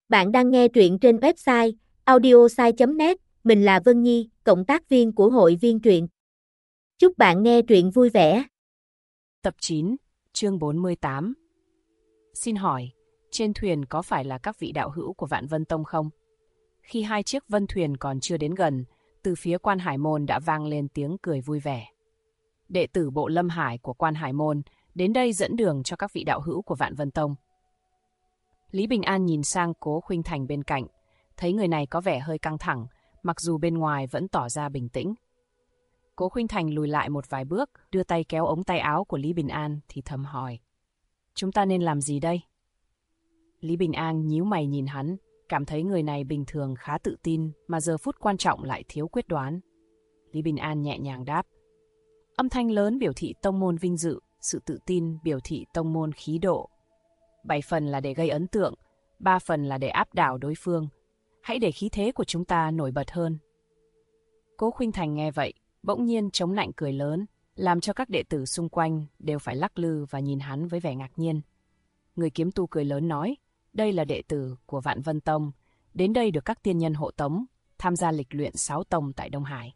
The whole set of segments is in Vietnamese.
Bạn đang nghe truyện trên website audiosai.net, mình là Vân Nhi, cộng tác viên của hội viên truyện. Chúc bạn nghe truyện vui vẻ. Tập 9, chương 48. Xin hỏi, trên thuyền có phải là các vị đạo hữu của Vạn Vân Tông không? Khi hai chiếc vân thuyền còn chưa đến gần, từ phía Quan Hải Môn đã vang lên tiếng cười vui vẻ. Đệ tử Bộ Lâm Hải của Quan Hải Môn đến đây dẫn đường cho các vị đạo hữu của Vạn Vân Tông. Lý Bình An nhìn sang Cố Khuynh Thành bên cạnh, thấy người này có vẻ hơi căng thẳng, mặc dù bên ngoài vẫn tỏ ra bình tĩnh. Cố Khuynh Thành lùi lại một vài bước, đưa tay kéo ống tay áo của Lý Bình An thì thầm hỏi. Chúng ta nên làm gì đây? Lý Bình An nhíu mày nhìn hắn, cảm thấy người này bình thường khá tự tin mà giờ phút quan trọng lại thiếu quyết đoán. Lý Bình An nhẹ nhàng đáp. Âm thanh lớn biểu thị tông môn vinh dự, sự tự tin biểu thị tông môn khí độ. 7 phần là để gây ấn tượng, 3 phần là để áp đảo đối phương. Hãy để khí thế của chúng ta nổi bật hơn. Cố Khuynh Thành nghe vậy, bỗng nhiên chống nạnh cười lớn, làm cho các đệ tử xung quanh đều phải lắc lư và nhìn hắn với vẻ ngạc nhiên. Người kiếm tu cười lớn nói, đây là đệ tử của Vạn Vân Tông, đến đây được các tiên nhân hộ tống, tham gia lịch luyện 6 tông tại Đông Hải.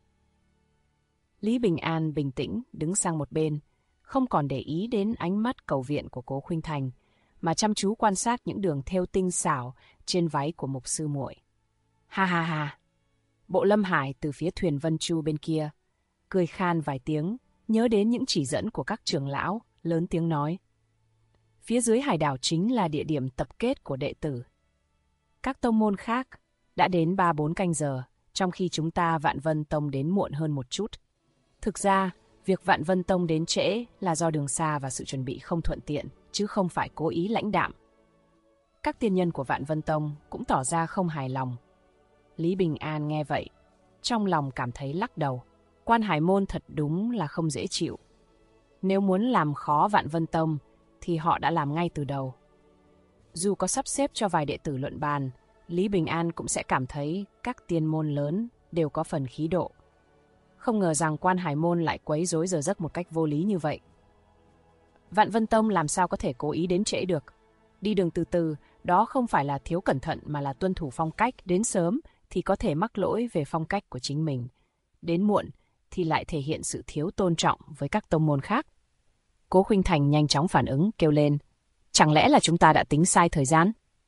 Lý Bình An bình tĩnh đứng sang một bên, không còn để ý đến ánh mắt cầu viện của Cố Khuynh Thành, mà chăm chú quan sát những đường thêu tinh xảo trên váy của mục sư muội. Ha ha ha! Bộ Lâm Hải từ phía thuyền Vân Chu bên kia, cười khan vài tiếng, nhớ đến những chỉ dẫn của các trưởng lão, lớn tiếng nói. Phía dưới hải đảo chính là địa điểm tập kết của đệ tử. Các tông môn khác đã đến 3-4 canh giờ, trong khi chúng ta Vạn Vân Tông đến muộn hơn một chút. Thực ra, việc Vạn Vân Tông đến trễ là do đường xa và sự chuẩn bị không thuận tiện, chứ không phải cố ý lãnh đạm. Các tiên nhân của Vạn Vân Tông cũng tỏ ra không hài lòng. Lý Bình An nghe vậy, trong lòng cảm thấy lắc đầu. Quan Hải Môn thật đúng là không dễ chịu. Nếu muốn làm khó Vạn Vân Tông, thì họ đã làm ngay từ đầu. Dù có sắp xếp cho vài đệ tử luận bàn, Lý Bình An cũng sẽ cảm thấy các tiên môn lớn đều có phần khí độ. Không ngờ rằng Quan Hải Môn lại quấy rối giờ giấc một cách vô lý như vậy. Vạn Vân Tông làm sao có thể cố ý đến trễ được. Đi đường từ từ, đó không phải là thiếu cẩn thận mà là tuân thủ phong cách. Đến sớm thì có thể mắc lỗi về phong cách của chính mình. Đến muộn thì lại thể hiện sự thiếu tôn trọng với các tông môn khác. Cố Khuynh Thành nhanh chóng phản ứng, kêu lên. Chẳng lẽ là chúng ta đã tính sai thời gian?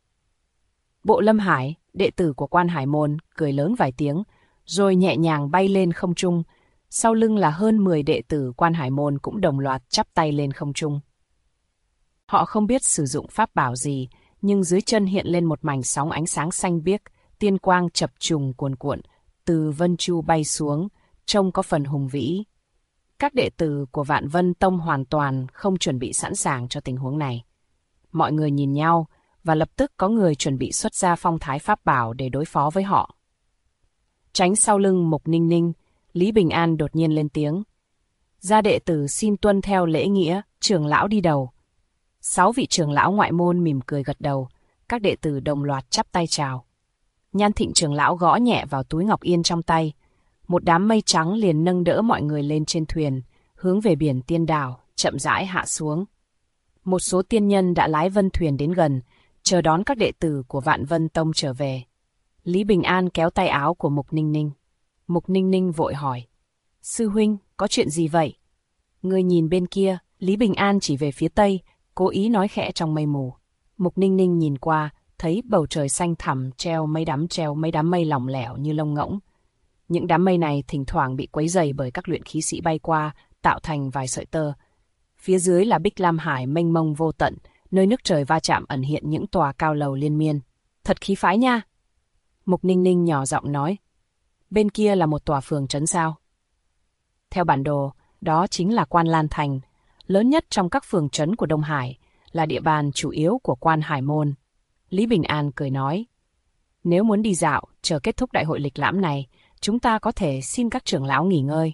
Bộ Lâm Hải, đệ tử của Quan Hải Môn, cười lớn vài tiếng, rồi nhẹ nhàng bay lên không trung. Sau lưng là hơn 10 đệ tử Quan Hải Môn cũng đồng loạt chắp tay lên không trung. Họ không biết sử dụng pháp bảo gì, nhưng dưới chân hiện lên một mảnh sóng ánh sáng xanh biếc, tiên quang chập trùng cuồn cuộn, từ Vân Chu bay xuống, trông có phần hùng vĩ. Các đệ tử của Vạn Vân Tông hoàn toàn không chuẩn bị sẵn sàng cho tình huống này. Mọi người nhìn nhau, và lập tức có người chuẩn bị xuất ra phong thái pháp bảo để đối phó với họ. Tránh sau lưng Mục Ninh Ninh, Lý Bình An đột nhiên lên tiếng. Gia đệ tử xin tuân theo lễ nghĩa, trưởng lão đi đầu. 6 vị trưởng lão ngoại môn mỉm cười gật đầu, các đệ tử đồng loạt chắp tay chào. Nhan Thịnh trưởng lão gõ nhẹ vào túi ngọc yên trong tay. Một đám mây trắng liền nâng đỡ mọi người lên trên thuyền, hướng về biển Tiên Đảo, chậm rãi hạ xuống. Một số tiên nhân đã lái vân thuyền đến gần, chờ đón các đệ tử của Vạn Vân Tông trở về. Lý Bình An kéo tay áo của Mục Ninh Ninh. Mục Ninh Ninh vội hỏi. Sư huynh, có chuyện gì vậy? Người nhìn bên kia, Lý Bình An chỉ về phía tây, cố ý nói khẽ trong mây mù. Mục Ninh Ninh nhìn qua, thấy bầu trời xanh thẳm treo mấy đám mây lỏng lẻo như lông ngỗng. Những đám mây này thỉnh thoảng bị quấy rầy bởi các luyện khí sĩ bay qua, tạo thành vài sợi tơ. Phía dưới là Bích Lam Hải mênh mông vô tận, nơi nước trời va chạm ẩn hiện những tòa cao lầu liên miên. Thật khí phái nha! Mục Ninh Ninh nhỏ giọng nói. Bên kia là một tòa phường trấn sao? Theo bản đồ, đó chính là Quan Lan Thành, lớn nhất trong các phường trấn của Đông Hải, là địa bàn chủ yếu của Quan Hải Môn. Lý Bình An cười nói. Nếu muốn đi dạo, chờ kết thúc đại hội lịch lãm này, chúng ta có thể xin các trưởng lão nghỉ ngơi.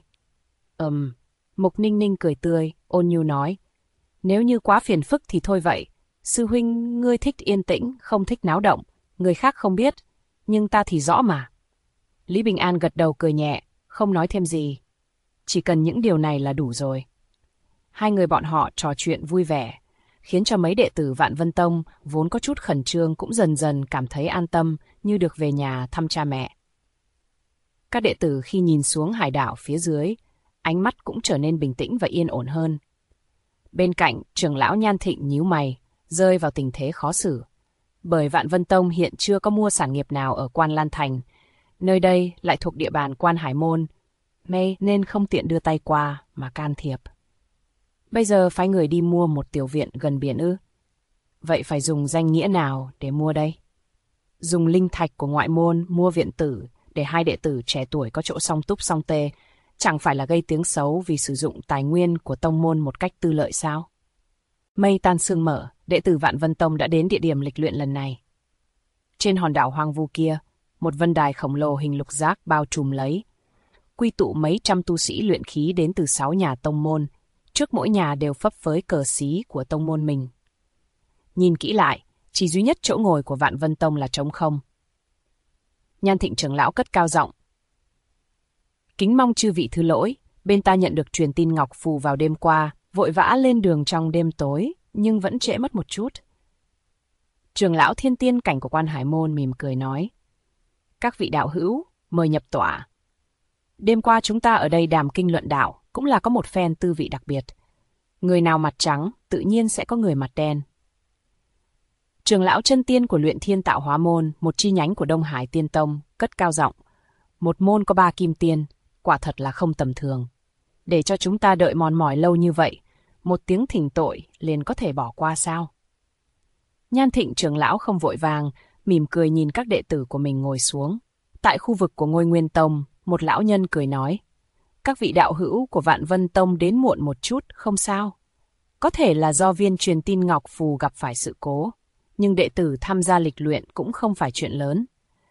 Mục Ninh Ninh cười tươi, ôn nhu nói. Nếu như quá phiền phức thì thôi vậy. Sư huynh, ngươi thích yên tĩnh, không thích náo động. Người khác không biết, nhưng ta thì rõ mà. Lý Bình An gật đầu cười nhẹ, không nói thêm gì. Chỉ cần những điều này là đủ rồi. Hai người bọn họ trò chuyện vui vẻ. khiến cho mấy đệ tử Vạn Vân Tông vốn có chút khẩn trương cũng dần dần cảm thấy an tâm như được về nhà thăm cha mẹ. Các đệ tử khi nhìn xuống hải đảo phía dưới, ánh mắt cũng trở nên bình tĩnh và yên ổn hơn. Bên cạnh, trưởng lão Nhan Thịnh nhíu mày, rơi vào tình thế khó xử. Bởi Vạn Vân Tông hiện chưa có mua sản nghiệp nào ở Quan Lan Thành, nơi đây lại thuộc địa bàn Quan Hải Môn, nên không tiện đưa tay qua mà can thiệp. Bây giờ phái người đi mua một tiểu viện gần biển ư? Vậy phải dùng danh nghĩa nào để mua đây? Dùng linh thạch của ngoại môn mua viện tử để hai đệ tử trẻ tuổi có chỗ song túc song tê, chẳng phải là gây tiếng xấu vì sử dụng tài nguyên của tông môn một cách tư lợi sao? Mây tan sương mở, đệ tử Vạn Vân Tông đã đến địa điểm lịch luyện lần này. Trên hòn đảo hoang vu kia, một vân đài khổng lồ hình lục giác bao trùm lấy, quy tụ mấy trăm tu sĩ luyện khí đến từ 6 nhà tông môn, trước mỗi nhà đều phấp phới cờ xí của tông môn mình. Nhìn kỹ lại, chỉ duy nhất chỗ ngồi của Vạn Vân Tông là trống không. Nhan Thịnh trưởng lão cất cao giọng: "Kính mong chư vị thứ lỗi, bên ta nhận được truyền tin Ngọc Phù vào đêm qua, vội vã lên đường trong đêm tối, nhưng vẫn trễ mất một chút." Trưởng lão Thiên Tiên Cảnh của Quan Hải Môn mỉm cười nói: "Các vị đạo hữu, mời nhập tọa. Đêm qua chúng ta ở đây đàm kinh luận đạo, cũng là có một phen tư vị đặc biệt. Người nào mặt trắng, tự nhiên sẽ có người mặt đen." Trưởng lão chân tiên của Luyện Thiên Tạo Hóa Môn, một chi nhánh của Đông Hải Tiên Tông, cất cao giọng: "Một môn có 3 kim tiên, quả thật là không tầm thường. Để cho chúng ta đợi mòn mỏi lâu như vậy, một tiếng thỉnh tội liền có thể bỏ qua sao?" Nhan Thịnh trưởng lão không vội vàng, mỉm cười nhìn các đệ tử của mình ngồi xuống. Tại khu vực của Ngôi Nguyên Tông, một lão nhân cười nói: "Các vị đạo hữu của Vạn Vân Tông đến muộn một chút, không sao. Có thể là do viên truyền tin Ngọc Phù gặp phải sự cố, nhưng đệ tử tham gia lịch luyện cũng không phải chuyện lớn.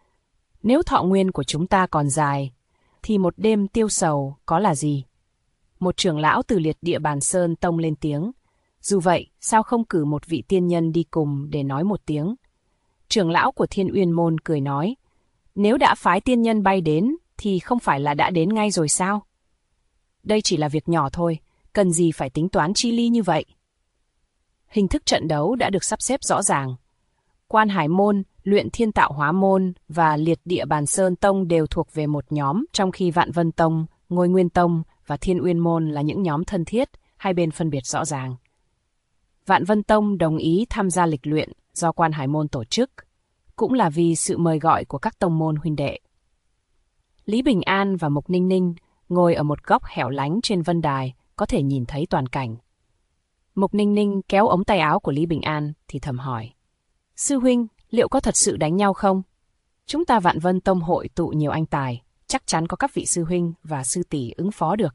Nếu thọ nguyên của chúng ta còn dài, thì một đêm tiêu sầu có là gì?" Một trưởng lão từ Liệt Địa Bàn Sơn Tông lên tiếng: "Dù vậy, sao không cử một vị tiên nhân đi cùng để nói một tiếng?" Trưởng lão của Thiên Uyên Môn cười nói: "Nếu đã phái tiên nhân bay đến, thì không phải là đã đến ngay rồi sao? Đây chỉ là việc nhỏ thôi, cần gì phải tính toán chi ly như vậy?" Hình thức trận đấu đã được sắp xếp rõ ràng. Quan Hải Môn, Luyện Thiên Tạo Hóa Môn và Liệt Địa Bàn Sơn Tông đều thuộc về một nhóm, trong khi Vạn Vân Tông, Ngôi Nguyên Tông và Thiên Uyên Môn là những nhóm thân thiết, hai bên phân biệt rõ ràng. Vạn Vân Tông đồng ý tham gia lịch luyện do Quan Hải Môn tổ chức, cũng là vì sự mời gọi của các tông môn huynh đệ. Lý Bình An và Mục Ninh Ninh ngồi ở một góc hẻo lánh trên vân đài, có thể nhìn thấy toàn cảnh. Mục Ninh Ninh kéo ống tay áo của Lý Bình An thì thầm hỏi: "Sư huynh, liệu có thật sự đánh nhau không? Chúng ta Vạn Vân Tông hội tụ nhiều anh tài, chắc chắn có các vị sư huynh và sư tỷ ứng phó được."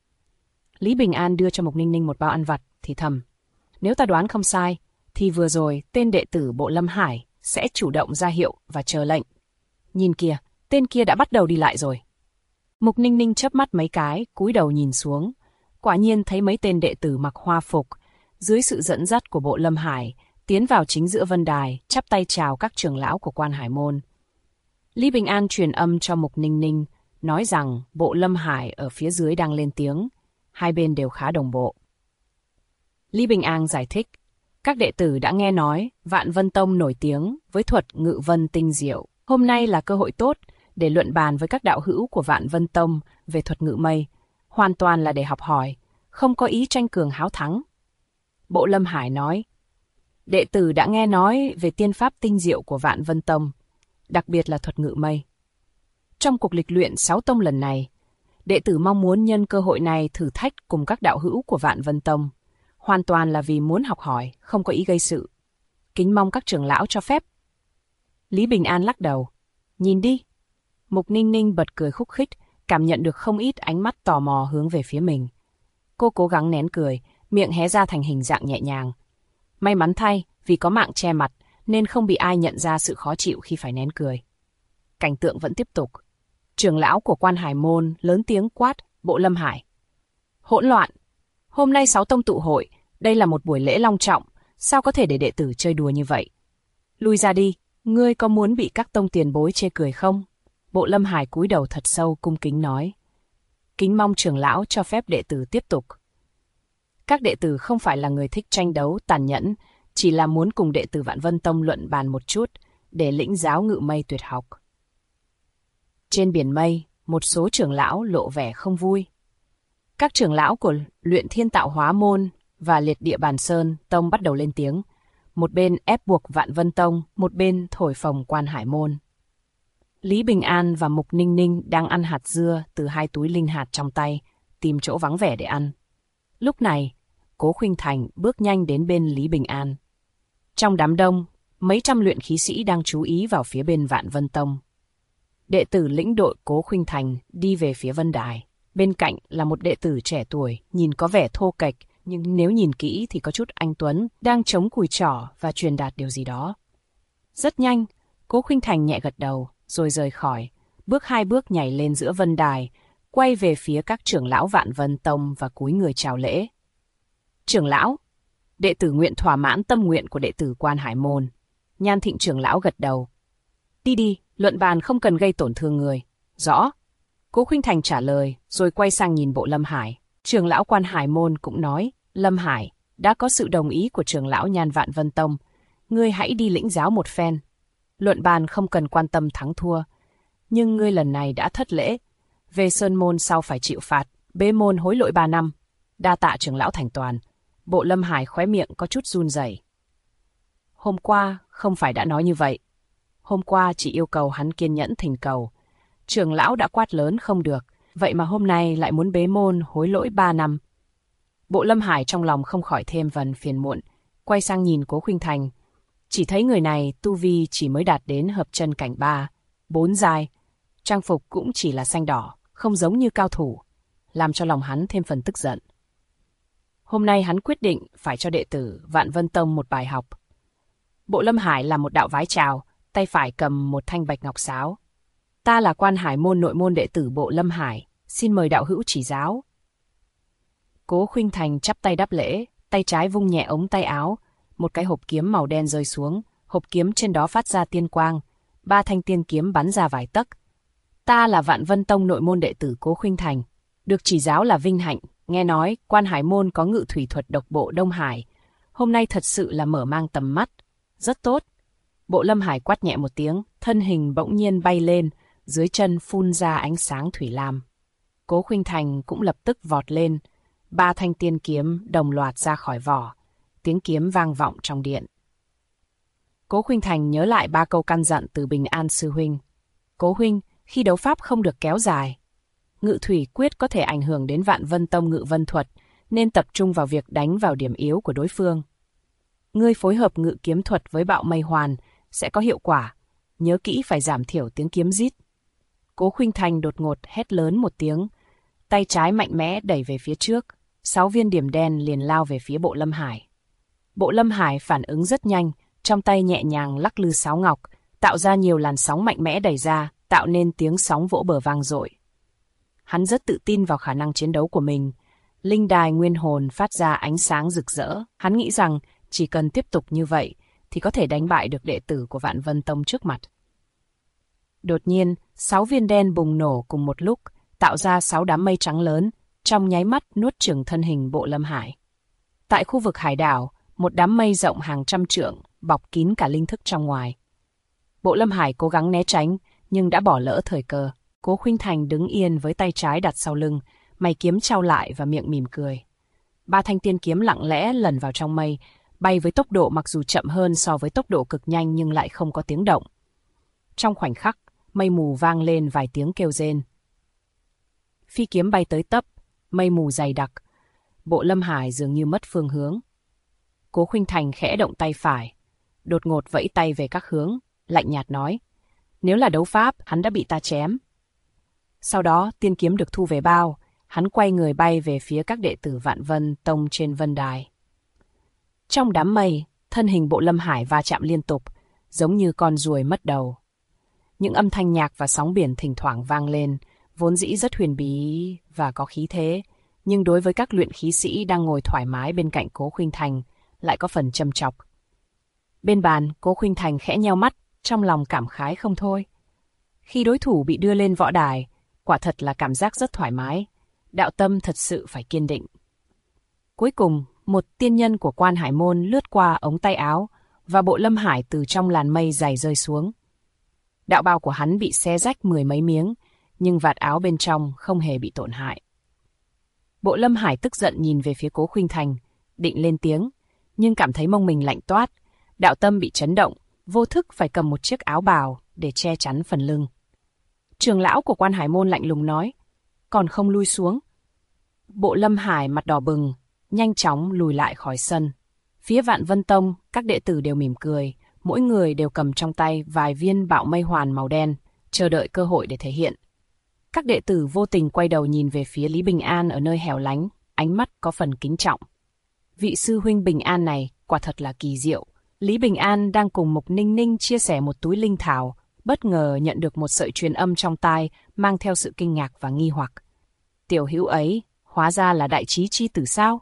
Lý Bình An đưa cho Mục Ninh Ninh một bao ăn vặt thì thầm: "Nếu ta đoán không sai, thì vừa rồi tên đệ tử Bộ Lâm Hải sẽ chủ động ra hiệu và chờ lệnh. Nhìn kìa, tên kia đã bắt đầu đi lại rồi." Mục Ninh Ninh chớp mắt mấy cái, cúi đầu nhìn xuống. Quả nhiên thấy mấy tên đệ tử mặc hoa phục, dưới sự dẫn dắt của Bộ Lâm Hải, tiến vào chính giữa vân đài, chắp tay chào các trưởng lão của Quan Hải Môn. Lý Bình An truyền âm cho Mục Ninh Ninh, nói rằng Bộ Lâm Hải ở phía dưới đang lên tiếng, hai bên đều khá đồng bộ. Lý Bình An giải thích: "Các đệ tử đã nghe nói Vạn Vân Tông nổi tiếng với thuật ngự vân tinh diệu. Hôm nay là cơ hội tốt để luận bàn với các đạo hữu của Vạn Vân Tông về thuật ngự mây, hoàn toàn là để học hỏi, không có ý tranh cường háo thắng." Bộ Lâm Hải nói: "Đệ tử đã nghe nói về tiên pháp tinh diệu của Vạn Vân Tông, đặc biệt là thuật ngự mây. Trong cuộc lịch luyện 6 tông lần này, đệ tử mong muốn nhân cơ hội này thử thách cùng các đạo hữu của Vạn Vân Tông, hoàn toàn là vì muốn học hỏi, không có ý gây sự. Kính mong các trưởng lão cho phép." Lý Bình An lắc đầu: "Nhìn đi." Mục Ninh Ninh bật cười khúc khích, cảm nhận được không ít ánh mắt tò mò hướng về phía mình. Cô cố gắng nén cười, miệng hé ra thành hình dạng nhẹ nhàng. May mắn thay, vì có mạng che mặt, nên không bị ai nhận ra sự khó chịu khi phải nén cười. Cảnh tượng vẫn tiếp tục. Trưởng lão của Quan Hải Môn lớn tiếng quát Bộ Lâm Hải: "Hỗn loạn! Hôm nay 6 tông tụ hội, đây là một buổi lễ long trọng, sao có thể để đệ tử chơi đùa như vậy? Lui ra đi, ngươi có muốn bị các tông tiền bối chê cười không?" Bộ Lâm Hải cúi đầu thật sâu cung kính nói: "Kính mong trưởng lão cho phép đệ tử tiếp tục." Các đệ tử không phải là người thích tranh đấu tàn nhẫn, chỉ là muốn cùng đệ tử Vạn Vân Tông luận bàn một chút để lĩnh giáo ngự mây tuyệt học. Trên biển mây, một số trưởng lão lộ vẻ không vui. Các trưởng lão của Luyện Thiên Tạo Hóa Môn và Liệt Địa Bàn Sơn Tông bắt đầu lên tiếng, một bên ép buộc Vạn Vân Tông, một bên thổi phồng Quan Hải Môn. Lý Bình An và Mục Ninh Ninh đang ăn hạt dưa từ 2 túi linh hạt trong tay, tìm chỗ vắng vẻ để ăn. Lúc này, Cố Khuynh Thành bước nhanh đến bên Lý Bình An. Trong đám đông, mấy trăm luyện khí sĩ đang chú ý vào phía bên Vạn Vân Tông. Đệ tử lĩnh đội Cố Khuynh Thành đi về phía vân đài. Bên cạnh là một đệ tử trẻ tuổi, nhìn có vẻ thô kệch, nhưng nếu nhìn kỹ thì có chút anh tuấn, đang chống cùi trỏ và truyền đạt điều gì đó. Rất nhanh, Cố Khuynh Thành nhẹ gật đầu, rồi rời khỏi, bước 2 bước nhảy lên giữa vân đài, quay về phía các trưởng lão Vạn Vân Tông và cúi người chào lễ. Trưởng lão, đệ tử nguyện thỏa mãn tâm nguyện của đệ tử Quan Hải Môn. Nhan Thịnh trưởng lão gật đầu. Đi đi, luận bàn không cần gây tổn thương người. Rõ. Cố Khuynh Thành trả lời, rồi quay sang nhìn Bộ Lâm Hải. Trưởng lão Quan Hải Môn cũng nói, Lâm Hải, đã có sự đồng ý của trưởng lão Nhan Vạn Vân Tông. Ngươi hãy đi lĩnh giáo một phen. Luận bàn không cần quan tâm thắng thua. Nhưng ngươi lần này đã thất lễ. Về Sơn Môn sau phải chịu phạt, bế môn hối lỗi 3 năm. Đa tạ trưởng lão thành toàn. Bộ Lâm Hải khóe miệng có chút run rẩy. Hôm qua không phải đã nói như vậy. Hôm qua chỉ yêu cầu hắn kiên nhẫn thỉnh cầu. Trưởng lão đã quát lớn không được, vậy mà hôm nay lại muốn bế môn hối lỗi 3 năm. Bộ Lâm Hải trong lòng không khỏi thêm phần phiền muộn, quay sang nhìn Cố Khuynh Thành. Chỉ thấy người này tu vi chỉ mới đạt đến hợp chân cảnh 3, 4 giai. Trang phục cũng chỉ là xanh đỏ, không giống như cao thủ, làm cho lòng hắn thêm phần tức giận. Hôm nay hắn quyết định phải cho đệ tử Vạn Vân Tông một bài học. Bộ Lâm Hải là một đạo vái chào, tay phải cầm một thanh bạch ngọc sáo. Ta là Quan Hải Môn nội môn đệ tử Bộ Lâm Hải, xin mời đạo hữu chỉ giáo. Cố Khuynh Thành chắp tay đáp lễ, tay trái vung nhẹ ống tay áo, một cái hộp kiếm màu đen rơi xuống, hộp kiếm trên đó phát ra tiên quang, 3 thanh tiên kiếm bắn ra vài tấc. Ta là Vạn Vân Tông nội môn đệ tử Cố Khuynh Thành, được chỉ giáo là vinh hạnh, nghe nói Quan Hải Môn có ngự thủy thuật độc bộ Đông Hải, hôm nay thật sự là mở mang tầm mắt, rất tốt. Bộ Lâm Hải quát nhẹ một tiếng, thân hình bỗng nhiên bay lên, dưới chân phun ra ánh sáng thủy lam. Cố Khuynh Thành cũng lập tức vọt lên, 3 thanh tiên kiếm đồng loạt ra khỏi vỏ, tiếng kiếm vang vọng trong điện. Cố Khuynh Thành nhớ lại 3 câu căn dặn từ Bình An sư huynh. Cố huynh, khi đấu pháp không được kéo dài. Ngự thủy quyết có thể ảnh hưởng đến Vạn Vân Tông ngự vân thuật, nên tập trung vào việc đánh vào điểm yếu của đối phương. Ngươi phối hợp ngự kiếm thuật với bạo mây hoàn sẽ có hiệu quả, nhớ kỹ phải giảm thiểu tiếng kiếm rít. Cố Khuynh Thành đột ngột hét lớn một tiếng, tay trái mạnh mẽ đẩy về phía trước, 6 viên điểm đen liền lao về phía Bộ Lâm Hải. Bộ Lâm Hải phản ứng rất nhanh, trong tay nhẹ nhàng lắc lư sáo ngọc, tạo ra nhiều làn sóng mạnh mẽ đẩy ra, tạo nên tiếng sóng vỗ bờ vang dội. Hắn rất tự tin vào khả năng chiến đấu của mình. Linh đài nguyên hồn phát ra ánh sáng rực rỡ. Hắn nghĩ rằng chỉ cần tiếp tục như vậy thì có thể đánh bại được đệ tử của Vạn Vân Tông trước mặt. Đột nhiên, 6 viên đen bùng nổ cùng một lúc, tạo ra 6 đám mây trắng lớn, trong nháy mắt nuốt chửng thân hình Bộ Lâm Hải. Tại khu vực hải đảo, một đám mây rộng hàng trăm trượng, bọc kín cả linh thức trong ngoài. Bộ Lâm Hải cố gắng né tránh, nhưng đã bỏ lỡ thời cơ. Cố Khuynh Thành đứng yên với tay trái đặt sau lưng, mày kiếm chau lại và miệng mỉm cười. 3 thanh tiên kiếm lặng lẽ lần vào trong mây, bay với tốc độ mặc dù chậm hơn so với tốc độ cực nhanh nhưng lại không có tiếng động. Trong khoảnh khắc, mây mù vang lên vài tiếng kêu rên. Phi kiếm bay tới tấp, mây mù dày đặc. Bộ Lâm Hải dường như mất phương hướng. Cố Khuynh Thành khẽ động tay phải, đột ngột vẫy tay về các hướng, lạnh nhạt nói. Nếu là đấu pháp, hắn đã bị ta chém. Sau đó, tiên kiếm được thu về bao, hắn quay người bay về phía các đệ tử Vạn Vân Tông trên vân đài. Trong đám mây, thân hình Bộ Lâm Hải va chạm liên tục, giống như con ruồi mất đầu. Những âm thanh nhạc và sóng biển thỉnh thoảng vang lên, vốn dĩ rất huyền bí và có khí thế, nhưng đối với các luyện khí sĩ đang ngồi thoải mái bên cạnh Cố Khuynh Thành, lại có phần châm chọc. Bên bàn, Cố Khuynh Thành khẽ nheo mắt, trong lòng cảm khái không thôi. Khi đối thủ bị đưa lên võ đài, quả thật là cảm giác rất thoải mái, đạo tâm thật sự phải kiên định. Cuối cùng, một tiên nhân của Quan Hải Môn lướt qua ống tay áo và bộ lâm hải từ trong làn mây dày rơi xuống. Đạo bào của hắn bị xé rách 10 mấy miếng, nhưng vạt áo bên trong không hề bị tổn hại. Bộ lâm hải tức giận nhìn về phía Cố Khuynh Thành, định lên tiếng, nhưng cảm thấy mông mình lạnh toát, đạo tâm bị chấn động, vô thức phải cầm một chiếc áo bào để che chắn phần lưng. Trưởng lão của Quan Hải Môn lạnh lùng nói, còn không lui xuống. Bộ lâm hải mặt đỏ bừng, nhanh chóng lùi lại khỏi sân. Phía Vạn Vân Tông, các đệ tử đều mỉm cười, mỗi người đều cầm trong tay vài viên bạo mây hoàn màu đen, chờ đợi cơ hội để thể hiện. Các đệ tử vô tình quay đầu nhìn về phía Lý Bình An ở nơi hẻo lánh, ánh mắt có phần kính trọng. Vị sư huynh Bình An này quả thật là kỳ diệu. Lý Bình An đang cùng Mục Ninh Ninh chia sẻ một túi linh thảo, bất ngờ nhận được một sợi truyền âm trong tai mang theo sự kinh ngạc và nghi hoặc. Tiểu hữu ấy, hóa ra là đại trí chi tử sao?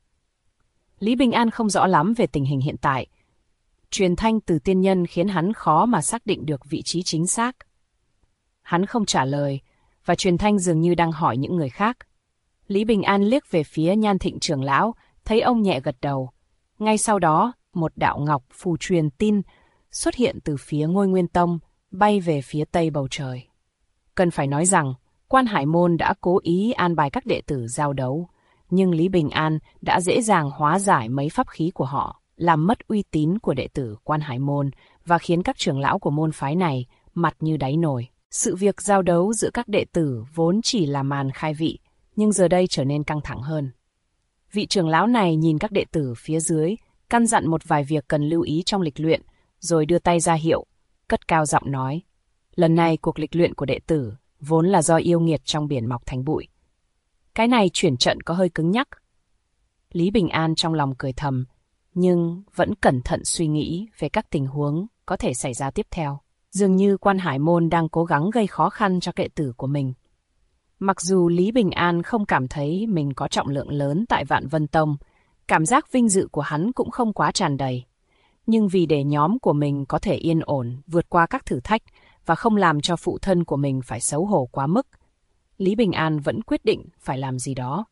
Lý Bình An không rõ lắm về tình hình hiện tại. Truyền thanh từ tiên nhân khiến hắn khó mà xác định được vị trí chính xác. Hắn không trả lời, và truyền thanh dường như đang hỏi những người khác. Lý Bình An liếc về phía Nhan Thịnh trưởng lão, thấy ông nhẹ gật đầu. Ngay sau đó, một đạo ngọc phù truyền tin xuất hiện từ phía Ngôi Nguyên Tông, bay về phía tây bầu trời. Cần phải nói rằng, Quan Hải Môn đã cố ý an bài các đệ tử giao đấu, nhưng Lý Bình An đã dễ dàng hóa giải mấy pháp khí của họ, làm mất uy tín của đệ tử Quan Hải Môn và khiến các trưởng lão của môn phái này mặt như đáy nồi. Sự việc giao đấu giữa các đệ tử vốn chỉ là màn khai vị, nhưng giờ đây trở nên căng thẳng hơn. Vị trưởng lão này nhìn các đệ tử phía dưới, căn dặn một vài việc cần lưu ý trong lịch luyện, rồi đưa tay ra hiệu, cất cao giọng nói. Lần này cuộc lịch luyện của đệ tử vốn là do yêu nghiệt trong biển mọc thành bụi. Cái này chuyển trận có hơi cứng nhắc. Lý Bình An trong lòng cười thầm, nhưng vẫn cẩn thận suy nghĩ về các tình huống có thể xảy ra tiếp theo. Dường như Quan Hải Môn đang cố gắng gây khó khăn cho đệ tử của mình. Mặc dù Lý Bình An không cảm thấy mình có trọng lượng lớn tại Vạn Vân Tông, cảm giác vinh dự của hắn cũng không quá tràn đầy. Nhưng vì để nhóm của mình có thể yên ổn, vượt qua các thử thách và không làm cho phụ thân của mình phải xấu hổ quá mức, Lý Bình An vẫn quyết định phải làm gì đó.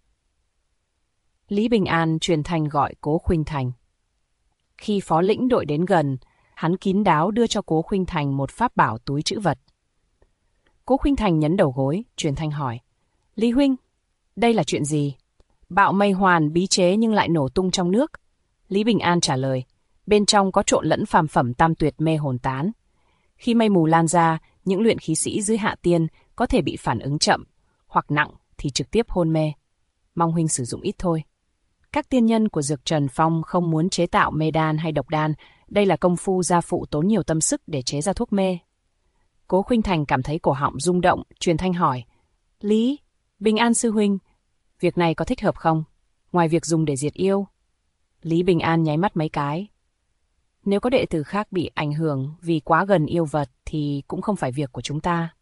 Lý Bình An truyền thanh gọi Cố Khuynh Thành. Khi phó lĩnh đội đến gần, hắn kín đáo đưa cho Cố Khuynh Thành một pháp bảo túi trữ vật. Cố Khuynh Thành nhấn đầu gối, truyền thanh hỏi. Lý huynh, đây là chuyện gì? Bạo mây hoàn bí chế nhưng lại nổ tung trong nước. Lý Bình An trả lời. Bên trong có trộn lẫn phàm phẩm tam tuyệt mê hồn tán. Khi mây mù lan ra, những luyện khí sĩ dưới hạ tiên có thể bị phản ứng chậm, hoặc nặng thì trực tiếp hôn mê. Mong huynh sử dụng ít thôi. Các tiên nhân của Dược Trần Phong không muốn chế tạo mê đan hay độc đan, đây là công phu gia phụ tốn nhiều tâm sức để chế ra thuốc mê. Cố Khuynh Thành cảm thấy cổ họng rung động, truyền thanh hỏi. Lý, Bình An sư huynh, việc này có thích hợp không? Ngoài việc dùng để diệt yêu. Lý Bình An nháy mắt mấy cái. Nếu có đệ tử khác bị ảnh hưởng vì quá gần yêu vật thì cũng không phải việc của chúng ta.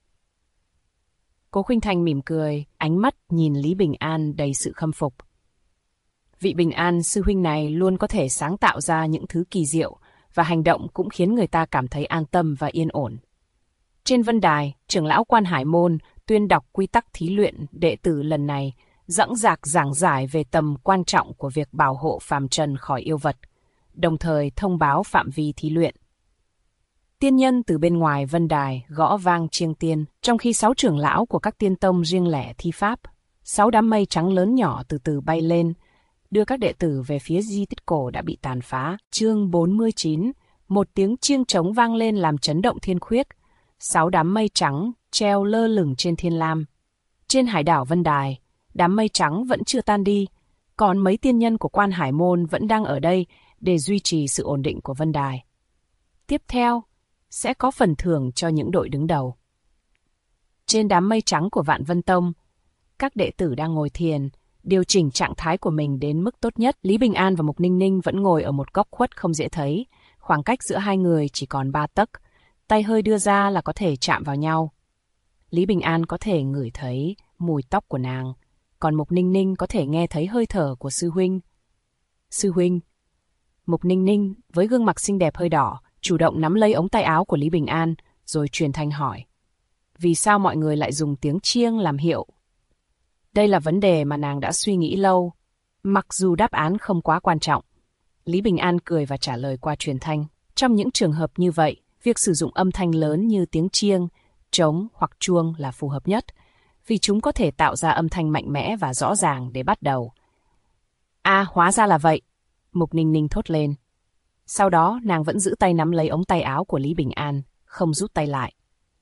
Cố Khuynh Thành mỉm cười, ánh mắt nhìn Lý Bình An đầy sự khâm phục. Vị Bình An sư huynh này luôn có thể sáng tạo ra những thứ kỳ diệu và hành động cũng khiến người ta cảm thấy an tâm và yên ổn. Trên vân đài, trưởng lão Quan Hải Môn tuyên đọc quy tắc thí luyện đệ tử lần này, dõng dạc giảng giải về tầm quan trọng của việc bảo hộ phàm trần khỏi yêu vật, đồng thời thông báo phạm vi thí luyện. Tiên nhân từ bên ngoài vân đài gõ vang chiêng tiên, trong khi 6 trưởng lão của các tiên tông riêng lẻ thi pháp. 6 đám mây trắng lớn nhỏ từ từ bay lên, đưa các đệ tử về phía di tích cổ đã bị tàn phá. Chương 49, một tiếng chiêng trống vang lên làm chấn động thiên khuyết. 6 đám mây trắng treo lơ lửng trên thiên lam. Trên hải đảo Vân Đài, đám mây trắng vẫn chưa tan đi, còn mấy tiên nhân của Quan Hải Môn vẫn đang ở đây để duy trì sự ổn định của Vân Đài. Tiếp theo, sẽ có phần thưởng cho những đội đứng đầu. Trên đám mây trắng của Vạn Vân Tông, các đệ tử đang ngồi thiền, điều chỉnh trạng thái của mình đến mức tốt nhất. Lý Bình An và Mục Ninh Ninh vẫn ngồi ở một góc khuất không dễ thấy, khoảng cách giữa hai người chỉ còn 3 tấc, tay hơi đưa ra là có thể chạm vào nhau. Lý Bình An có thể ngửi thấy mùi tóc của nàng, còn Mục Ninh Ninh có thể nghe thấy hơi thở của sư huynh. Sư huynh. Mục Ninh Ninh với gương mặt xinh đẹp hơi đỏ, chủ động nắm lấy ống tay áo của Lý Bình An, rồi truyền thanh hỏi. Vì sao mọi người lại dùng tiếng chiêng làm hiệu? Đây là vấn đề mà nàng đã suy nghĩ lâu. Mặc dù đáp án không quá quan trọng, Lý Bình An cười và trả lời qua truyền thanh. Trong những trường hợp như vậy, việc sử dụng âm thanh lớn như tiếng chiêng, trống hoặc chuông là phù hợp nhất, vì chúng có thể tạo ra âm thanh mạnh mẽ và rõ ràng để bắt đầu. À, hóa ra là vậy, Mục Ninh Ninh thốt lên. Sau đó, nàng vẫn giữ tay nắm lấy ống tay áo của Lý Bình An, không rút tay lại.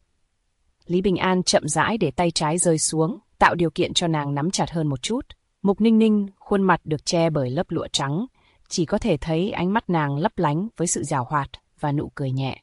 Lý Bình An chậm rãi để tay trái rơi xuống, tạo điều kiện cho nàng nắm chặt hơn một chút. Mục Ninh Ninh, khuôn mặt được che bởi lớp lụa trắng, chỉ có thể thấy ánh mắt nàng lấp lánh với sự giảo hoạt và nụ cười nhẹ.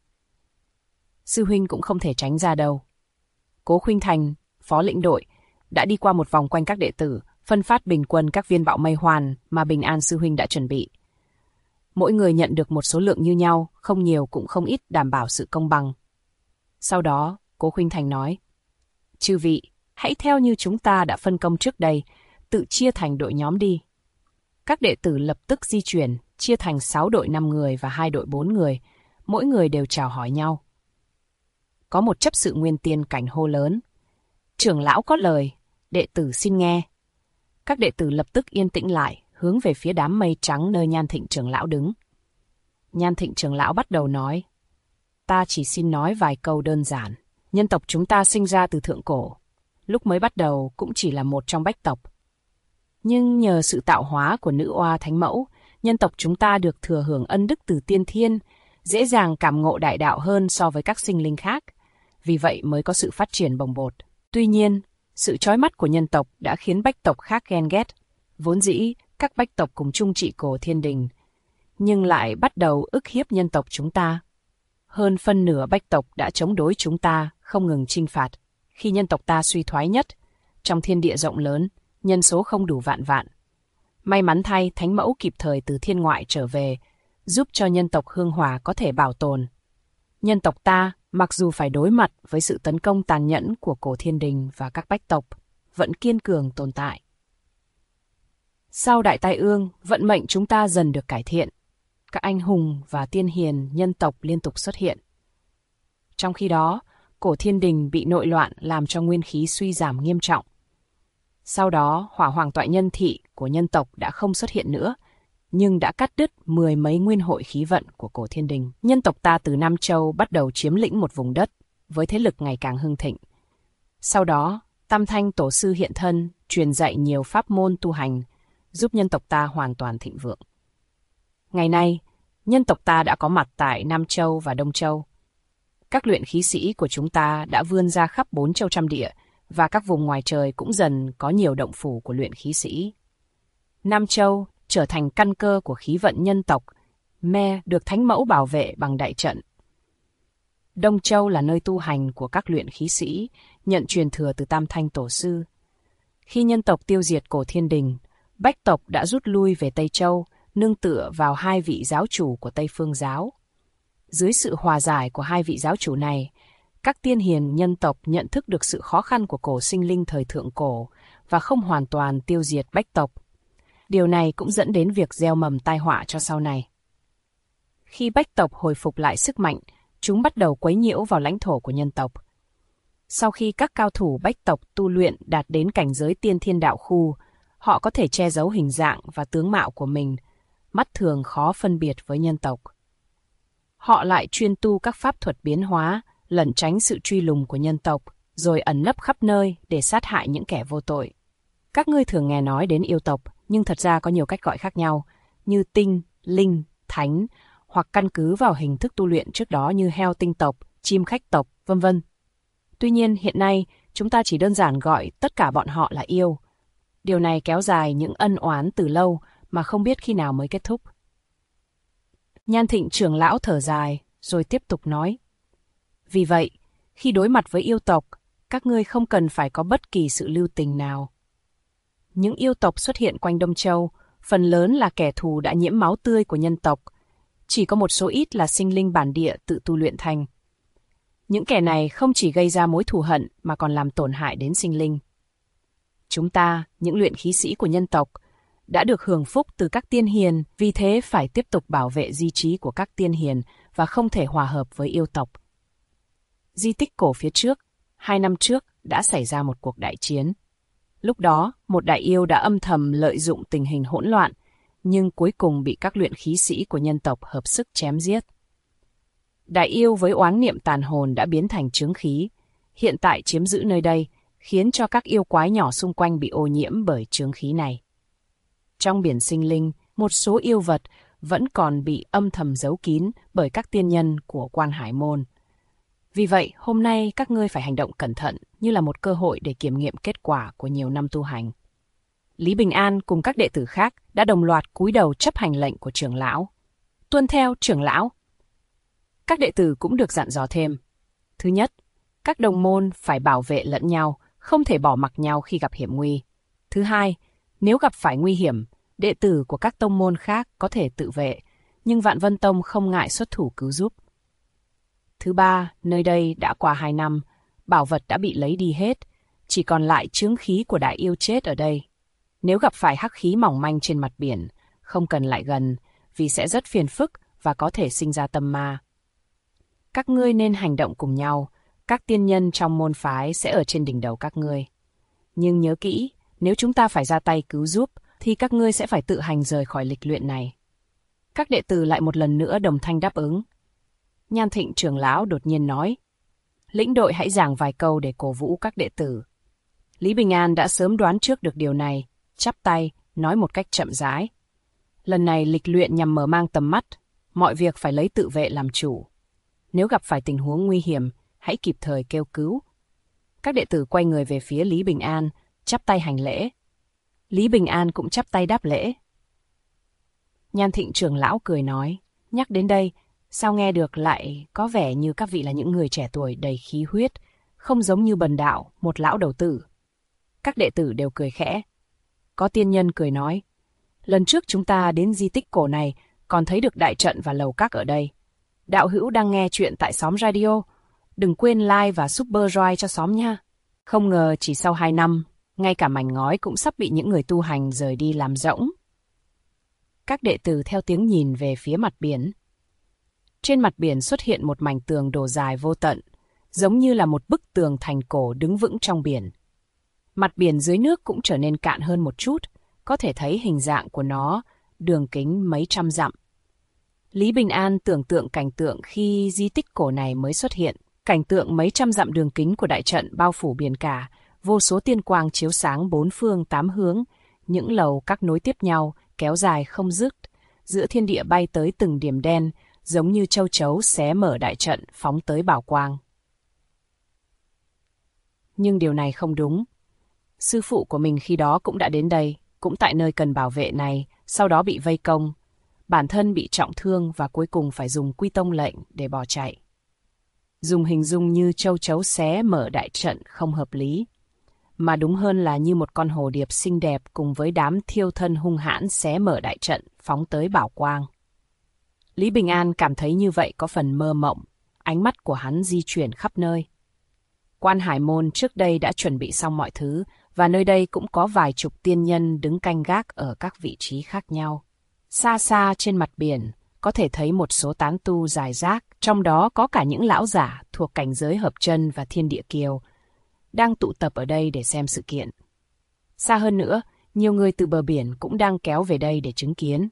Sư huynh cũng không thể tránh ra đâu. Cố Khuynh Thành, phó lĩnh đội, đã đi qua một vòng quanh các đệ tử, phân phát bình quân các viên bạo mây hoàn mà Bình An sư huynh đã chuẩn bị. Mỗi người nhận được một số lượng như nhau, không nhiều cũng không ít, đảm bảo sự công bằng. Sau đó, Cố Khuynh Thành nói, chư vị, hãy theo như chúng ta đã phân công trước đây, tự chia thành đội nhóm đi. Các đệ tử lập tức di chuyển, chia thành 6 đội 5 người và 2 đội 4 người, mỗi người đều chào hỏi nhau. Có một chấp sự nguyên tiên cảnh hô lớn. Trưởng lão có lời, đệ tử xin nghe. Các đệ tử lập tức yên tĩnh lại, hướng về phía đám mây trắng nơi Nhan Thịnh trưởng lão đứng. Nhan Thịnh trưởng lão bắt đầu nói. Ta chỉ xin nói vài câu đơn giản. Nhân tộc chúng ta sinh ra từ thượng cổ. Lúc mới bắt đầu cũng chỉ là một trong bách tộc. Nhưng nhờ sự tạo hóa của nữ oa thánh mẫu, nhân tộc chúng ta được thừa hưởng ân đức từ tiên thiên, dễ dàng cảm ngộ đại đạo hơn so với các sinh linh khác. Vì vậy mới có sự phát triển bồng bột. Tuy nhiên, sự chói mắt của nhân tộc đã khiến bách tộc khác ghen ghét. Vốn dĩ, các bách tộc cùng chung trị Cổ Thiên Đình, nhưng lại bắt đầu ức hiếp nhân tộc chúng ta. Hơn phân nửa bách tộc đã chống đối chúng ta, không ngừng chinh phạt. Khi nhân tộc ta suy thoái nhất, trong thiên địa rộng lớn, nhân số không đủ vạn vạn. May mắn thay, Thánh Mẫu kịp thời từ thiên ngoại trở về, giúp cho nhân tộc Hương Hòa có thể bảo tồn. Nhân tộc ta, mặc dù phải đối mặt với sự tấn công tàn nhẫn của Cổ Thiên Đình và các bách tộc, vẫn kiên cường tồn tại. Sau đại tai ương, vận mệnh chúng ta dần được cải thiện. Các anh hùng và tiên hiền nhân tộc liên tục xuất hiện. Trong khi đó, Cổ Thiên Đình bị nội loạn làm cho nguyên khí suy giảm nghiêm trọng. Sau đó, hỏa hoàng toại nhân thị của nhân tộc đã không xuất hiện nữa, nhưng đã cắt đứt 10 mấy nguyên hội khí vận của Cổ Thiên Đình. Nhân tộc ta từ Nam Châu bắt đầu chiếm lĩnh một vùng đất, với thế lực ngày càng hưng thịnh. Sau đó, Tam Thanh Tổ sư hiện thân, truyền dạy nhiều pháp môn tu hành, giúp nhân tộc ta hoàn toàn thịnh vượng. Ngày nay, nhân tộc ta đã có mặt tại Nam Châu và Đông Châu. Các luyện khí sĩ của chúng ta đã vươn ra khắp 4 châu trăm địa, và các vùng ngoài trời cũng dần có nhiều động phủ của luyện khí sĩ. Nam Châu trở thành căn cơ của khí vận nhân tộc, Me được Thánh Mẫu bảo vệ bằng đại trận. Đông Châu là nơi tu hành của các luyện khí sĩ, nhận truyền thừa từ Tam Thanh Tổ sư. Khi nhân tộc tiêu diệt Cổ Thiên Đình, bách tộc đã rút lui về Tây Châu, nương tựa vào 2 vị giáo chủ của Tây Phương giáo. Dưới sự hòa giải của 2 vị giáo chủ này, các tiên hiền nhân tộc nhận thức được sự khó khăn của cổ sinh linh thời thượng cổ và không hoàn toàn tiêu diệt bách tộc. Điều này cũng dẫn đến việc gieo mầm tai họa cho sau này. Khi bách tộc hồi phục lại sức mạnh, chúng bắt đầu quấy nhiễu vào lãnh thổ của nhân tộc. Sau khi các cao thủ bách tộc tu luyện đạt đến cảnh giới tiên thiên đạo khu, họ có thể che giấu hình dạng và tướng mạo của mình, mắt thường khó phân biệt với nhân tộc. Họ lại chuyên tu các pháp thuật biến hóa, lẩn tránh sự truy lùng của nhân tộc, rồi ẩn nấp khắp nơi để sát hại những kẻ vô tội. Các ngươi thường nghe nói đến yêu tộc, nhưng thật ra có nhiều cách gọi khác nhau, như tinh, linh, thánh, hoặc căn cứ vào hình thức tu luyện trước đó như heo tinh tộc, chim khách tộc, v.v. Tuy nhiên, hiện nay, chúng ta chỉ đơn giản gọi tất cả bọn họ là yêu. Điều này kéo dài những ân oán từ lâu mà không biết khi nào mới kết thúc. Nhan Thịnh trưởng lão thở dài, rồi tiếp tục nói. Vì vậy, khi đối mặt với yêu tộc, các ngươi không cần phải có bất kỳ sự lưu tình nào. Những yêu tộc xuất hiện quanh Đông Châu, phần lớn là kẻ thù đã nhiễm máu tươi của nhân tộc. Chỉ có một số ít là sinh linh bản địa tự tu luyện thành. Những kẻ này không chỉ gây ra mối thù hận mà còn làm tổn hại đến sinh linh. Chúng ta, những luyện khí sĩ của nhân tộc, đã được hưởng phúc từ các tiên hiền, vì thế phải tiếp tục bảo vệ di trí của các tiên hiền và không thể hòa hợp với yêu tộc. Di tích cổ phía trước, 2 năm trước đã xảy ra một cuộc đại chiến. Lúc đó, một đại yêu đã âm thầm lợi dụng tình hình hỗn loạn, nhưng cuối cùng bị các luyện khí sĩ của nhân tộc hợp sức chém giết. Đại yêu với oán niệm tàn hồn đã biến thành chướng khí, hiện tại chiếm giữ nơi đây, khiến cho các yêu quái nhỏ xung quanh bị ô nhiễm bởi chướng khí này. Trong biển sinh linh, một số yêu vật vẫn còn bị âm thầm giấu kín bởi các tiên nhân của Quan Hải Môn. Vì vậy, hôm nay các ngươi phải hành động cẩn thận như là một cơ hội để kiểm nghiệm kết quả của nhiều năm tu hành. Lý Bình An cùng các đệ tử khác đã đồng loạt cúi đầu chấp hành lệnh của trưởng lão. Tuân theo trưởng lão. Các đệ tử cũng được dặn dò thêm. Thứ nhất, các đồng môn phải bảo vệ lẫn nhau, không thể bỏ mặc nhau khi gặp hiểm nguy. Thứ hai, nếu gặp phải nguy hiểm, đệ tử của các tông môn khác có thể tự vệ, nhưng Vạn Vân Tông không ngại xuất thủ cứu giúp. Thứ ba, nơi đây đã qua 2 năm, bảo vật đã bị lấy đi hết, chỉ còn lại chướng khí của đại yêu chết ở đây. Nếu gặp phải hắc khí mỏng manh trên mặt biển, không cần lại gần, vì sẽ rất phiền phức và có thể sinh ra tâm ma. Các ngươi nên hành động cùng nhau, các tiên nhân trong môn phái sẽ ở trên đỉnh đầu các ngươi. Nhưng nhớ kỹ, nếu chúng ta phải ra tay cứu giúp, thì các ngươi sẽ phải tự hành rời khỏi lịch luyện này. Các đệ tử lại một lần nữa đồng thanh đáp ứng. Nhan Thịnh trưởng lão đột nhiên nói, lĩnh đội hãy giảng vài câu để cổ vũ các đệ tử. Lý Bình An đã sớm đoán trước được điều này, chắp tay, nói một cách chậm rãi. Lần này lịch luyện nhằm mở mang tầm mắt, mọi việc phải lấy tự vệ làm chủ. Nếu gặp phải tình huống nguy hiểm, hãy kịp thời kêu cứu. Các đệ tử quay người về phía Lý Bình An, chắp tay hành lễ. Lý Bình An cũng chắp tay đáp lễ. Nhan Thịnh trưởng lão cười nói, nhắc đến đây, sao nghe được lại có vẻ như các vị là những người trẻ tuổi đầy khí huyết, không giống như Bần Đạo, một lão đầu tử. Các đệ tử đều cười khẽ. Có tiên nhân cười nói, lần trước chúng ta đến di tích cổ này còn thấy được đại trận và lầu các ở đây. Đạo hữu đang nghe chuyện tại xóm radio, đừng quên like và subscribe cho xóm nha. Không ngờ chỉ sau 2 năm, ngay cả mảnh ngói cũng sắp bị những người tu hành rời đi làm rỗng. Các đệ tử theo tiếng nhìn về phía mặt biển. Trên mặt biển xuất hiện một mảnh tường đổ dài vô tận, giống như là một bức tường thành cổ đứng vững trong biển. Mặt biển dưới nước cũng trở nên cạn hơn một chút, có thể thấy hình dạng của nó, đường kính mấy trăm dặm. Lý Bình An tưởng tượng cảnh tượng khi di tích cổ này mới xuất hiện, cảnh tượng mấy trăm dặm đường kính của đại trận bao phủ biển cả, vô số tiên quang chiếu sáng 4 phương 8 hướng, những lầu các nối tiếp nhau, kéo dài không dứt, giữa thiên địa bay tới từng điểm đen, giống như châu chấu xé mở đại trận phóng tới bảo quang. Nhưng điều này không đúng. Sư phụ của mình khi đó cũng đã đến đây, cũng tại nơi cần bảo vệ này, sau đó bị vây công. Bản thân bị trọng thương và cuối cùng phải dùng quy tông lệnh để bỏ chạy. Dùng hình dung như châu chấu xé mở đại trận không hợp lý, mà đúng hơn là như một con hồ điệp xinh đẹp cùng với đám thiêu thân hung hãn xé mở đại trận phóng tới bảo quang. Lý Bình An cảm thấy như vậy có phần mơ mộng, ánh mắt của hắn di chuyển khắp nơi. Quan Hải Môn trước đây đã chuẩn bị xong mọi thứ, và nơi đây cũng có vài chục tiên nhân đứng canh gác ở các vị trí khác nhau. Xa xa trên mặt biển, có thể thấy một số tán tu rải rác, trong đó có cả những lão giả thuộc cảnh giới hợp chân và thiên địa kiều, đang tụ tập ở đây để xem sự kiện. Xa hơn nữa, nhiều người từ bờ biển cũng đang kéo về đây để chứng kiến.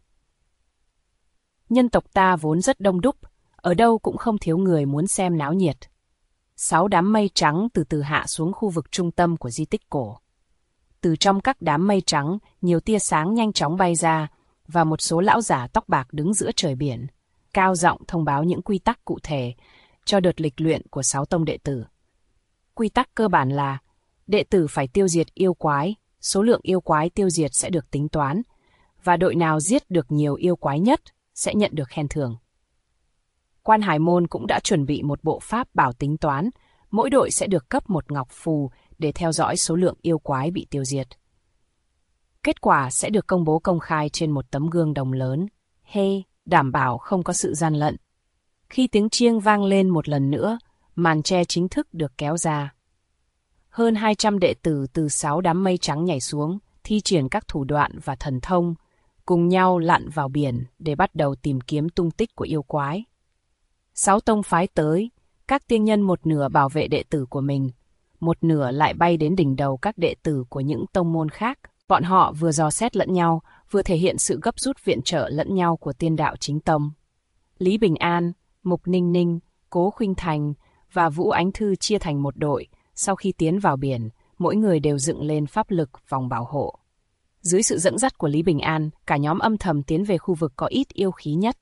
Nhân tộc ta vốn rất đông đúc, ở đâu cũng không thiếu người muốn xem náo nhiệt. 6 đám mây trắng từ từ hạ xuống khu vực trung tâm của di tích cổ. Từ trong các đám mây trắng, nhiều tia sáng nhanh chóng bay ra, và một số lão giả tóc bạc đứng giữa trời biển, cao giọng thông báo những quy tắc cụ thể cho đợt lịch luyện của 6 tông đệ tử. Quy tắc cơ bản là, đệ tử phải tiêu diệt yêu quái, số lượng yêu quái tiêu diệt sẽ được tính toán, và đội nào giết được nhiều yêu quái nhất sẽ nhận được khen thưởng. Quan Hải Môn cũng đã chuẩn bị một bộ pháp bảo tính toán, mỗi đội sẽ được cấp một ngọc phù để theo dõi số lượng yêu quái bị tiêu diệt. Kết quả sẽ được công bố công khai trên một tấm gương đồng lớn, đảm bảo không có sự gian lận. Khi tiếng chiêng vang lên một lần nữa, màn che chính thức được kéo ra. Hơn 200 đệ tử từ 6 đám mây trắng nhảy xuống, thi triển các thủ đoạn và thần thông, cùng nhau lặn vào biển để bắt đầu tìm kiếm tung tích của yêu quái. 6 tông phái tới, các tiên nhân một nửa bảo vệ đệ tử của mình, một nửa lại bay đến đỉnh đầu các đệ tử của những tông môn khác. Bọn họ vừa dò xét lẫn nhau, vừa thể hiện sự gấp rút viện trợ lẫn nhau của Tiên đạo chính tông. Lý Bình An, Mục Ninh Ninh, Cố Khuynh Thành và Vũ Ánh Thư chia thành một đội. Sau khi tiến vào biển, mỗi người đều dựng lên pháp lực vòng bảo hộ. Dưới sự dẫn dắt của Lý Bình An, cả nhóm âm thầm tiến về khu vực có ít yêu khí nhất.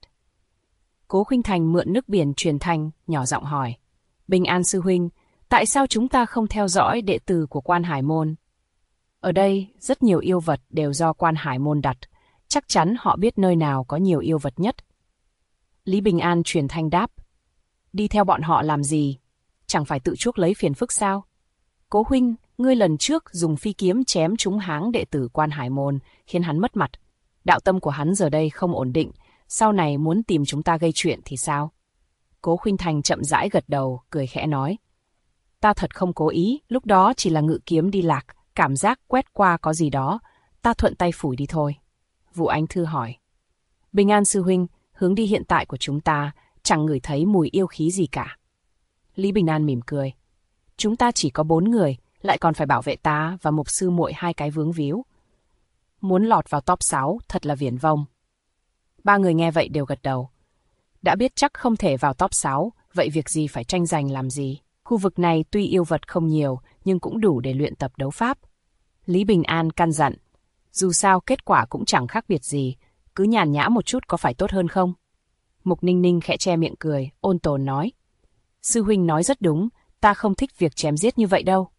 Cố Khuynh Thành mượn nước biển truyền thanh, nhỏ giọng hỏi: Bình An sư huynh, tại sao chúng ta không theo dõi đệ tử của Quan Hải Môn? Ở đây, rất nhiều yêu vật đều do Quan Hải Môn đặt, chắc chắn họ biết nơi nào có nhiều yêu vật nhất. Lý Bình An truyền thanh đáp: Đi theo bọn họ làm gì? Chẳng phải tự chuốc lấy phiền phức sao? Cố huynh, ngươi lần trước dùng phi kiếm chém trúng háng đệ tử Quan Hải Môn, khiến hắn mất mặt. Đạo tâm của hắn giờ đây không ổn định, sau này muốn tìm chúng ta gây chuyện thì sao? Cố Khuynh Thành chậm rãi gật đầu, cười khẽ nói: Ta thật không cố ý, lúc đó chỉ là ngự kiếm đi lạc, cảm giác quét qua có gì đó, ta thuận tay phủi đi thôi. Vũ Ánh Thư hỏi: Bình An sư huynh, hướng đi hiện tại của chúng ta chẳng ngửi thấy mùi yêu khí gì cả. Lý Bình An mỉm cười: Chúng ta chỉ có 4 người, lại còn phải bảo vệ ta và Mục sư muội 2 cái vướng víu. Muốn lọt vào top 6 thật là viển vông. 3 người nghe vậy đều gật đầu. Đã biết chắc không thể vào top 6, vậy việc gì phải tranh giành làm gì? Khu vực này tuy yêu vật không nhiều, nhưng cũng đủ để luyện tập đấu pháp. Lý Bình An căn dặn: Dù sao kết quả cũng chẳng khác biệt gì, cứ nhàn nhã một chút có phải tốt hơn không? Mục Ninh Ninh khẽ che miệng cười, ôn tồn nói: Sư huynh nói rất đúng, ta không thích việc chém giết như vậy đâu.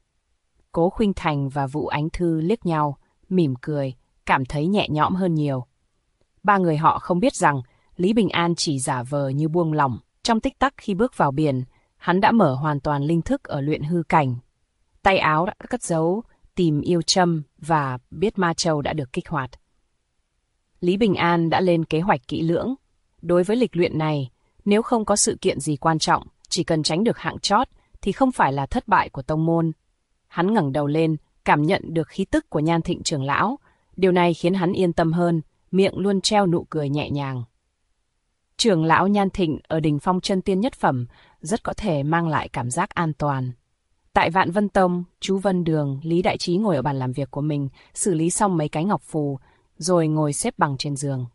Cố Khuynh Thành và Vũ Ánh Thư liếc nhau, mỉm cười, cảm thấy nhẹ nhõm hơn nhiều. 3 người họ không biết rằng Lý Bình An chỉ giả vờ như buông lỏng. Trong tích tắc khi bước vào biển, hắn đã mở hoàn toàn linh thức ở luyện hư cảnh. Tay áo đã cất giấu tìm yêu châm và biết ma châu đã được kích hoạt. Lý Bình An đã lên kế hoạch kỹ lưỡng. Đối với lịch luyện này, nếu không có sự kiện gì quan trọng, chỉ cần tránh được hạng chót thì không phải là thất bại của tông môn. Hắn ngẩng đầu lên, cảm nhận được khí tức của Nhan Thịnh trưởng lão. Điều này khiến hắn yên tâm hơn, miệng luôn treo nụ cười nhẹ nhàng. Trưởng lão Nhan Thịnh ở đỉnh phong chân tiên nhất phẩm rất có thể mang lại cảm giác an toàn. Tại Vạn Vân Tông, chú Vân Đường, Lý Đại Trí ngồi ở bàn làm việc của mình, xử lý xong mấy cái ngọc phù, rồi ngồi xếp bằng trên giường.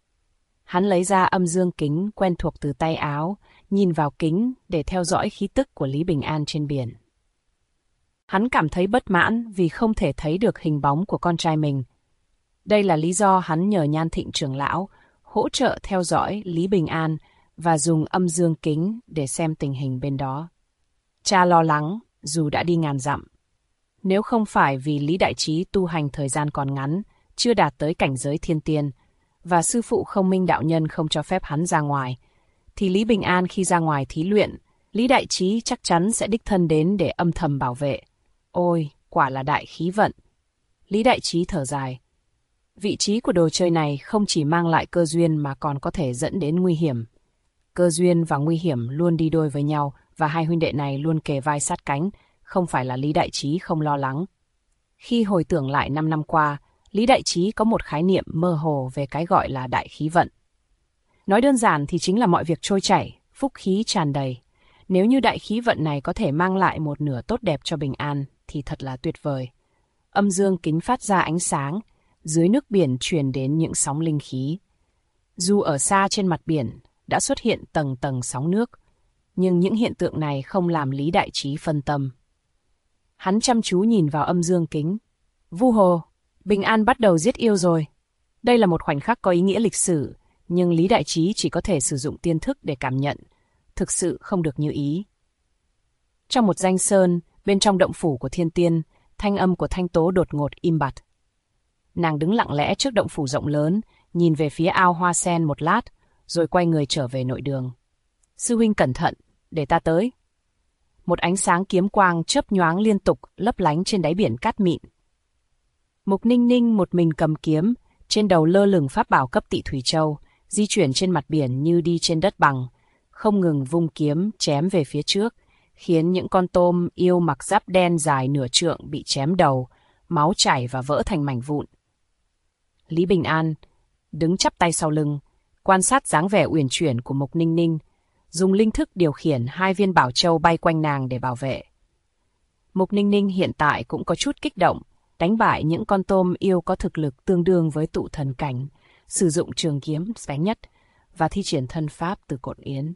Hắn lấy ra âm dương kính quen thuộc từ tay áo, nhìn vào kính để theo dõi khí tức của Lý Bình An trên biển. Hắn cảm thấy bất mãn vì không thể thấy được hình bóng của con trai mình. Đây là lý do hắn nhờ Nhan Thịnh trưởng lão hỗ trợ theo dõi Lý Bình An và dùng âm dương kính để xem tình hình bên đó. Cha lo lắng dù đã đi ngàn dặm. Nếu không phải vì Lý Đại Trí tu hành thời gian còn ngắn, chưa đạt tới cảnh giới thiên tiên, và sư phụ Không Minh đạo nhân không cho phép hắn ra ngoài, thì Lý Bình An khi ra ngoài thí luyện, Lý Đại Trí chắc chắn sẽ đích thân đến để âm thầm bảo vệ. Ôi, quả là đại khí vận. Lý Đại Trí thở dài. Vị trí của đồ chơi này không chỉ mang lại cơ duyên mà còn có thể dẫn đến nguy hiểm. Cơ duyên và nguy hiểm luôn đi đôi với nhau và hai huynh đệ này luôn kề vai sát cánh, không phải là Lý Đại Trí không lo lắng. Khi hồi tưởng lại 5 năm qua, Lý Đại Trí có một khái niệm mơ hồ về cái gọi là đại khí vận. Nói đơn giản thì chính là mọi việc trôi chảy, phúc khí tràn đầy. Nếu như đại khí vận này có thể mang lại một nửa tốt đẹp cho Bình An thì thật là tuyệt vời. Âm dương kính phát ra ánh sáng, dưới nước biển truyền đến những sóng linh khí. Dù ở xa trên mặt biển đã xuất hiện tầng tầng sóng nước, nhưng những hiện tượng này không làm Lý Đại Trí phân tâm. Hắn chăm chú nhìn vào âm dương kính. Vu hồ, Bình An bắt đầu giết yêu rồi. Đây là một khoảnh khắc có ý nghĩa lịch sử, nhưng Lý Đại Trí chỉ có thể sử dụng tiên thức để cảm nhận, thực sự không được như ý. Trong một danh sơn, bên trong động phủ của thiên tiên, thanh âm của Thanh Tố đột ngột im bặt. Nàng đứng lặng lẽ trước động phủ rộng lớn, nhìn về phía ao hoa sen một lát, rồi quay người trở về nội đường. Sư huynh cẩn thận, để ta tới. Một ánh sáng kiếm quang chớp nhoáng liên tục lấp lánh trên đáy biển cát mịn. Mục Ninh Ninh một mình cầm kiếm, trên đầu lơ lửng pháp bảo cấp Tị Thủy Châu, di chuyển trên mặt biển như đi trên đất bằng, không ngừng vung kiếm chém về phía trước, khiến những con tôm yêu mặc giáp đen dài nửa trượng bị chém đầu, máu chảy và vỡ thành mảnh vụn. Lý Bình An đứng chắp tay sau lưng, quan sát dáng vẻ uyển chuyển của Mục Ninh Ninh, dùng linh thức điều khiển 2 viên bảo châu bay quanh nàng để bảo vệ. Mục Ninh Ninh hiện tại cũng có chút kích động, đánh bại những con tôm yêu có thực lực tương đương với tụ thần cảnh, sử dụng trường kiếm đánh nhất và thi triển thân pháp từ cột yến.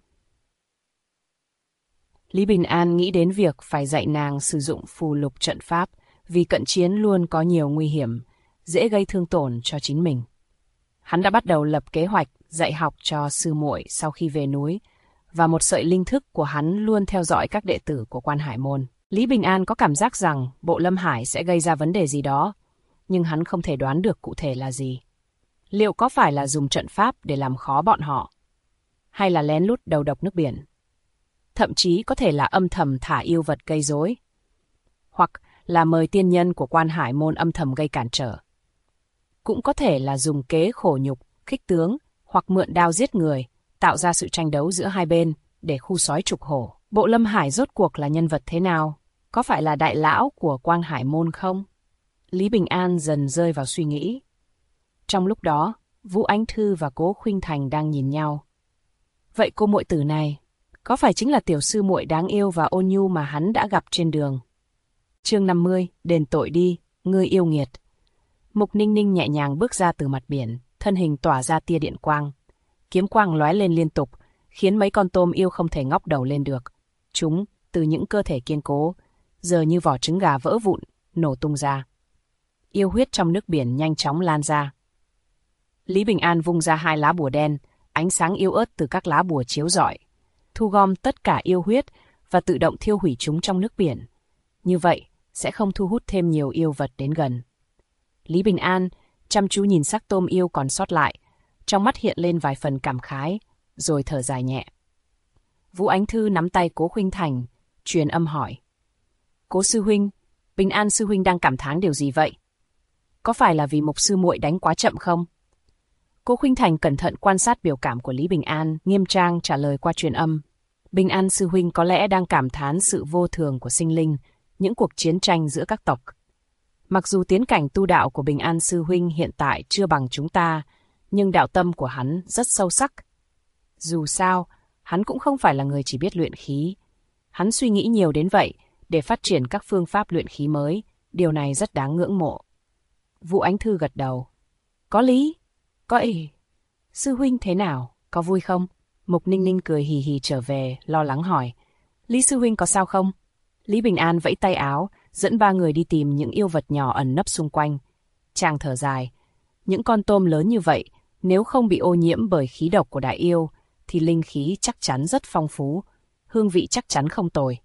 Lý Bình An nghĩ đến việc phải dạy nàng sử dụng phù lục trận pháp, vì cận chiến luôn có nhiều nguy hiểm, dễ gây thương tổn cho chính mình. Hắn đã bắt đầu lập kế hoạch dạy học cho sư muội sau khi về núi, và một sợi linh thức của hắn luôn theo dõi các đệ tử của Quan Hải Môn. Lý Bình An có cảm giác rằng Bộ Lâm Hải sẽ gây ra vấn đề gì đó, nhưng hắn không thể đoán được cụ thể là gì. Liệu có phải là dùng trận pháp để làm khó bọn họ, hay là lén lút đầu độc nước biển? Thậm chí có thể là âm thầm thả yêu vật gây rối, hoặc là mời tiên nhân của Quan Hải Môn âm thầm gây cản trở. Cũng có thể là dùng kế khổ nhục, khích tướng, hoặc mượn đao giết người, tạo ra sự tranh đấu giữa hai bên để khu sói trục hổ. Bộ Lâm Hải rốt cuộc là nhân vật thế nào? Có phải là đại lão của Quan Hải Môn không? Lý Bình An dần rơi vào suy nghĩ. Trong lúc đó, Vũ Ánh Thư và Cố Khuynh Thành đang nhìn nhau. Vậy cô muội tử này, có phải chính là tiểu sư muội đáng yêu và ôn nhu mà hắn đã gặp trên đường? Chương 50, đền tội đi, ngươi yêu nghiệt. Mục Ninh Ninh nhẹ nhàng bước ra từ mặt biển, thân hình tỏa ra tia điện quang. Kiếm quang lóe lên liên tục, khiến mấy con tôm yêu không thể ngóc đầu lên được. Chúng, từ những cơ thể kiên cố, giờ như vỏ trứng gà vỡ vụn, nổ tung ra. Yêu huyết trong nước biển nhanh chóng lan ra. Lý Bình An vung ra 2 lá bùa đen, ánh sáng yếu ớt từ các lá bùa chiếu rọi, thu gom tất cả yêu huyết và tự động thiêu hủy chúng trong nước biển. Như vậy, sẽ không thu hút thêm nhiều yêu vật đến gần. Lý Bình An chăm chú nhìn xác tôm yêu còn sót lại, trong mắt hiện lên vài phần cảm khái, rồi thở dài nhẹ. Vũ Ánh Thư nắm tay Cố Khuynh Thành, truyền âm hỏi. Cố sư huynh, Bình An sư huynh đang cảm thán điều gì vậy? Có phải là vì Mục sư muội đánh quá chậm không? Cố Khuynh Thành cẩn thận quan sát biểu cảm của Lý Bình An, nghiêm trang trả lời qua truyền âm. Bình An sư huynh có lẽ đang cảm thán sự vô thường của sinh linh, những cuộc chiến tranh giữa các tộc. Mặc dù tiến cảnh tu đạo của Bình An sư huynh hiện tại chưa bằng chúng ta, nhưng đạo tâm của hắn rất sâu sắc. Dù sao, hắn cũng không phải là người chỉ biết luyện khí. Hắn suy nghĩ nhiều đến vậy để phát triển các phương pháp luyện khí mới, điều này rất đáng ngưỡng mộ. Vũ Ánh Thư gật đầu. Có lý, có ý. Sư huynh thế nào, có vui không? Mục Ninh Ninh cười hì hì trở về, lo lắng hỏi. Lý sư huynh có sao không? Lý Bình An vẫy tay áo, dẫn 3 người đi tìm những yêu vật nhỏ ẩn nấp xung quanh. Chàng thở dài. Những con tôm lớn như vậy, nếu không bị ô nhiễm bởi khí độc của đại yêu, thì linh khí chắc chắn rất phong phú, hương vị chắc chắn không tồi.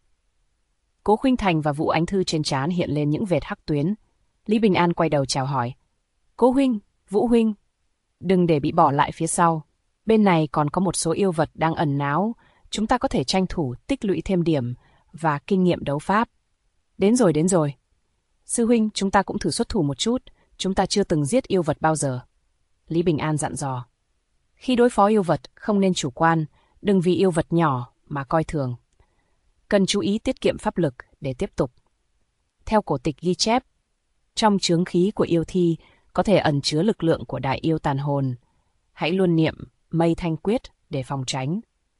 Cố Khuynh Thành và Vũ Ánh Thư trên trán hiện lên những vệt hắc tuyến. Lý Bình An quay đầu chào hỏi. Cố huynh, Vũ huynh, đừng để bị bỏ lại phía sau. Bên này còn có một số yêu vật đang ẩn náu, chúng ta có thể tranh thủ tích lũy thêm điểm và kinh nghiệm đấu pháp. Đến rồi. Sư huynh, chúng ta cũng thử xuất thủ một chút, chúng ta chưa từng giết yêu vật bao giờ. Lý Bình An dặn dò. Khi đối phó yêu vật, không nên chủ quan, đừng vì yêu vật nhỏ mà coi thường. Cần chú ý tiết kiệm pháp lực để tiếp tục. Theo cổ tịch ghi chép, trong chướng khí của yêu thi có thể ẩn chứa lực lượng của đại yêu tàn hồn. Hãy luôn niệm Mây Thanh Quyết để phòng tránh.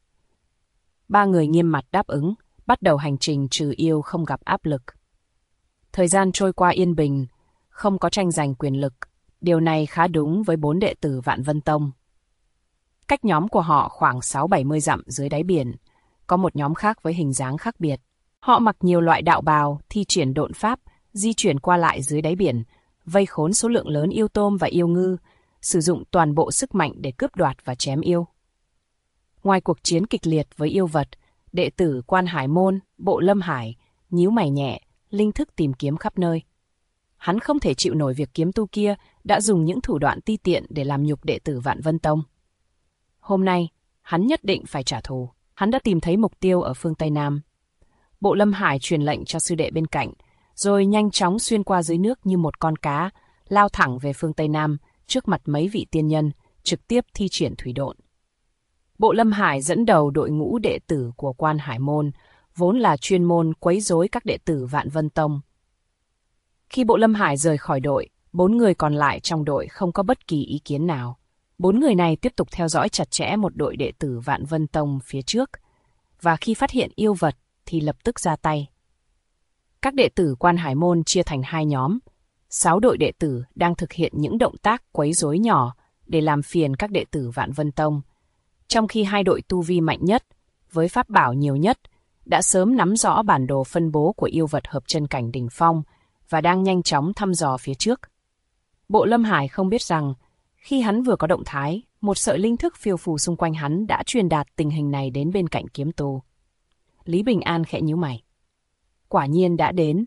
3 người nghiêm mặt đáp ứng, bắt đầu hành trình trừ yêu không gặp áp lực. Thời gian trôi qua yên bình, không có tranh giành quyền lực. Điều này khá đúng với 4 đệ tử Vạn Vân Tông. Cách nhóm của họ khoảng 6-70 dặm dưới đáy biển, có một nhóm khác với hình dáng khác biệt. Họ mặc nhiều loại đạo bào, thi triển độn pháp, di chuyển qua lại dưới đáy biển, vây khốn số lượng lớn yêu tôm và yêu ngư, sử dụng toàn bộ sức mạnh để cướp đoạt và chém yêu. Ngoài cuộc chiến kịch liệt với yêu vật, đệ tử Quan Hải Môn, Bộ Lâm Hải, nhíu mày nhẹ, linh thức tìm kiếm khắp nơi. Hắn không thể chịu nổi việc kiếm tu kia đã dùng những thủ đoạn ti tiện để làm nhục đệ tử Vạn Vân Tông. Hôm nay, hắn nhất định phải trả thù. Hắn đã tìm thấy mục tiêu ở phương Tây Nam. Bộ Lâm Hải truyền lệnh cho sư đệ bên cạnh, rồi nhanh chóng xuyên qua dưới nước như một con cá, lao thẳng về phương Tây Nam, trước mặt mấy vị tiên nhân, trực tiếp thi triển thủy độn. Bộ Lâm Hải dẫn đầu đội ngũ đệ tử của Quan Hải Môn, vốn là chuyên môn quấy rối các đệ tử Vạn Vân Tông. Khi Bộ Lâm Hải rời khỏi đội, 4 người còn lại trong đội không có bất kỳ ý kiến nào. 4 người này tiếp tục theo dõi chặt chẽ một đội đệ tử Vạn Vân Tông phía trước, và khi phát hiện yêu vật thì lập tức ra tay. Các đệ tử Quan Hải Môn chia thành 2 nhóm. 6 đội đệ tử đang thực hiện những động tác quấy rối nhỏ để làm phiền các đệ tử Vạn Vân Tông, trong khi 2 đội tu vi mạnh nhất, với pháp bảo nhiều nhất, đã sớm nắm rõ bản đồ phân bố của yêu vật hợp chân cảnh đỉnh phong và đang nhanh chóng thăm dò phía trước. Bộ Lâm Hải không biết rằng, khi hắn vừa có động thái, một sợi linh thức phiêu phù xung quanh hắn đã truyền đạt tình hình này đến bên cạnh kiếm tu. Lý Bình An khẽ nhíu mày. Quả nhiên đã đến.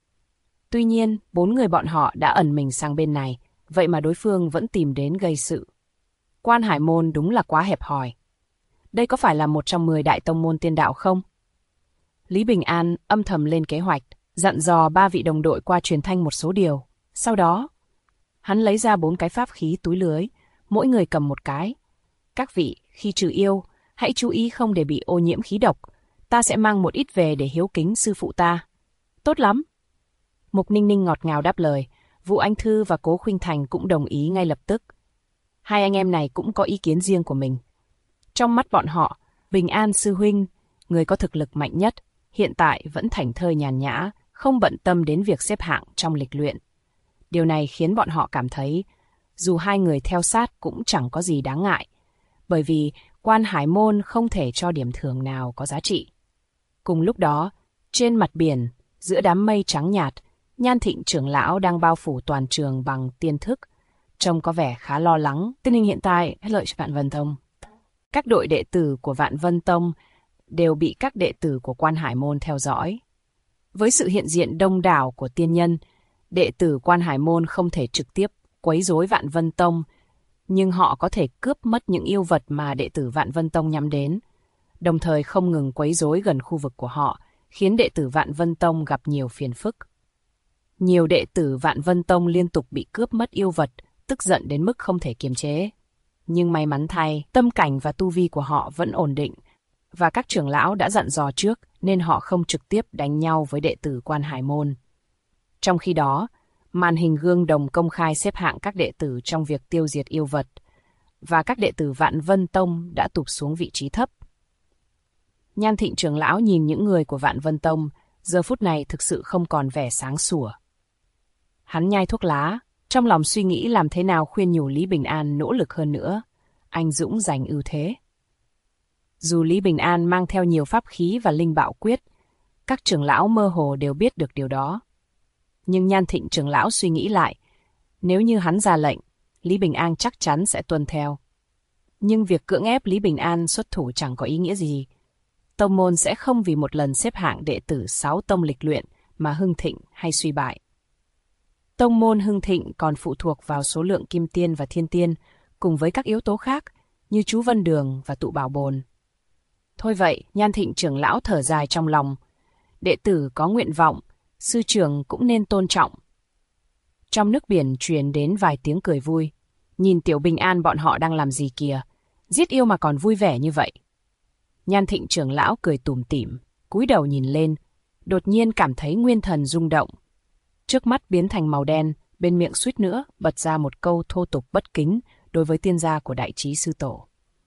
Tuy nhiên, 4 người bọn họ đã ẩn mình sang bên này, vậy mà đối phương vẫn tìm đến gây sự. Quan Hải Môn đúng là quá hẹp hòi. Đây có phải là một trong 10 đại tông môn tiên đạo không? Lý Bình An âm thầm lên kế hoạch, dặn dò 3 vị đồng đội qua truyền thanh một số điều. Sau đó, hắn lấy ra 4 cái pháp khí túi lưới, mỗi người cầm một cái. Các vị, khi trừ yêu, hãy chú ý không để bị ô nhiễm khí độc. Ta sẽ mang một ít về để hiếu kính sư phụ ta. Tốt lắm. Mục Ninh Ninh ngọt ngào đáp lời, Vũ Anh Thư và Cố Khuynh Thành cũng đồng ý ngay lập tức. 2 anh em này cũng có ý kiến riêng của mình. Trong mắt bọn họ, Bình An sư huynh, người có thực lực mạnh nhất, hiện tại vẫn thảnh thơi nhàn nhã, không bận tâm đến việc xếp hạng trong lịch luyện. Điều này khiến bọn họ cảm thấy, dù 2 người theo sát cũng chẳng có gì đáng ngại, bởi vì Quan Hải Môn không thể cho điểm thưởng nào có giá trị. Cùng lúc đó, trên mặt biển, giữa đám mây trắng nhạt, Nhan Thịnh trưởng lão đang bao phủ toàn trường bằng tiên thức, trông có vẻ khá lo lắng. Tình hình hiện tại hết lợi cho Vạn Vân Tông. Các đội đệ tử của Vạn Vân Tông đều bị các đệ tử của Quan Hải Môn theo dõi. Với sự hiện diện đông đảo của tiên nhân, đệ tử Quan Hải Môn không thể trực tiếp quấy rối Vạn Vân Tông, nhưng họ có thể cướp mất những yêu vật mà đệ tử Vạn Vân Tông nhắm đến, đồng thời không ngừng quấy rối gần khu vực của họ, khiến đệ tử Vạn Vân Tông gặp nhiều phiền phức. Nhiều đệ tử Vạn Vân Tông liên tục bị cướp mất yêu vật, tức giận đến mức không thể kiềm chế. Nhưng may mắn thay, tâm cảnh và tu vi của họ vẫn ổn định, và các trưởng lão đã dặn dò trước nên họ không trực tiếp đánh nhau với đệ tử Quan Hải Môn. Trong khi đó, màn hình gương đồng công khai xếp hạng các đệ tử trong việc tiêu diệt yêu vật, và các đệ tử Vạn Vân Tông đã tụt xuống vị trí thấp. Nhan Thịnh trưởng lão nhìn những người của Vạn Vân Tông, giờ phút này thực sự không còn vẻ sáng sủa. Hắn nhai thuốc lá, trong lòng suy nghĩ làm thế nào khuyên nhủ Lý Bình An nỗ lực hơn nữa, anh dũng giành ưu thế. Dù Lý Bình An mang theo nhiều pháp khí và linh bạo quyết, các trưởng lão mơ hồ đều biết được điều đó. Nhưng Nhan Thịnh trưởng lão suy nghĩ lại, nếu như hắn ra lệnh, Lý Bình An chắc chắn sẽ tuân theo. Nhưng việc cưỡng ép Lý Bình An xuất thủ chẳng có ý nghĩa gì. Tông môn sẽ không vì một lần xếp hạng đệ tử 6 tông lịch luyện mà hưng thịnh hay suy bại. Tông môn hưng thịnh còn phụ thuộc vào số lượng kim tiên và thiên tiên, cùng với các yếu tố khác như chú Vân Đường và tụ Bảo Bồn. Thôi vậy, Nhan Thịnh trưởng lão thở dài trong lòng. Đệ tử có nguyện vọng, sư trưởng cũng nên tôn trọng. Trong nước biển truyền đến vài tiếng cười vui. Nhìn Tiểu Bình An bọn họ đang làm gì kìa, giết yêu mà còn vui vẻ như vậy. Nhan Thịnh trưởng lão cười tủm tỉm, cúi đầu nhìn lên, đột nhiên cảm thấy nguyên thần rung động. Trước mắt biến thành màu đen, bên miệng suýt nữa bật ra một câu thô tục bất kính đối với tiên gia của Đại Trí sư tổ.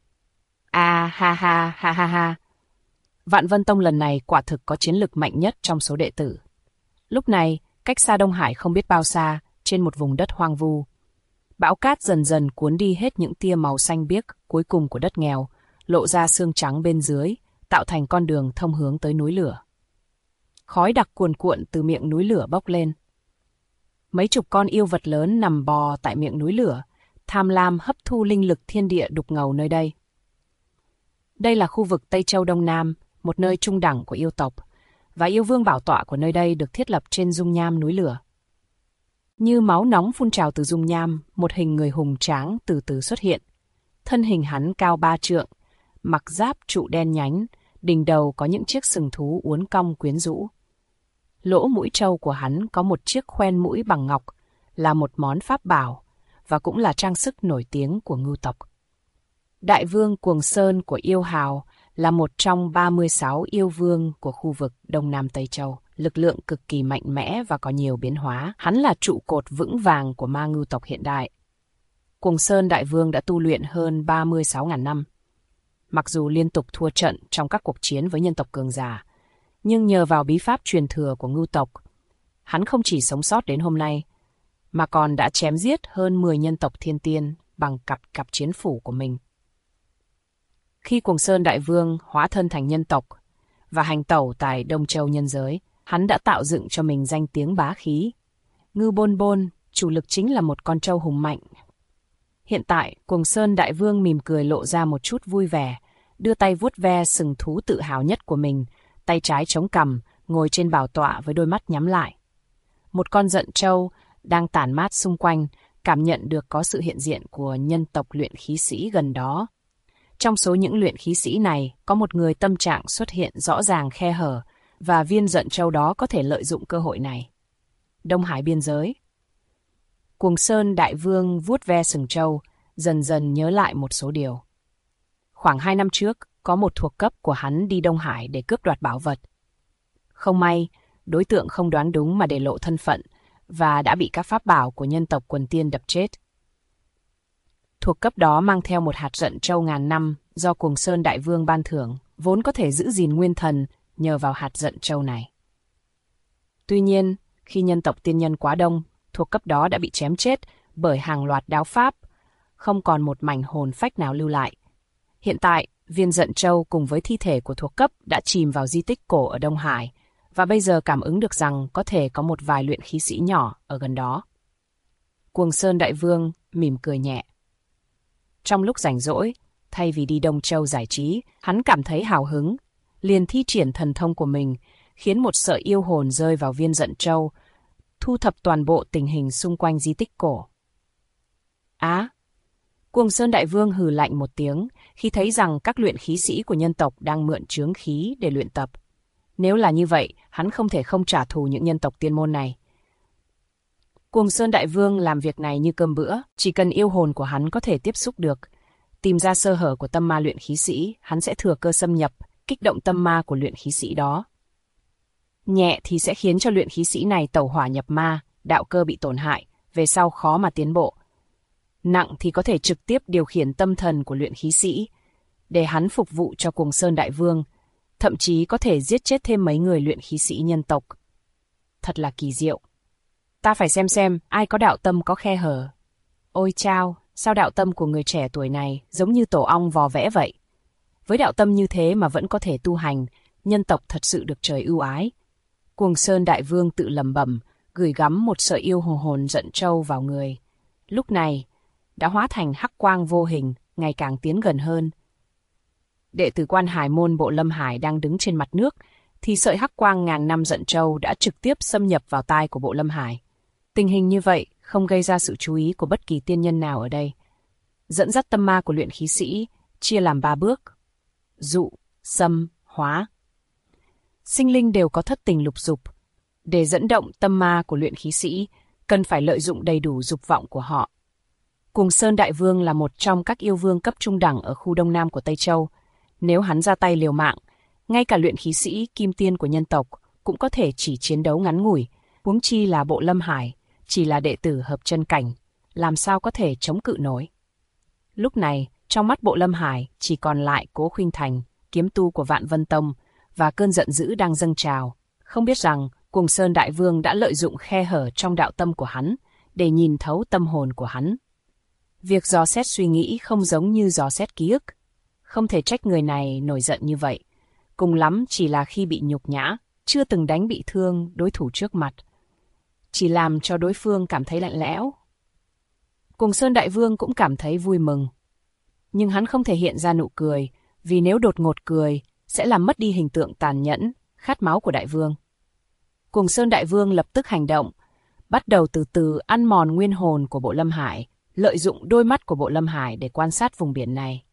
Ha ha ha ha ha. Vạn Vân Tông lần này quả thực có chiến lực mạnh nhất trong số đệ tử. Lúc này, cách xa Đông Hải không biết bao xa, trên một vùng đất hoang vu, bão cát dần dần cuốn đi hết những tia màu xanh biếc cuối cùng của đất nghèo, lộ ra xương trắng bên dưới, tạo thành con đường thông hướng tới núi lửa. Khói đặc cuồn cuộn từ miệng núi lửa bốc lên. Mấy chục con yêu vật lớn nằm bò tại miệng núi lửa, tham lam hấp thu linh lực thiên địa đục ngầu nơi đây. Đây là khu vực Tây Châu Đông Nam, một nơi trung đẳng của yêu tộc, và yêu vương bảo tọa của nơi đây được thiết lập trên dung nham núi lửa. Như máu nóng phun trào từ dung nham, một hình người hùng tráng từ từ xuất hiện. Thân hình hắn cao 3 trượng, mặc giáp trụ đen nhánh, đỉnh đầu có những chiếc sừng thú uốn cong quyến rũ. Lỗ mũi trâu của hắn có một chiếc khoen mũi bằng ngọc, là một món pháp bảo, và cũng là trang sức nổi tiếng của ngưu tộc. Đại vương Cuồng Sơn của yêu hào là một trong 36 yêu vương của khu vực Đông Nam Tây Châu, lực lượng cực kỳ mạnh mẽ và có nhiều biến hóa. Hắn là trụ cột vững vàng của ma ngưu tộc hiện đại. Cuồng Sơn đại vương đã tu luyện hơn 36.000 năm. Mặc dù liên tục thua trận trong các cuộc chiến với nhân tộc cường giả, Nhưng nhờ vào bí pháp truyền thừa của Ngưu tộc, hắn không chỉ sống sót đến hôm nay, mà còn đã chém giết hơn 10 nhân tộc thiên tiên bằng cặp chiến phủ của mình. Khi Cuồng Sơn Đại Vương hóa thân thành nhân tộc và hành tẩu tại Đông Châu nhân giới, hắn đã tạo dựng cho mình danh tiếng bá khí. Ngưu Bôn Bôn, chủ lực chính là một con trâu hùng mạnh. Hiện tại, Cuồng Sơn Đại Vương mỉm cười lộ ra một chút vui vẻ, đưa tay vuốt ve sừng thú tự hào nhất của mình, tay trái chống cằm, ngồi trên bảo tọa với đôi mắt nhắm lại. Một con dận trâu đang tản mát xung quanh, cảm nhận được có sự hiện diện của nhân tộc luyện khí sĩ gần đó. Trong số những luyện khí sĩ này, có một người tâm trạng xuất hiện rõ ràng khe hở, và viên dận trâu đó có thể lợi dụng cơ hội này. Đông Hải biên giới. Cuồng Sơn Đại Vương vuốt ve sừng trâu, dần dần nhớ lại một số điều. Khoảng 2 năm trước, có một thuộc cấp của hắn đi Đông Hải để cướp đoạt bảo vật. Không may, đối tượng không đoán đúng mà để lộ thân phận, và đã bị các pháp bảo của nhân tộc Quần Tiên đập chết. Thuộc cấp đó mang theo một hạt dận trâu ngàn năm do Cuồng Sơn Đại Vương ban thưởng, vốn có thể giữ gìn nguyên thần nhờ vào hạt dận trâu này. Tuy nhiên, khi nhân tộc tiên nhân quá đông, thuộc cấp đó đã bị chém chết bởi hàng loạt đao pháp, không còn một mảnh hồn phách nào lưu lại. Hiện tại, viên dận trâu cùng với thi thể của thuộc cấp đã chìm vào di tích cổ ở Đông Hải, và bây giờ cảm ứng được rằng có thể có một vài luyện khí sĩ nhỏ ở gần đó. Cuồng Sơn Đại Vương mỉm cười nhẹ. Trong lúc rảnh rỗi, thay vì đi Đông Châu giải trí, hắn cảm thấy hào hứng, liền thi triển thần thông của mình, khiến một sợi yêu hồn rơi vào viên dận trâu, thu thập toàn bộ tình hình xung quanh di tích cổ. Cuồng Sơn Đại Vương hừ lạnh một tiếng khi thấy rằng các luyện khí sĩ của nhân tộc đang mượn chướng khí để luyện tập. Nếu là như vậy, hắn không thể không trả thù những nhân tộc tiên môn này. Cuồng Sơn Đại Vương làm việc này như cơm bữa, chỉ cần yêu hồn của hắn có thể tiếp xúc được, tìm ra sơ hở của tâm ma luyện khí sĩ, hắn sẽ thừa cơ xâm nhập, kích động tâm ma của luyện khí sĩ đó. Nhẹ thì sẽ khiến cho luyện khí sĩ này tẩu hỏa nhập ma, đạo cơ bị tổn hại, về sau khó mà tiến bộ. Nặng thì có thể trực tiếp điều khiển tâm thần của luyện khí sĩ, để hắn phục vụ cho Cuồng Sơn Đại Vương, thậm chí có thể giết chết thêm mấy người luyện khí sĩ nhân tộc. Thật là kỳ diệu. Ta phải xem ai có đạo tâm có khe hở. Ôi chao, sao đạo tâm của người trẻ tuổi này giống như tổ ong vò vẽ vậy? Với đạo tâm như thế mà vẫn có thể tu hành, nhân tộc thật sự được trời ưu ái. Cuồng Sơn Đại Vương tự lẩm bẩm, gửi gắm một sợi yêu hồn dận trâu vào người. Lúc này, đã hóa thành hắc quang vô hình, ngày càng tiến gần hơn. Đệ tử Quan Hải môn Bộ Lâm Hải đang đứng trên mặt nước, thì sợi hắc quang ngàn năm dận trâu đã trực tiếp xâm nhập vào tai của Bộ Lâm Hải. Tình hình như vậy không gây ra sự chú ý của bất kỳ tiên nhân nào ở đây. Dẫn dắt tâm ma của luyện khí sĩ chia làm 3 bước: dụ, xâm, hóa. Sinh linh đều có thất tình lục dục. Để dẫn động tâm ma của luyện khí sĩ, cần phải lợi dụng đầy đủ dục vọng của họ. Cuồng Sơn Đại Vương là một trong các yêu vương cấp trung đẳng ở khu Đông Nam của Tây Châu. Nếu hắn ra tay liều mạng, ngay cả luyện khí sĩ kim tiên của nhân tộc cũng có thể chỉ chiến đấu ngắn ngủi, huống chi là Bộ Lâm Hải, chỉ là đệ tử hợp chân cảnh, làm sao có thể chống cự nổi. Lúc này, trong mắt Bộ Lâm Hải chỉ còn lại Cố Khuynh Thành, kiếm tu của Vạn Vân Tông, và cơn giận dữ đang dâng trào, không biết rằng Cuồng Sơn Đại Vương đã lợi dụng khe hở trong đạo tâm của hắn để nhìn thấu tâm hồn của hắn. Việc dò xét suy nghĩ không giống như dò xét ký ức. Không thể trách người này nổi giận như vậy. Cùng lắm chỉ là khi bị nhục nhã, chưa từng đánh bị thương đối thủ trước mặt. Chỉ làm cho đối phương cảm thấy lạnh lẽo. Cuồng Sơn Đại Vương cũng cảm thấy vui mừng. Nhưng hắn không thể hiện ra nụ cười, vì nếu đột ngột cười, sẽ làm mất đi hình tượng tàn nhẫn, khát máu của Đại Vương. Cuồng Sơn Đại Vương lập tức hành động, bắt đầu từ từ ăn mòn nguyên hồn của Bộ Lâm Hải, lợi dụng đôi mắt của Bộ Lâm Hải để quan sát vùng biển này.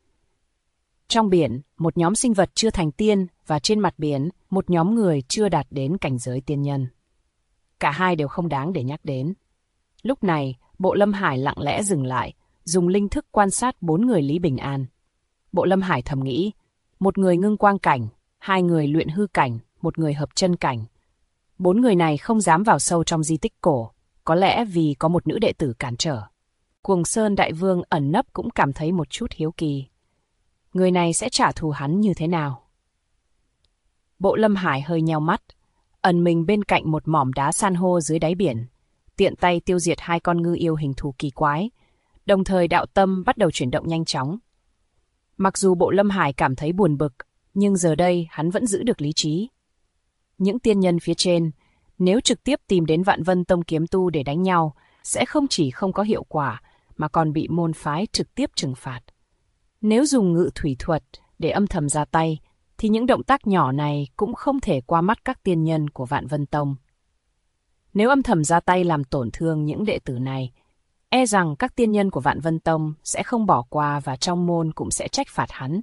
Trong biển, một nhóm sinh vật chưa thành tiên, và trên mặt biển, một nhóm người chưa đạt đến cảnh giới tiên nhân. Cả hai đều không đáng để nhắc đến. Lúc này, Bộ Lâm Hải lặng lẽ dừng lại, dùng linh thức quan sát 4 người Lý Bình An. Bộ Lâm Hải thầm nghĩ, một người ngưng quang cảnh, 2 người luyện hư cảnh, 1 người hợp chân cảnh. 4 người này không dám vào sâu trong di tích cổ, có lẽ vì có một nữ đệ tử cản trở. Cuồng Sơn Đại Vương ẩn nấp cũng cảm thấy một chút hiếu kỳ. Người này sẽ trả thù hắn như thế nào? Bộ Lâm Hải hơi nheo mắt, ẩn mình bên cạnh một mỏm đá san hô dưới đáy biển, tiện tay tiêu diệt 2 con ngư yêu hình thù kỳ quái, đồng thời đạo tâm bắt đầu chuyển động nhanh chóng. Mặc dù Bộ Lâm Hải cảm thấy buồn bực, nhưng giờ đây hắn vẫn giữ được lý trí. Những tiên nhân phía trên, nếu trực tiếp tìm đến Vạn Vân Tông kiếm tu để đánh nhau, sẽ không chỉ không có hiệu quả, mà còn bị môn phái trực tiếp trừng phạt. Nếu dùng ngự thủy thuật để âm thầm ra tay, thì những động tác nhỏ này cũng không thể qua mắt các tiên nhân của Vạn Vân Tông. Nếu âm thầm ra tay làm tổn thương những đệ tử này, e rằng các tiên nhân của Vạn Vân Tông sẽ không bỏ qua và trong môn cũng sẽ trách phạt hắn.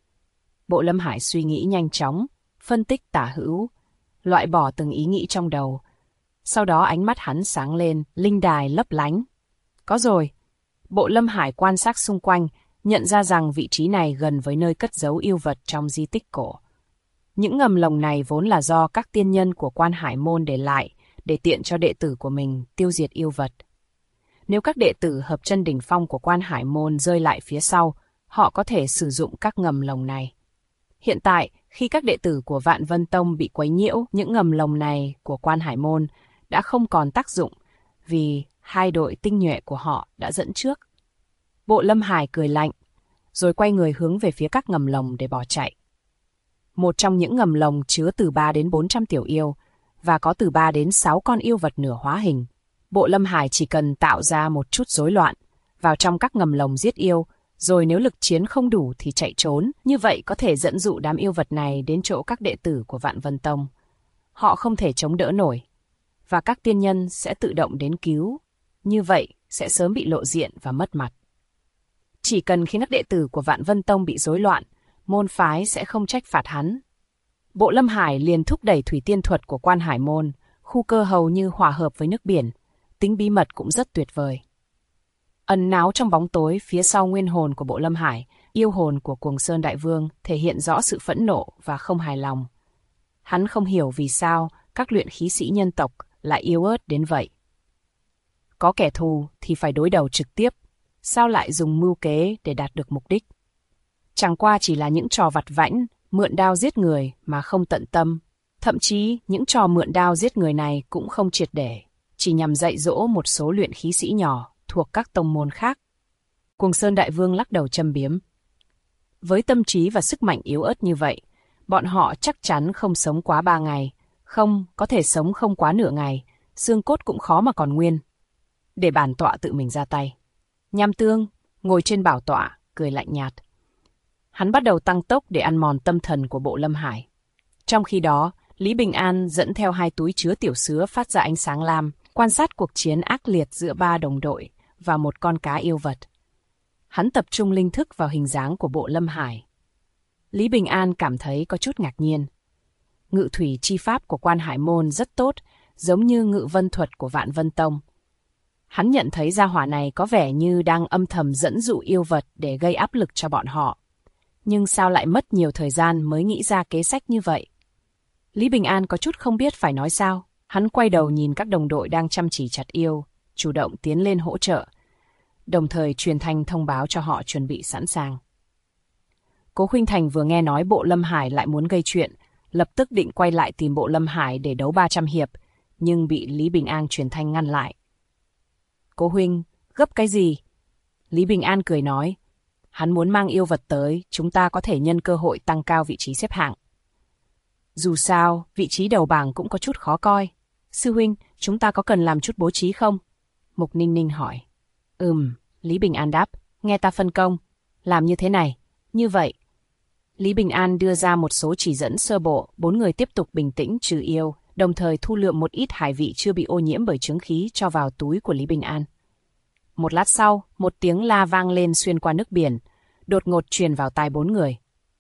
Bộ Lâm Hải suy nghĩ nhanh chóng, phân tích tả hữu, loại bỏ từng ý nghĩ trong đầu. Sau đó ánh mắt hắn sáng lên, linh đài lấp lánh. Có rồi. Bộ Lâm Hải quan sát xung quanh, nhận ra rằng vị trí này gần với nơi cất giấu yêu vật trong di tích cổ. Những ngầm lồng này vốn là do các tiên nhân của Quan Hải Môn để lại, để tiện cho đệ tử của mình tiêu diệt yêu vật. Nếu các đệ tử hợp chân đỉnh phong của Quan Hải Môn rơi lại phía sau, họ có thể sử dụng các ngầm lồng này. Hiện tại, khi các đệ tử của Vạn Vân Tông bị quấy nhiễu, những ngầm lồng này của Quan Hải Môn đã không còn tác dụng, vì 2 đội tinh nhuệ của họ đã dẫn trước. Bộ Lâm Hải cười lạnh, rồi quay người hướng về phía các ngầm lồng để bỏ chạy. Một trong những ngầm lồng chứa từ 3 đến 400 tiểu yêu, và có từ 3 đến 6 con yêu vật nửa hóa hình. Bộ Lâm Hải chỉ cần tạo ra một chút rối loạn, vào trong các ngầm lồng giết yêu, rồi nếu lực chiến không đủ thì chạy trốn, như vậy có thể dẫn dụ đám yêu vật này đến chỗ các đệ tử của Vạn Vân Tông. Họ không thể chống đỡ nổi, và các tiên nhân sẽ tự động đến cứu, như vậy sẽ sớm bị lộ diện và mất mặt. Chỉ cần khi các đệ tử của Vạn Vân Tông bị rối loạn, môn phái sẽ không trách phạt hắn. Bộ Lâm Hải liền thúc đẩy thủy tiên thuật của Quan Hải Môn, khu cơ hầu như hòa hợp với nước biển, tính bí mật cũng rất tuyệt vời. Ẩn náu trong bóng tối phía sau nguyên hồn của Bộ Lâm Hải, yêu hồn của Cuồng Sơn Đại Vương thể hiện rõ sự phẫn nộ và không hài lòng. Hắn không hiểu vì sao các luyện khí sĩ nhân tộc lại yếu ớt đến vậy. Có kẻ thù thì phải đối đầu trực tiếp, sao lại dùng mưu kế để đạt được mục đích? Chẳng qua chỉ là những trò vặt vãnh, mượn đao giết người mà không tận tâm. Thậm chí những trò mượn đao giết người này cũng không triệt để, chỉ nhằm dạy dỗ một số luyện khí sĩ nhỏ thuộc các tông môn khác. Cuồng Sơn Đại Vương lắc đầu châm biếm. Với tâm trí và sức mạnh yếu ớt như vậy, bọn họ chắc chắn không sống quá 3 ngày, không, có thể sống không quá nửa ngày, xương cốt cũng khó mà còn nguyên. Để bản tọa tự mình ra tay. Nham Tương ngồi trên bảo tọa, cười lạnh nhạt. Hắn bắt đầu tăng tốc để ăn mòn tâm thần của Bộ Lâm Hải. Trong khi đó, Lý Bình An dẫn theo 2 túi chứa tiểu sứa phát ra ánh sáng lam, quan sát cuộc chiến ác liệt giữa 3 đồng đội và một con cá yêu vật. Hắn tập trung linh thức vào hình dáng của Bộ Lâm Hải. Lý Bình An cảm thấy có chút ngạc nhiên. Ngự thủy chi pháp của Quan Hải Môn rất tốt, giống như ngự vân thuật của Vạn Vân Tông. Hắn nhận thấy gia hỏa này có vẻ như đang âm thầm dẫn dụ yêu vật để gây áp lực cho bọn họ. Nhưng sao lại mất nhiều thời gian mới nghĩ ra kế sách như vậy? Lý Bình An có chút không biết phải nói sao. Hắn quay đầu nhìn các đồng đội đang chăm chỉ chặt yêu, chủ động tiến lên hỗ trợ, đồng thời truyền thanh thông báo cho họ chuẩn bị sẵn sàng. Cố Khuynh Thành vừa nghe nói Bộ Lâm Hải lại muốn gây chuyện, lập tức định quay lại tìm Bộ Lâm Hải để đấu 300 hiệp, nhưng bị Lý Bình An truyền thanh ngăn lại. Cố huynh, gấp cái gì? Lý Bình An cười nói, hắn muốn mang yêu vật tới, chúng ta có thể nhân cơ hội tăng cao vị trí xếp hạng. Dù sao, vị trí đầu bảng cũng có chút khó coi. Sư huynh, chúng ta có cần làm chút bố trí không? Mục Ninh Ninh hỏi. Lý Bình An đáp, nghe ta phân công. Làm như thế này, như vậy. Lý Bình An đưa ra một số chỉ dẫn sơ bộ, 4 người tiếp tục bình tĩnh trừ yêu, đồng thời thu lượm một ít hải vị chưa bị ô nhiễm bởi chứng khí cho vào túi của Lý Bình An. Một lát sau, một tiếng la vang lên xuyên qua nước biển, đột ngột truyền vào tai 4 người.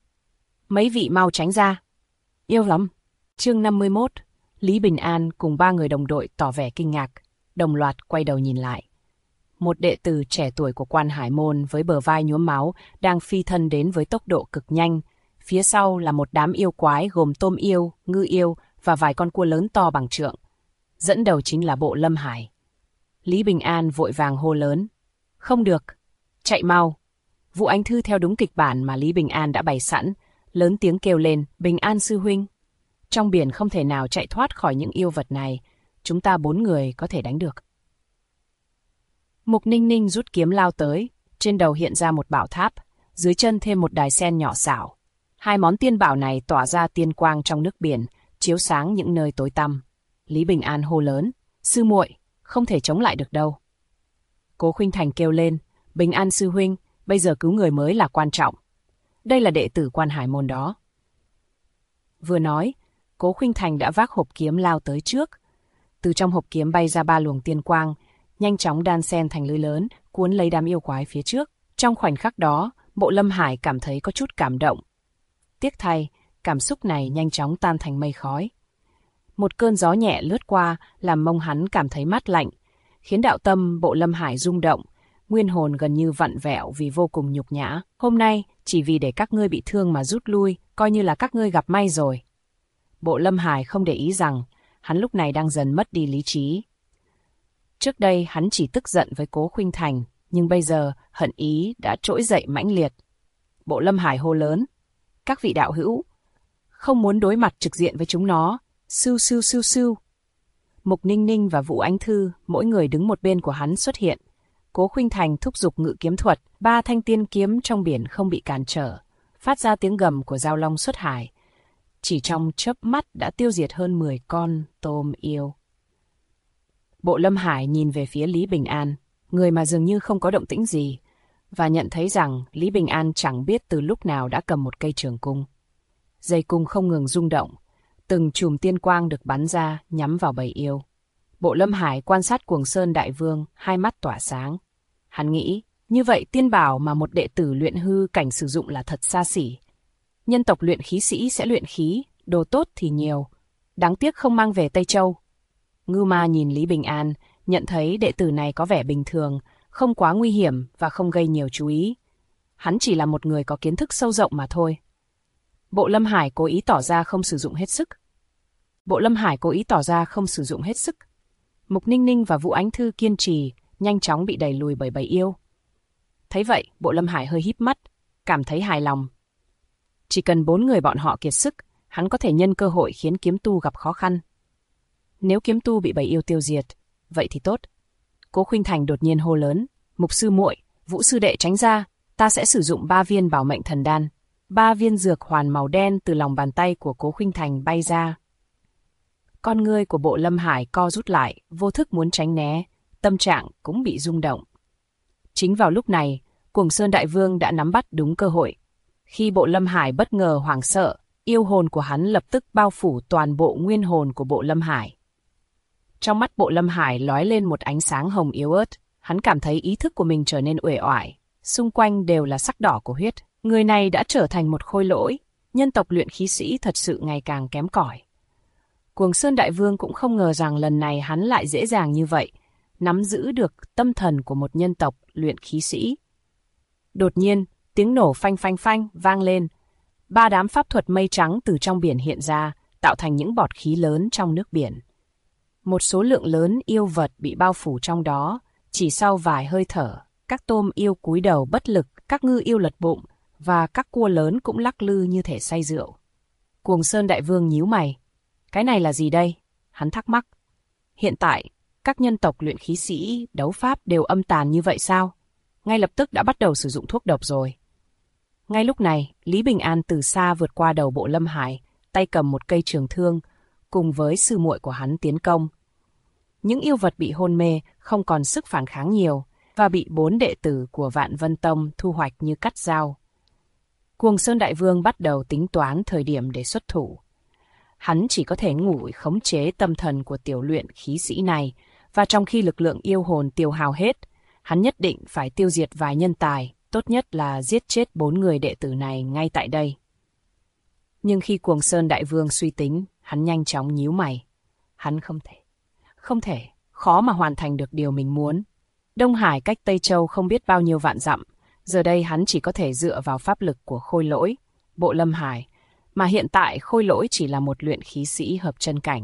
Mấy vị mau tránh ra. Yêu lắm. Chương 51, Lý Bình An cùng 3 người đồng đội tỏ vẻ kinh ngạc, đồng loạt quay đầu nhìn lại. Một đệ tử trẻ tuổi của Quan Hải Môn với bờ vai nhuốm máu đang phi thân đến với tốc độ cực nhanh. Phía sau là một đám yêu quái gồm tôm yêu, ngư yêu và vài con cua lớn to bằng trượng. Dẫn đầu chính là Bộ Lâm Hải. Lý Bình An vội vàng hô lớn. Không được, chạy mau. Vũ Ánh Thư theo đúng kịch bản mà Lý Bình An đã bày sẵn, lớn tiếng kêu lên, Bình An sư huynh. Trong biển không thể nào chạy thoát khỏi những yêu vật này, chúng ta 4 người có thể đánh được. Mục Ninh Ninh rút kiếm lao tới, trên đầu hiện ra một bảo tháp, dưới chân thêm một đài sen nhỏ xảo. Hai món tiên bảo này tỏa ra tiên quang trong nước biển, chiếu sáng những nơi tối tăm. Lý Bình An hô lớn, sư muội, không thể chống lại được đâu. Cố Khuynh Thành kêu lên, Bình An sư huynh, bây giờ cứu người mới là quan trọng. Đây là đệ tử Quan Hải môn đó. Vừa nói, Cố Khuynh Thành đã vác hộp kiếm lao tới trước. Từ trong hộp kiếm bay ra 3 luồng tiên quang, nhanh chóng đan xen thành lưới lớn, cuốn lấy đám yêu quái phía trước. Trong khoảnh khắc đó, Bộ Lâm Hải cảm thấy có chút cảm động. Tiếc thay, cảm xúc này nhanh chóng tan thành mây khói. Một cơn gió nhẹ lướt qua làm mông hắn cảm thấy mát lạnh, khiến đạo tâm Bộ Lâm Hải rung động, nguyên hồn gần như vặn vẹo vì vô cùng nhục nhã. Hôm nay, chỉ vì để các ngươi bị thương mà rút lui, coi như là các ngươi gặp may rồi. Bộ Lâm Hải không để ý rằng, hắn lúc này đang dần mất đi lý trí. Trước đây hắn chỉ tức giận với Cố Khuynh Thành, nhưng bây giờ hận ý đã trỗi dậy mãnh liệt. Bộ Lâm Hải hô lớn, các vị đạo hữu, không muốn đối mặt trực diện với chúng nó, sưu sưu sưu sưu. Mục Ninh Ninh và Vũ Ánh Thư, mỗi người đứng một bên của hắn xuất hiện. Cố Khuynh Thành thúc giục ngự kiếm thuật, 3 thanh tiên kiếm trong biển không bị cản trở, phát ra tiếng gầm của giao long xuất hải. Chỉ trong chớp mắt đã tiêu diệt hơn 10 con tôm yêu. Bộ Lâm Hải nhìn về phía Lý Bình An, người mà dường như không có động tĩnh gì, và nhận thấy rằng Lý Bình An chẳng biết từ lúc nào đã cầm một cây trường cung. Dây cung không ngừng rung động, từng chùm tiên quang được bắn ra nhắm vào bầy yêu. Bộ Lâm Hải quan sát Cuồng Sơn Đại Vương, hai mắt tỏa sáng. Hắn nghĩ, như vậy tiên bảo mà một đệ tử luyện hư cảnh sử dụng là thật xa xỉ. Nhân tộc luyện khí sĩ sẽ luyện khí, đồ tốt thì nhiều. Đáng tiếc không mang về Tây Châu. Ngưu Ma nhìn Lý Bình An, nhận thấy đệ tử này có vẻ bình thường, không quá nguy hiểm và không gây nhiều chú ý. Hắn chỉ là một người có kiến thức sâu rộng mà thôi. Bộ Lâm Hải cố ý tỏ ra không sử dụng hết sức. Mục Ninh Ninh và Vũ Ánh Thư kiên trì, nhanh chóng bị đẩy lùi bởi bầy yêu. Thấy vậy, Bộ Lâm Hải hơi híp mắt, cảm thấy hài lòng. Chỉ cần 4 người bọn họ kiệt sức, hắn có thể nhân cơ hội khiến kiếm tu gặp khó khăn. Nếu kiếm tu bị bầy yêu tiêu diệt, vậy thì tốt. Cố Khuynh Thành đột nhiên hô lớn, Mục sư muội, Vũ sư đệ tránh ra, ta sẽ sử dụng 3 viên bảo mệnh thần đan. 3 viên dược hoàn màu đen từ lòng bàn tay của Cố Khuynh Thành bay ra. Con ngươi của Bộ Lâm Hải co rút lại, vô thức muốn tránh né, tâm trạng cũng bị rung động. Chính vào lúc này, Cuồng Sơn Đại Vương đã nắm bắt đúng cơ hội. Khi Bộ Lâm Hải bất ngờ hoảng sợ, yêu hồn của hắn lập tức bao phủ toàn bộ nguyên hồn của Bộ Lâm Hải. Trong mắt Bộ Lâm Hải lóe lên một ánh sáng hồng yếu ớt, hắn cảm thấy ý thức của mình trở nên uể oải, xung quanh đều là sắc đỏ của huyết. Người này đã trở thành một khôi lỗi, nhân tộc luyện khí sĩ thật sự ngày càng kém cỏi. Cuồng Sơn Đại Vương cũng không ngờ rằng lần này hắn lại dễ dàng như vậy, nắm giữ được tâm thần của một nhân tộc luyện khí sĩ. Đột nhiên, tiếng nổ phanh phanh phanh vang lên. 3 đám pháp thuật mây trắng từ trong biển hiện ra, tạo thành những bọt khí lớn trong nước biển. Một số lượng lớn yêu vật bị bao phủ trong đó, chỉ sau vài hơi thở, các tôm yêu cúi đầu bất lực, các ngư yêu lật bụng, và các cua lớn cũng lắc lư như thể say rượu. Cuồng Sơn Đại Vương nhíu mày. Cái này là gì đây? Hắn thắc mắc. Hiện tại, các nhân tộc luyện khí sĩ, đấu pháp đều âm tàn như vậy sao? Ngay lập tức đã bắt đầu sử dụng thuốc độc rồi. Ngay lúc này, Lý Bình An từ xa vượt qua đầu Bộ Lâm Hải, tay cầm một cây trường thương, cùng với sư muội của hắn tiến công. Những yêu vật bị hôn mê không còn sức phản kháng nhiều và bị 4 đệ tử của Vạn Vân Tông thu hoạch như cắt dao. Cuồng Sơn Đại Vương bắt đầu tính toán thời điểm để xuất thủ. Hắn chỉ có thể ngủi khống chế tâm thần của tiểu luyện khí sĩ này, và trong khi lực lượng yêu hồn tiêu hao hết, hắn nhất định phải tiêu diệt vài nhân tài, tốt nhất là giết chết 4 người đệ tử này ngay tại đây. Nhưng khi Cuồng Sơn Đại Vương suy tính, hắn nhanh chóng nhíu mày. Hắn không thể, khó mà hoàn thành được điều mình muốn. Đông Hải cách Tây Châu không biết bao nhiêu vạn dặm, giờ đây hắn chỉ có thể dựa vào pháp lực của khôi lỗi, Bộ Lâm Hải, mà hiện tại khôi lỗi chỉ là một luyện khí sĩ hợp chân cảnh.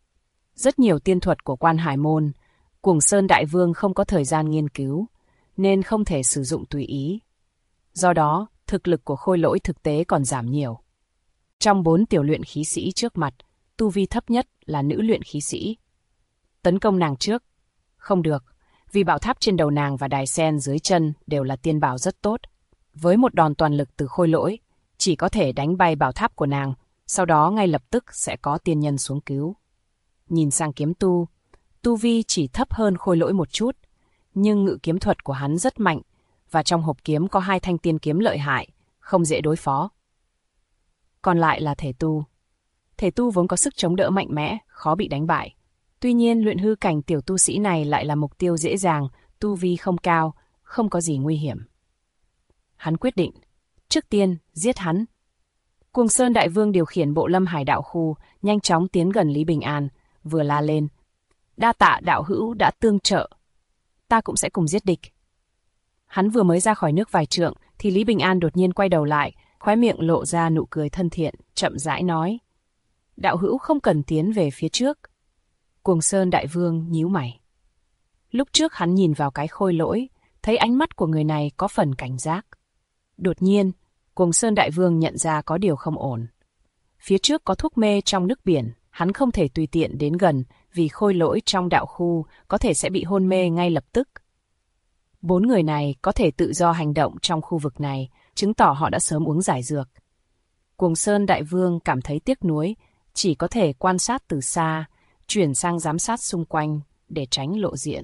Rất nhiều tiên thuật của Quan Hải môn, Cuồng Sơn Đại Vương không có thời gian nghiên cứu, nên không thể sử dụng tùy ý. Do đó, thực lực của khôi lỗi thực tế còn giảm nhiều. Trong 4 tiểu luyện khí sĩ trước mặt, tu vi thấp nhất là nữ luyện khí sĩ. Tấn công nàng trước. Không được, vì bảo tháp trên đầu nàng và đài sen dưới chân đều là tiên bảo rất tốt. Với một đòn toàn lực từ khôi lỗi, chỉ có thể đánh bay bảo tháp của nàng, sau đó ngay lập tức sẽ có tiên nhân xuống cứu. Nhìn sang kiếm tu vi chỉ thấp hơn khôi lỗi một chút, nhưng ngự kiếm thuật của hắn rất mạnh, và trong hộp kiếm có 2 thanh tiên kiếm lợi hại, không dễ đối phó. Còn lại là thể tu. Thể tu vốn có sức chống đỡ mạnh mẽ, khó bị đánh bại. Tuy nhiên luyện hư cảnh tiểu tu sĩ này lại là mục tiêu dễ dàng, tu vi không cao, không có gì nguy hiểm. Hắn quyết định, trước tiên giết hắn. Cuồng Sơn Đại Vương điều khiển bộ lâm hải đạo khu, nhanh chóng tiến gần Lý Bình An, vừa la lên. Đa tạ đạo hữu đã tương trợ. Ta cũng sẽ cùng giết địch. Hắn vừa mới ra khỏi nước vài trượng, thì Lý Bình An đột nhiên quay đầu lại, khóe miệng lộ ra nụ cười thân thiện, chậm rãi nói. Đạo hữu không cần tiến về phía trước. Cuồng Sơn Đại Vương nhíu mày. Lúc trước hắn nhìn vào cái khôi lỗi, thấy ánh mắt của người này có phần cảnh giác. Đột nhiên, Cuồng Sơn Đại Vương nhận ra có điều không ổn. Phía trước có thuốc mê trong nước biển, hắn không thể tùy tiện đến gần vì khôi lỗi trong đạo khu có thể sẽ bị hôn mê ngay lập tức. 4 người này có thể tự do hành động trong khu vực này, chứng tỏ họ đã sớm uống giải dược. Cuồng Sơn Đại Vương cảm thấy tiếc nuối, chỉ có thể quan sát từ xa, chuyển sang giám sát xung quanh để tránh lộ diện.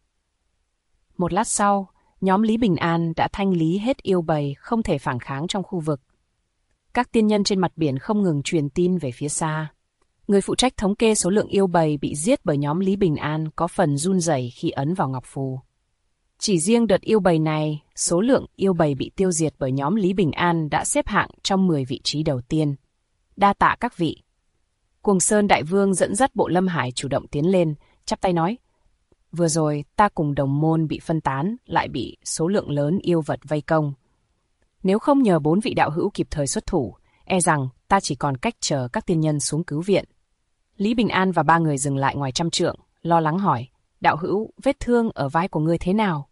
Một lát sau, nhóm Lý Bình An đã thanh lý hết yêu bầy không thể phản kháng trong khu vực. Các tiên nhân trên mặt biển không ngừng truyền tin về phía xa. Người phụ trách thống kê số lượng yêu bầy bị giết bởi nhóm Lý Bình An có phần run rẩy khi ấn vào ngọc phù. Chỉ riêng đợt yêu bầy này, số lượng yêu bầy bị tiêu diệt bởi nhóm Lý Bình An đã xếp hạng trong 10 vị trí đầu tiên. Đa tạ các vị. Cuồng Sơn Đại Vương dẫn dắt bộ lâm hải chủ động tiến lên, chắp tay nói. Vừa rồi ta cùng đồng môn bị phân tán, lại bị số lượng lớn yêu vật vây công. Nếu không nhờ 4 vị đạo hữu kịp thời xuất thủ, e rằng ta chỉ còn cách chờ các tiên nhân xuống cứu viện. Lý Bình An và 3 người dừng lại ngoài 100 trượng, lo lắng hỏi. Đạo hữu, vết thương ở vai của ngươi thế nào?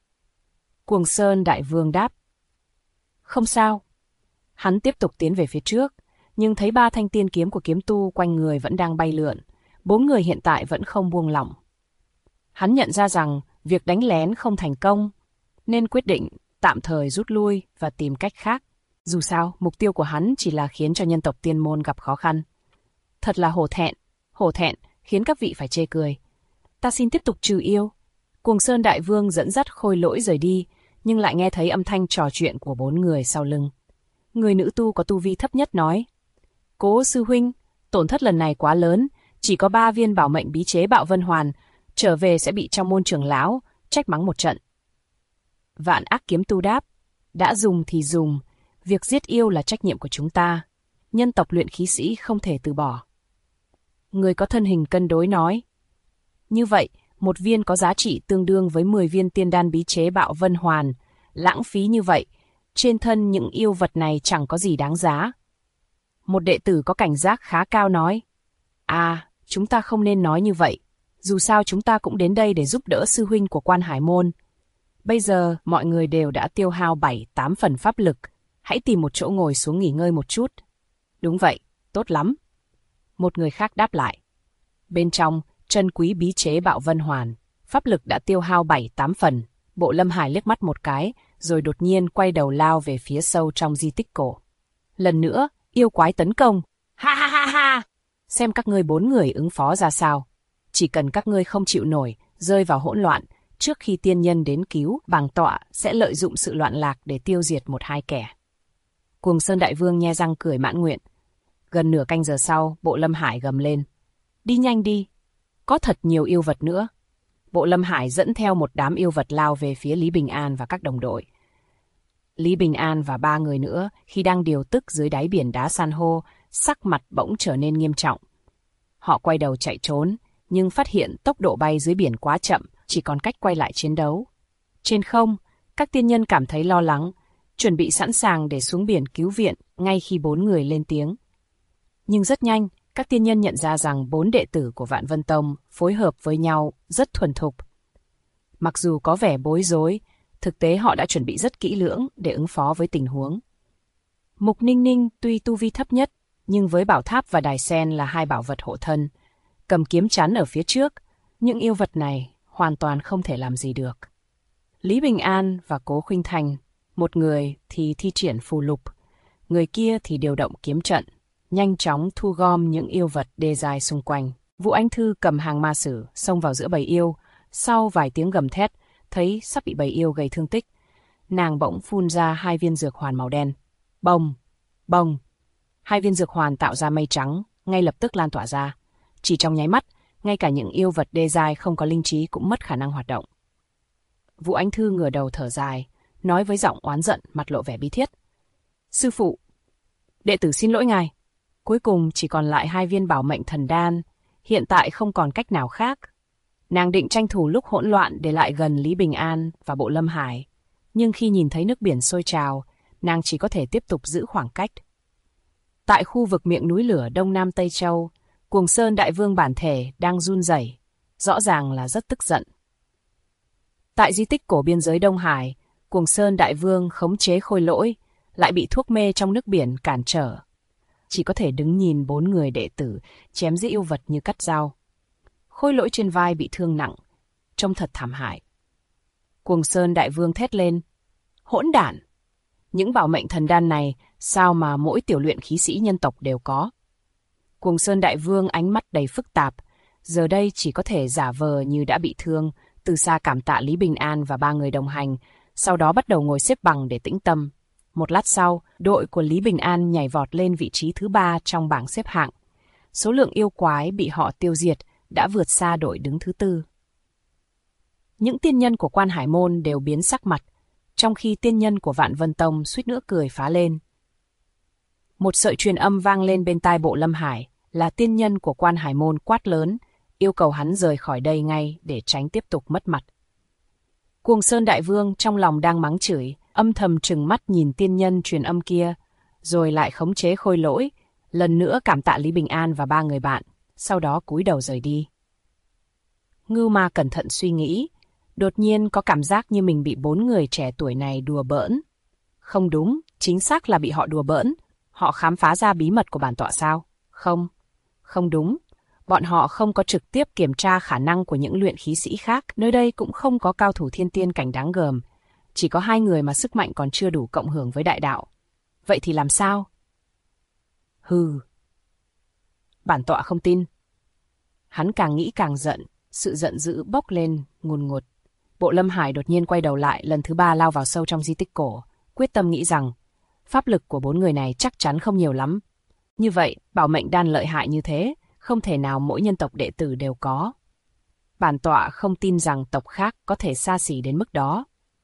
Cuồng Sơn Đại Vương đáp. Không sao. Hắn tiếp tục tiến về phía trước, nhưng thấy 3 thanh tiên kiếm của kiếm tu quanh người vẫn đang bay lượn. 4 người hiện tại vẫn không buông lỏng. Hắn nhận ra rằng việc đánh lén không thành công, nên quyết định tạm thời rút lui và tìm cách khác. Dù sao, mục tiêu của hắn chỉ là khiến cho nhân tộc tiên môn gặp khó khăn. Thật là hổ thẹn, khiến các vị phải chê cười. Ta xin tiếp tục trừ yêu. Cuồng Sơn Đại Vương dẫn dắt khôi lỗi rời đi, nhưng lại nghe thấy âm thanh trò chuyện của 4 người sau lưng. Người nữ tu có tu vi thấp nhất nói. Cố sư huynh, tổn thất lần này quá lớn, chỉ có 3 viên bảo mệnh bí chế Bạo Vân Hoàn, trở về sẽ bị trong môn trưởng lão trách mắng một trận. Vạn Ác Kiếm tu đáp. Đã dùng thì dùng, việc giết yêu là trách nhiệm của chúng ta. Nhân tộc luyện khí sĩ không thể từ bỏ. Người có thân hình cân đối nói. Như vậy, 1 viên có giá trị tương đương với 10 viên tiên đan bí chế Bạo Vân Hoàn. Lãng phí như vậy, trên thân những yêu vật này chẳng có gì đáng giá. Một đệ tử có cảnh giác khá cao nói. Chúng ta không nên nói như vậy. Dù sao chúng ta cũng đến đây để giúp đỡ sư huynh của Quan Hải Môn. Bây giờ mọi người đều đã tiêu hao 7-8 phần pháp lực. Hãy tìm một chỗ ngồi xuống nghỉ ngơi một chút. Đúng vậy, tốt lắm. Một người khác đáp lại. Bên trong, chân quý bí chế Bạo Vân Hoàn, pháp lực đã tiêu hao 7-8 phần. Bộ Lâm Hải liếc mắt một cái, rồi đột nhiên quay đầu lao về phía sâu trong di tích cổ. Lần nữa, yêu quái tấn công. Ha ha ha ha! Xem các ngươi 4 người ứng phó ra sao. Chỉ cần các ngươi không chịu nổi, rơi vào hỗn loạn, trước khi tiên nhân đến cứu, bàng tọa sẽ lợi dụng sự loạn lạc để tiêu diệt 1-2 kẻ. Cuồng Sơn Đại Vương nhe răng cười mãn nguyện. Gần nửa canh giờ sau, Bộ Lâm Hải gầm lên. Đi nhanh đi! Có thật nhiều yêu vật nữa. Bộ Lâm Hải dẫn theo một đám yêu vật lao về phía Lý Bình An và các đồng đội. Lý Bình An và 3 người nữa, khi đang điều tức dưới đáy biển đá san hô, sắc mặt bỗng trở nên nghiêm trọng. Họ quay đầu chạy trốn, nhưng phát hiện tốc độ bay dưới biển quá chậm, chỉ còn cách quay lại chiến đấu. Trên không, các tiên nhân cảm thấy lo lắng, chuẩn bị sẵn sàng để xuống biển cứu viện ngay khi 4 người lên tiếng. Nhưng rất nhanh, các tiên nhân nhận ra rằng 4 đệ tử của Vạn Vân Tông phối hợp với nhau rất thuần thục. Mặc dù có vẻ bối rối, thực tế họ đã chuẩn bị rất kỹ lưỡng để ứng phó với tình huống. Mục Ninh Ninh tuy tu vi thấp nhất, Nhưng với bảo tháp và đài sen là hai bảo vật hộ thân, cầm kiếm chắn ở phía trước, những yêu vật này hoàn toàn không thể làm gì được. Lý Bình An và Cố Khuynh Thành, một người thì thi triển phù lục, người kia thì điều động kiếm trận, nhanh chóng thu gom những yêu vật đê dài xung quanh. Vũ Anh Thư cầm hàng ma sử xông vào giữa bầy yêu, sau vài tiếng gầm thét, thấy sắp bị bầy yêu gây thương tích, nàng bỗng phun ra 2 viên dược hoàn màu đen. Bông, bông. 2 viên dược hoàn tạo ra mây trắng, ngay lập tức lan tỏa ra. Chỉ trong nháy mắt, ngay cả những yêu vật đê dai không có linh trí cũng mất khả năng hoạt động. Vũ Anh Thư ngửa đầu thở dài, nói với giọng oán giận, mặt lộ vẻ bi thiết. Sư phụ, đệ tử xin lỗi ngài. Cuối cùng chỉ còn lại 2 viên bảo mệnh thần đan, hiện tại không còn cách nào khác. Nàng định tranh thủ lúc hỗn loạn để lại gần Lý Bình An và Bộ Lâm Hải, nhưng khi nhìn thấy nước biển sôi trào, nàng chỉ có thể tiếp tục giữ khoảng cách. Tại khu vực miệng núi lửa Đông Nam Tây Châu, Cuồng Sơn Đại Vương bản thể đang run rẩy, rõ ràng là rất tức giận. Tại di tích cổ biên giới Đông Hải, Cuồng Sơn Đại Vương khống chế Khôi Lỗi, lại bị thuốc mê trong nước biển cản trở. Chỉ có thể đứng nhìn 4 người đệ tử chém giết yêu vật như cắt dao. Khôi Lỗi trên vai bị thương nặng, trông thật thảm hại. Cuồng Sơn Đại Vương thét lên. Hỗn đản! Những bảo mệnh thần đan này sao mà mỗi tiểu luyện khí sĩ nhân tộc đều có? Cuồng Sơn Đại Vương ánh mắt đầy phức tạp, giờ đây chỉ có thể giả vờ như đã bị thương, từ xa cảm tạ Lý Bình An và 3 người đồng hành, sau đó bắt đầu ngồi xếp bằng để tĩnh tâm. Một lát sau, đội của Lý Bình An nhảy vọt lên vị trí thứ 3 trong bảng xếp hạng. Số lượng yêu quái bị họ tiêu diệt đã vượt xa đội đứng thứ 4. Những tiên nhân của Quan Hải Môn đều biến sắc mặt, trong khi tiên nhân của Vạn Vân Tông suýt nữa cười phá lên. Một sợi truyền âm vang lên bên tai Bộ Lâm Hải, là tiên nhân của Quan Hải Môn quát lớn, yêu cầu hắn rời khỏi đây ngay để tránh tiếp tục mất mặt. Cuồng Sơn Đại Vương trong lòng đang mắng chửi, âm thầm trừng mắt nhìn tiên nhân truyền âm kia, rồi lại khống chế Khôi Lỗi, lần nữa cảm tạ Lý Bình An và 3 người bạn, sau đó cúi đầu rời đi. Ngưu Ma cẩn thận suy nghĩ, đột nhiên có cảm giác như mình bị 4 người trẻ tuổi này đùa bỡn. Không đúng, chính xác là bị họ đùa bỡn. Họ khám phá ra bí mật của bản tọa sao? Không, không đúng. Bọn họ không có trực tiếp kiểm tra khả năng của những luyện khí sĩ khác. Nơi đây cũng không có cao thủ thiên tiên cảnh đáng gờm. Chỉ có 2 người mà sức mạnh còn chưa đủ cộng hưởng với đại đạo. Vậy thì làm sao? Hừ. Bản tọa không tin. Hắn càng nghĩ càng giận, sự giận dữ bốc lên, ngùn ngụt. Bộ Lâm Hải đột nhiên quay đầu lại, lần thứ 3 lao vào sâu trong di tích cổ, quyết tâm nghĩ rằng pháp lực của 4 người này chắc chắn không nhiều lắm. Như vậy, bảo mệnh đan lợi hại như thế, không thể nào mỗi nhân tộc đệ tử đều có. Bản tọa không tin rằng tộc khác có thể xa xỉ đến mức đó.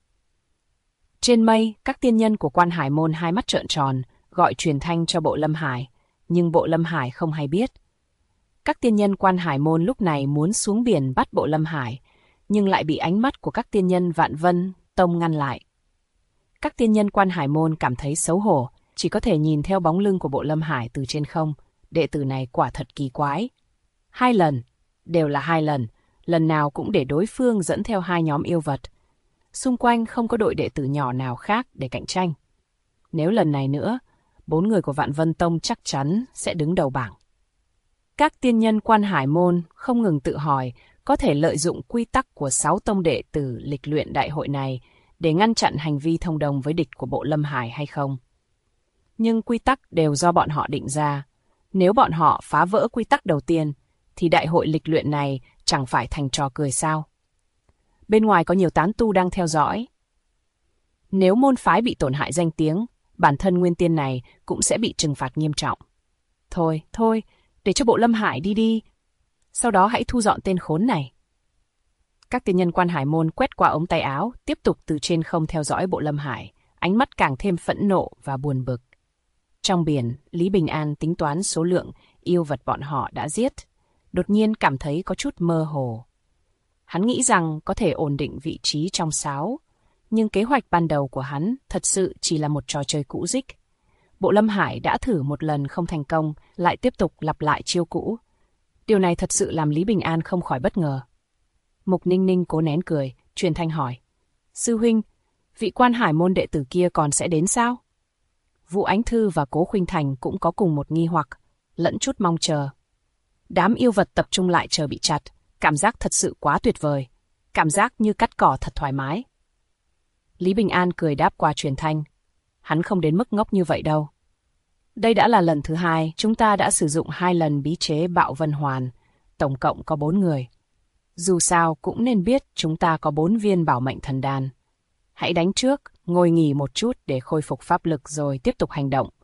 Trên mây, các tiên nhân của Quan Hải Môn hai mắt trợn tròn, gọi truyền thanh cho Bộ Lâm Hải, nhưng Bộ Lâm Hải không hay biết. Các tiên nhân Quan Hải Môn lúc này muốn xuống biển bắt Bộ Lâm Hải, nhưng lại bị ánh mắt của các tiên nhân Vạn Vân Tông ngăn lại. Các tiên nhân Quan Hải Môn cảm thấy xấu hổ, chỉ có thể nhìn theo bóng lưng của Bộ Lâm Hải từ trên không. Đệ tử này quả thật kỳ quái. 2 lần, đều là 2 lần, lần nào cũng để đối phương dẫn theo 2 nhóm yêu vật. Xung quanh không có đội đệ tử nhỏ nào khác để cạnh tranh. Nếu lần này nữa, 4 người của Vạn Vân Tông chắc chắn sẽ đứng đầu bảng. Các tiên nhân Quan Hải Môn không ngừng tự hỏi có thể lợi dụng quy tắc của 6 tông đệ tử lịch luyện đại hội này để ngăn chặn hành vi thông đồng với địch của Bộ Lâm Hải hay không. Nhưng quy tắc đều do bọn họ định ra. Nếu bọn họ phá vỡ quy tắc đầu tiên, thì đại hội lịch luyện này chẳng phải thành trò cười sao. Bên ngoài có nhiều tán tu đang theo dõi. Nếu môn phái bị tổn hại danh tiếng, bản thân nguyên tiên này cũng sẽ bị trừng phạt nghiêm trọng. Thôi, để cho Bộ Lâm Hải đi đi. Sau đó hãy thu dọn tên khốn này. Các tiên nhân Quan Hải Môn quét qua ống tay áo, tiếp tục từ trên không theo dõi Bộ Lâm Hải, ánh mắt càng thêm phẫn nộ và buồn bực. Trong biển, Lý Bình An tính toán số lượng yêu vật bọn họ đã giết, đột nhiên cảm thấy có chút mơ hồ. Hắn nghĩ rằng có thể ổn định vị trí trong 6, nhưng kế hoạch ban đầu của hắn thật sự chỉ là một trò chơi cũ rích. Bộ Lâm Hải đã thử một lần không thành công, lại tiếp tục lặp lại chiêu cũ. Điều này thật sự làm Lý Bình An không khỏi bất ngờ. Mục Ninh Ninh cố nén cười, truyền thanh hỏi. Sư huynh, vị Quan Hải Môn đệ tử kia còn sẽ đến sao? Vũ Ánh Thư và Cố Khuynh Thành cũng có cùng một nghi hoặc, lẫn chút mong chờ. Đám yêu vật tập trung lại chờ bị chặt, cảm giác thật sự quá tuyệt vời, cảm giác như cắt cỏ thật thoải mái. Lý Bình An cười đáp qua truyền thanh, hắn không đến mức ngốc như vậy đâu. Đây đã là lần thứ 2, chúng ta đã sử dụng 2 lần bí chế Bạo Vân Hoàn, tổng cộng có 4 người. Dù sao cũng nên biết chúng ta có 4 viên bảo mệnh thần đan. Hãy đánh trước, ngồi nghỉ một chút để khôi phục pháp lực rồi tiếp tục hành động.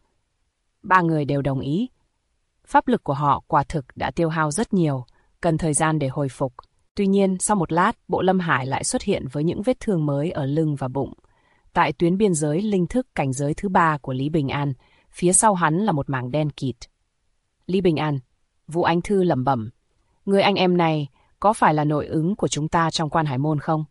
3 người đều đồng ý. Pháp lực của họ quả thực đã tiêu hao rất nhiều, cần thời gian để hồi phục. Tuy nhiên, sau một lát, Bộ Lâm Hải lại xuất hiện với những vết thương mới ở lưng và bụng. Tại tuyến biên giới linh thức cảnh giới thứ 3 của Lý Bình An, phía sau hắn là một mảng đen kịt. Lý Bình An, Vũ Ánh Thư lẩm bẩm, người anh em này có phải là nội ứng của chúng ta trong Quan Hải Môn không?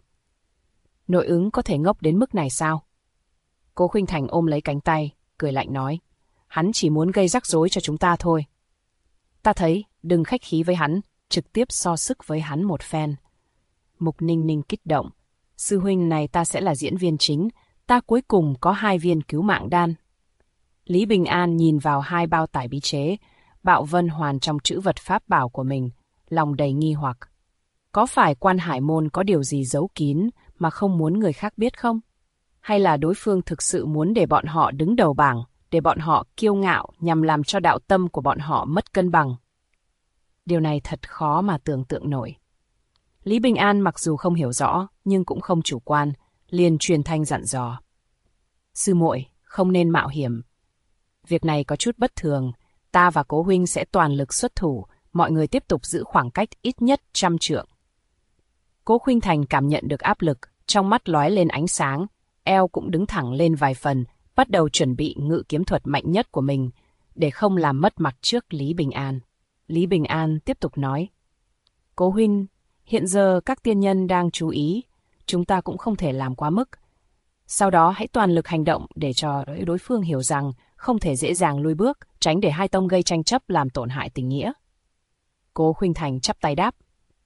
Nội ứng có thể ngốc đến mức này sao? Cố Khuynh Thành ôm lấy cánh tay, cười lạnh nói, hắn chỉ muốn gây rắc rối cho chúng ta thôi. Ta thấy, đừng khách khí với hắn, trực tiếp so sức với hắn một phen. Mục Ninh Ninh kích động, sư huynh này ta sẽ là diễn viên chính, ta cuối cùng có 2 viên cứu mạng đan. Lý Bình An nhìn vào 2 bao tải bí chế, Bạo Vân Hoàn trong trữ vật pháp bảo của mình, lòng đầy nghi hoặc. Có phải Quan Hải Môn có điều gì giấu kín mà không muốn người khác biết không? Hay là đối phương thực sự muốn để bọn họ đứng đầu bảng, để bọn họ kiêu ngạo nhằm làm cho đạo tâm của bọn họ mất cân bằng? Điều này thật khó mà tưởng tượng nổi. Lý Bình An mặc dù không hiểu rõ, nhưng cũng không chủ quan, liền truyền thanh dặn dò. Sư muội, không nên mạo hiểm. Việc này có chút bất thường, ta và Cố huynh sẽ toàn lực xuất thủ, mọi người tiếp tục giữ khoảng cách ít nhất 100 trượng. Cố Khuynh Thành cảm nhận được áp lực, trong mắt lóe lên ánh sáng, eo cũng đứng thẳng lên vài phần, bắt đầu chuẩn bị ngự kiếm thuật mạnh nhất của mình, để không làm mất mặt trước Lý Bình An. Lý Bình An tiếp tục nói, Cố huynh, hiện giờ các tiên nhân đang chú ý, chúng ta cũng không thể làm quá mức. Sau đó hãy toàn lực hành động để cho đối phương hiểu rằng không thể dễ dàng lui bước, tránh để hai tông gây tranh chấp làm tổn hại tình nghĩa. Cố Khuynh Thành chắp tay đáp.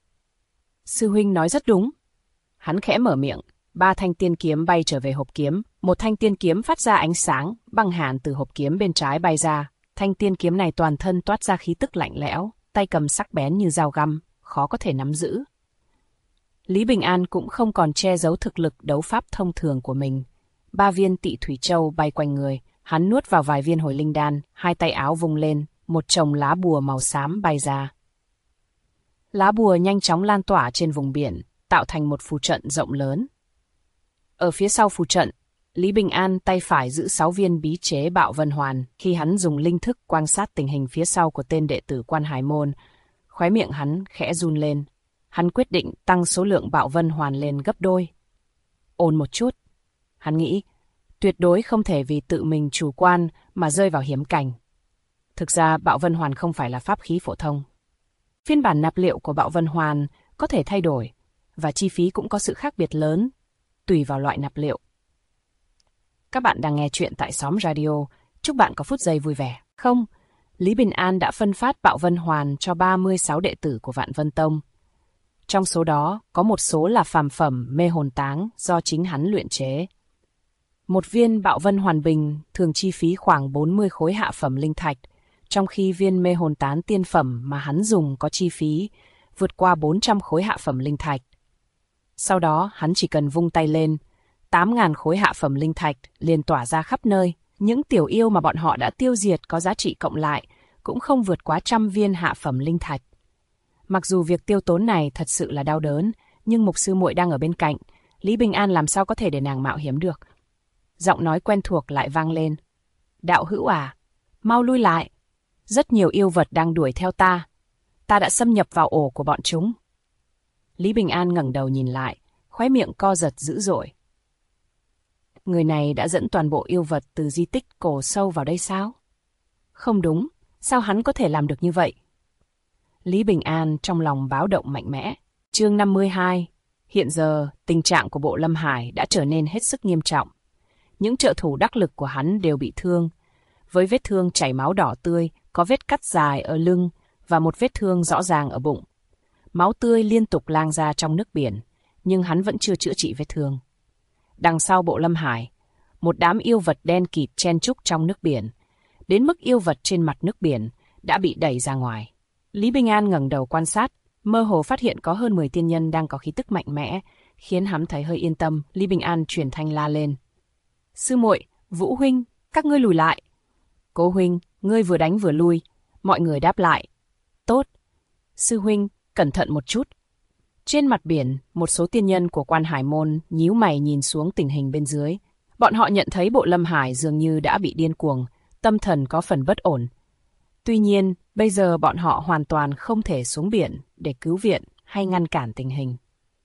Sư huynh nói rất đúng. Hắn khẽ mở miệng, 3 thanh tiên kiếm bay trở về hộp kiếm, một thanh tiên kiếm phát ra ánh sáng, băng hàn từ hộp kiếm bên trái bay ra. Thanh tiên kiếm này toàn thân toát ra khí tức lạnh lẽo, tay cầm sắc bén như dao găm, khó có thể nắm giữ. Lý Bình An cũng không còn che giấu thực lực đấu pháp thông thường của mình. 3 viên Tị Thủy Châu bay quanh người, hắn nuốt vào vài viên hồi linh đan, 2 tay áo vung lên, một chồng lá bùa màu xám bay ra. Lá bùa nhanh chóng lan tỏa trên vùng biển, tạo thành một phù trận rộng lớn. Ở phía sau phù trận, Lý Bình An tay phải giữ 6 viên bí chế Bạo Vân Hoàn. Khi hắn dùng linh thức quan sát tình hình phía sau của tên đệ tử Quan Hải Môn, khóe miệng hắn khẽ run lên. Hắn quyết định tăng số lượng Bạo Vân Hoàn lên gấp đôi. Ổn một chút. Hắn nghĩ, tuyệt đối không thể vì tự mình chủ quan mà rơi vào hiểm cảnh. Thực ra Bạo Vân Hoàn không phải là pháp khí phổ thông. Phiên bản nạp liệu của Bạo Vân Hoàn có thể thay đổi, và chi phí cũng có sự khác biệt lớn, tùy vào loại nạp liệu. Các bạn đang nghe chuyện tại Xóm Radio, chúc bạn có phút giây vui vẻ. Không, Lý Bình An đã phân phát Bạo Vân Hoàn cho 36 đệ tử của Vạn Vân Tông. Trong số đó, có một số là phàm phẩm mê hồn táng do chính hắn luyện chế. Một viên Bạo Vân Hoàn bình thường chi phí khoảng 40 khối hạ phẩm linh thạch, trong khi viên mê hồn tán tiên phẩm mà hắn dùng có chi phí vượt qua 400 khối hạ phẩm linh thạch. Sau đó, hắn chỉ cần vung tay lên, 8.000 khối hạ phẩm linh thạch liền tỏa ra khắp nơi. Những tiểu yêu mà bọn họ đã tiêu diệt có giá trị cộng lại cũng không vượt quá 100 viên hạ phẩm linh thạch. Mặc dù việc tiêu tốn này thật sự là đau đớn, nhưng mục sư muội đang ở bên cạnh, Lý Bình An làm sao có thể để nàng mạo hiểm được. Giọng nói quen thuộc lại vang lên. Đạo hữu à, mau lui lại. Rất nhiều yêu vật đang đuổi theo ta. Ta đã xâm nhập vào ổ của bọn chúng. Lý Bình An ngẩng đầu nhìn lại, khóe miệng co giật dữ dội. Người này đã dẫn toàn bộ yêu vật từ di tích cổ sâu vào đây sao? Không đúng, sao hắn có thể làm được như vậy? Lý Bình An trong lòng báo động mạnh mẽ. Chương 52. Hiện giờ, tình trạng của Bộ Lâm Hải đã trở nên hết sức nghiêm trọng. Những trợ thủ đắc lực của hắn đều bị thương, với vết thương chảy máu đỏ tươi, có vết cắt dài ở lưng và một vết thương rõ ràng ở bụng. Máu tươi liên tục lang ra trong nước biển, nhưng hắn vẫn chưa chữa trị vết thương. Đằng sau Bộ Lâm Hải, một đám yêu vật đen kịt chen chúc trong nước biển, đến mức yêu vật trên mặt nước biển đã bị đẩy ra ngoài. Lý Bình An ngẩng đầu quan sát, mơ hồ phát hiện có hơn 10 tiên nhân đang có khí tức mạnh mẽ, khiến hắn thấy hơi yên tâm. Lý Bình An chuyển thanh la lên. Sư muội, Vũ huynh, các ngươi lùi lại. Cố huynh, ngươi vừa đánh vừa lui. Mọi người đáp lại. Tốt. Sư huynh, cẩn thận một chút. Trên mặt biển, một số tiên nhân của Quan Hải Môn nhíu mày nhìn xuống tình hình bên dưới. Bọn họ nhận thấy Bộ Lâm Hải dường như đã bị điên cuồng, tâm thần có phần bất ổn. Tuy nhiên, bây giờ bọn họ hoàn toàn không thể xuống biển để cứu viện hay ngăn cản tình hình.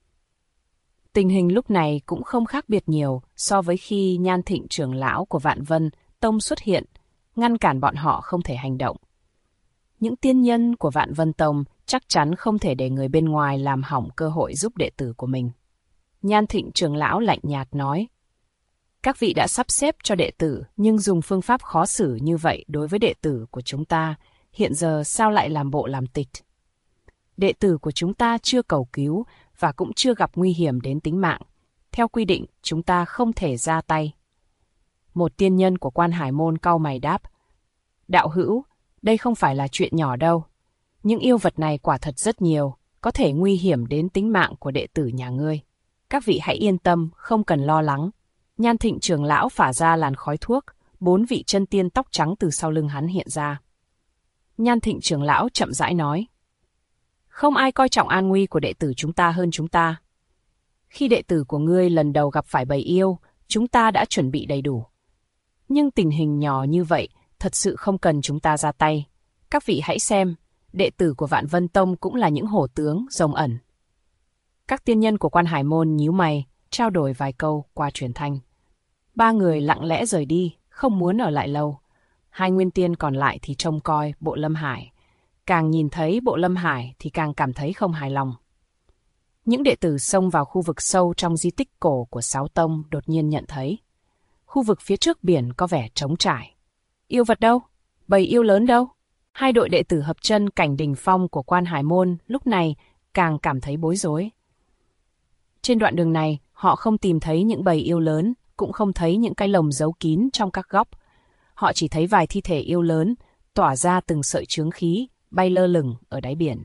Tình hình lúc này cũng không khác biệt nhiều so với khi Nhan Thịnh trưởng lão của Vạn Vân Tông xuất hiện, ngăn cản bọn họ không thể hành động. Những tiên nhân của Vạn Vân Tông chắc chắn không thể để người bên ngoài làm hỏng cơ hội giúp đệ tử của mình. Nhan Thịnh trưởng lão lạnh nhạt nói, các vị đã sắp xếp cho đệ tử nhưng dùng phương pháp khó xử như vậy đối với đệ tử của chúng ta, hiện giờ sao lại làm bộ làm tịch? Đệ tử của chúng ta chưa cầu cứu và cũng chưa gặp nguy hiểm đến tính mạng. Theo quy định, chúng ta không thể ra tay. Một tiên nhân của Quan Hải Môn cau mày đáp, đạo hữu, đây không phải là chuyện nhỏ đâu. Những yêu vật này quả thật rất nhiều, có thể nguy hiểm đến tính mạng của đệ tử nhà ngươi. Các vị hãy yên tâm, không cần lo lắng. Nhan Thịnh trưởng lão phả ra làn khói thuốc, 4 vị chân tiên tóc trắng từ sau lưng hắn hiện ra. Nhan Thịnh trưởng lão chậm rãi nói, không ai coi trọng an nguy của đệ tử chúng ta hơn chúng ta. Khi đệ tử của ngươi lần đầu gặp phải bầy yêu, chúng ta đã chuẩn bị đầy đủ. Nhưng tình hình nhỏ như vậy, thật sự không cần chúng ta ra tay. Các vị hãy xem, đệ tử của Vạn Vân Tông cũng là những hổ tướng, rồng ẩn. Các tiên nhân của Quan Hải Môn nhíu mày, trao đổi vài câu qua truyền thanh. 3 người lặng lẽ rời đi, không muốn ở lại lâu. 2 nguyên tiên còn lại thì trông coi Bộ Lâm Hải. Càng nhìn thấy Bộ Lâm Hải thì càng cảm thấy không hài lòng. Những đệ tử xông vào khu vực sâu trong di tích cổ của 6 tông đột nhiên nhận thấy. Khu vực phía trước biển có vẻ trống trải. Yêu vật đâu? Bầy yêu lớn đâu? 2 đội đệ tử hợp chân cảnh đỉnh phong của Quan Hải Môn lúc này càng cảm thấy bối rối. Trên đoạn đường này, họ không tìm thấy những bầy yêu lớn, cũng không thấy những cái lồng giấu kín trong các góc. Họ chỉ thấy vài thi thể yêu lớn, tỏa ra từng sợi chướng khí, bay lơ lửng ở đáy biển.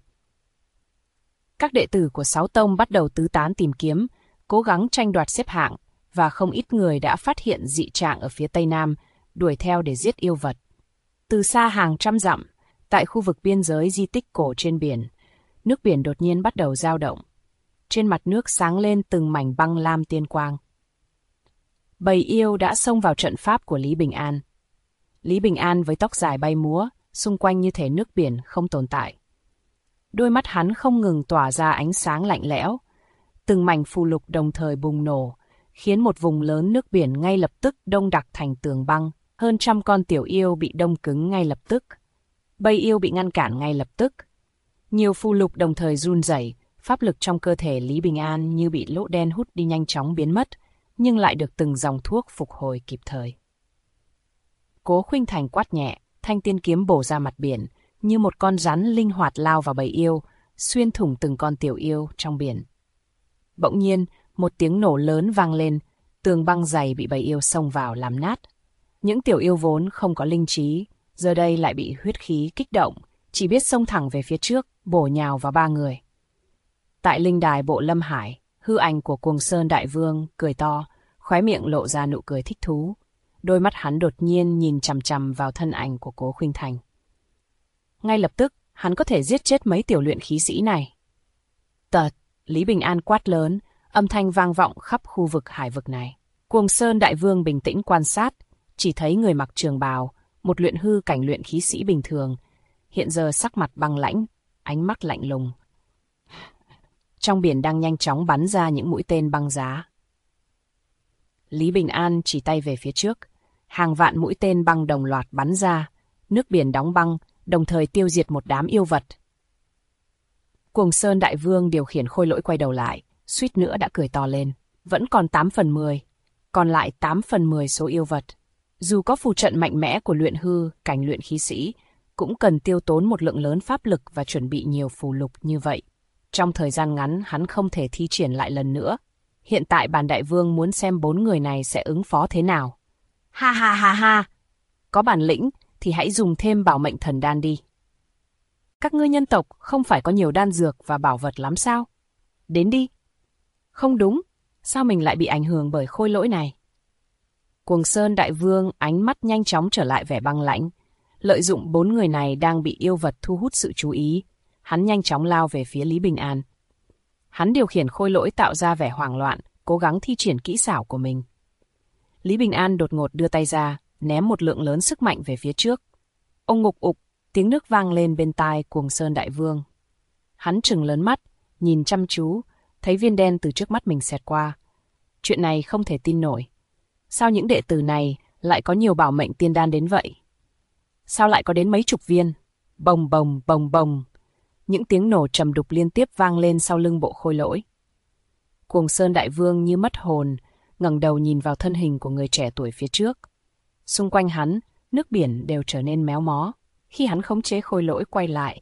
Các đệ tử của 6 tông bắt đầu tứ tán tìm kiếm, cố gắng tranh đoạt xếp hạng, và không ít người đã phát hiện dị trạng ở phía tây nam, đuổi theo để giết yêu vật. Từ xa hàng trăm dặm, tại khu vực biên giới di tích cổ trên biển, nước biển đột nhiên bắt đầu dao động. Trên mặt nước sáng lên từng mảnh băng lam tiên quang. Bầy yêu đã xông vào trận pháp của Lý Bình An. Lý Bình An với tóc dài bay múa, xung quanh như thể nước biển không tồn tại. Đôi mắt hắn không ngừng tỏa ra ánh sáng lạnh lẽo. Từng mảnh phù lục đồng thời bùng nổ, khiến một vùng lớn nước biển ngay lập tức đông đặc thành tường băng. Hơn 100 con tiểu yêu bị đông cứng ngay lập tức. Bầy yêu bị ngăn cản ngay lập tức. Nhiều phù lục đồng thời run rẩy, pháp lực trong cơ thể Lý Bình An như bị lỗ đen hút đi nhanh chóng biến mất, nhưng lại được từng dòng thuốc phục hồi kịp thời. Cố Khuynh Thành quát nhẹ, thanh tiên kiếm bổ ra mặt biển, như một con rắn linh hoạt lao vào bầy yêu, xuyên thủng từng con tiểu yêu trong biển. Bỗng nhiên, một tiếng nổ lớn vang lên, tường băng dày bị bầy yêu xông vào làm nát. Những tiểu yêu vốn không có linh trí, giờ đây lại bị huyết khí kích động, chỉ biết xông thẳng về phía trước, bổ nhào vào 3 người. Tại linh đài Bộ Lâm Hải, hư ảnh của Cuồng Sơn Đại Vương cười to, khóe miệng lộ ra nụ cười thích thú. Đôi mắt hắn đột nhiên nhìn chằm chằm vào thân ảnh của Cố Khuynh Thành. Ngay lập tức, hắn có thể giết chết mấy tiểu luyện khí sĩ này. Tợt, Lý Bình An quát lớn, âm thanh vang vọng khắp khu vực hải vực này. Cuồng Sơn Đại Vương bình tĩnh quan sát, chỉ thấy người mặc trường bào, một luyện hư cảnh luyện khí sĩ bình thường, hiện giờ sắc mặt băng lãnh, ánh mắt lạnh lùng. Trong biển đang nhanh chóng bắn ra những mũi tên băng giá. Lý Bình An chỉ tay về phía trước, hàng vạn mũi tên băng đồng loạt bắn ra, nước biển đóng băng, đồng thời tiêu diệt một đám yêu vật. Cuồng Sơn Đại Vương điều khiển khôi lỗi quay đầu lại, suýt nữa đã cười to lên. Vẫn còn 8/10, còn lại 8/10 số yêu vật. Dù có phù trận mạnh mẽ của luyện hư, cảnh luyện khí sĩ, cũng cần tiêu tốn một lượng lớn pháp lực và chuẩn bị nhiều phù lục như vậy. Trong thời gian ngắn hắn không thể thi triển lại lần nữa. Hiện tại Bàn Đại Vương muốn xem 4 người này sẽ ứng phó thế nào. Ha ha ha ha, có bản lĩnh thì hãy dùng thêm bảo mệnh thần đan đi. Các ngươi nhân tộc không phải có nhiều đan dược và bảo vật lắm sao? Đến đi. Không đúng, sao mình lại bị ảnh hưởng bởi khôi lỗi này? Cuồng Sơn Đại Vương ánh mắt nhanh chóng trở lại vẻ băng lãnh. Lợi dụng 4 người này đang bị yêu vật thu hút sự chú ý, hắn nhanh chóng lao về phía Lý Bình An. Hắn điều khiển khôi lỗi tạo ra vẻ hoảng loạn, cố gắng thi triển kỹ xảo của mình. Lý Bình An đột ngột đưa tay ra, ném một lượng lớn sức mạnh về phía trước. Ông ngục ục, tiếng nước vang lên bên tai Cuồng Sơn Đại Vương. Hắn trừng lớn mắt, nhìn chăm chú, thấy viên đen từ trước mắt mình xẹt qua. Chuyện này không thể tin nổi. Sao những đệ tử này lại có nhiều bảo mệnh tiên đan đến vậy? Sao lại có đến mấy chục viên? Bồng bồng bồng bồng. Những tiếng nổ trầm đục liên tiếp vang lên sau lưng bộ khôi lỗi. Cuồng Sơn Đại Vương như mất hồn, ngẩng đầu nhìn vào thân hình của người trẻ tuổi phía trước. Xung quanh hắn, nước biển đều trở nên méo mó. Khi hắn khống chế khôi lỗi quay lại,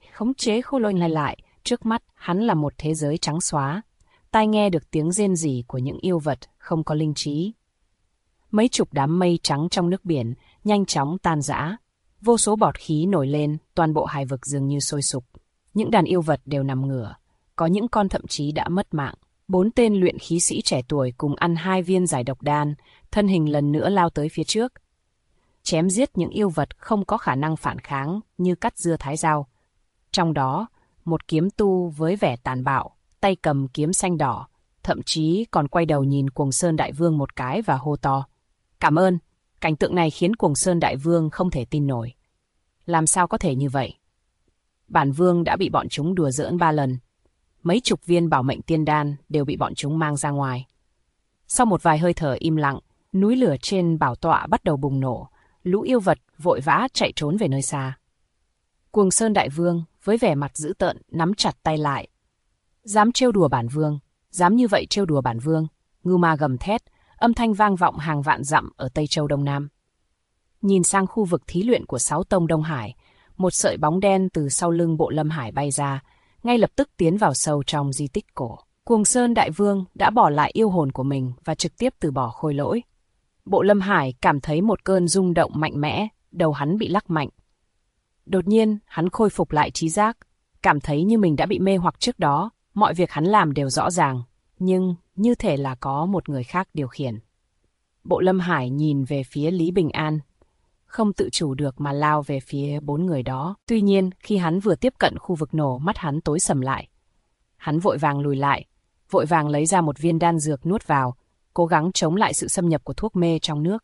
trước mắt hắn là một thế giới trắng xóa. Tai nghe được tiếng rên rỉ của những yêu vật không có linh trí. Mấy chục đám mây trắng trong nước biển nhanh chóng tan rã. Vô số bọt khí nổi lên, toàn bộ hải vực dường như sôi sục. Những đàn yêu vật đều nằm ngửa, có những con thậm chí đã mất mạng. 4 tên luyện khí sĩ trẻ tuổi cùng ăn 2 viên giải độc đan, thân hình lần nữa lao tới phía trước. Chém giết những yêu vật không có khả năng phản kháng như cắt dưa thái rau. Trong đó, một kiếm tu với vẻ tàn bạo, tay cầm kiếm xanh đỏ, thậm chí còn quay đầu nhìn Cuồng Sơn Đại Vương một cái và hô to. Cảm ơn, cảnh tượng này khiến Cuồng Sơn Đại Vương không thể tin nổi. Làm sao có thể như vậy? Bản vương đã bị bọn chúng đùa giỡn 3 lần. Mấy chục viên bảo mệnh tiên đan đều bị bọn chúng mang ra ngoài. Sau một vài hơi thở im lặng, núi lửa trên bảo tọa bắt đầu bùng nổ, lũ yêu vật vội vã chạy trốn về nơi xa. Cuồng Sơn Đại Vương với vẻ mặt dữ tợn nắm chặt tay lại. Dám trêu đùa bản vương, dám như vậy trêu đùa bản vương. Ngưu ma gầm thét, âm thanh vang vọng hàng vạn dặm ở Tây Châu Đông Nam. Nhìn sang khu vực thí luyện của 6 tông Đông Hải, một sợi bóng đen từ sau lưng Bộ Lâm Hải bay ra, ngay lập tức tiến vào sâu trong di tích cổ. Cuồng Sơn Đại Vương đã bỏ lại yêu hồn của mình và trực tiếp từ bỏ khôi lỗi. Bộ Lâm Hải cảm thấy một cơn rung động mạnh mẽ, đầu hắn bị lắc mạnh. Đột nhiên, hắn khôi phục lại trí giác, cảm thấy như mình đã bị mê hoặc trước đó, mọi việc hắn làm đều rõ ràng, nhưng như thể là có một người khác điều khiển. Bộ Lâm Hải nhìn về phía Lý Bình An, không tự chủ được mà lao về phía 4 người đó. Tuy nhiên, khi hắn vừa tiếp cận khu vực nổ, mắt hắn tối sầm lại. Hắn vội vàng lùi lại, vội vàng lấy ra một viên đan dược nuốt vào, cố gắng chống lại sự xâm nhập của thuốc mê trong nước.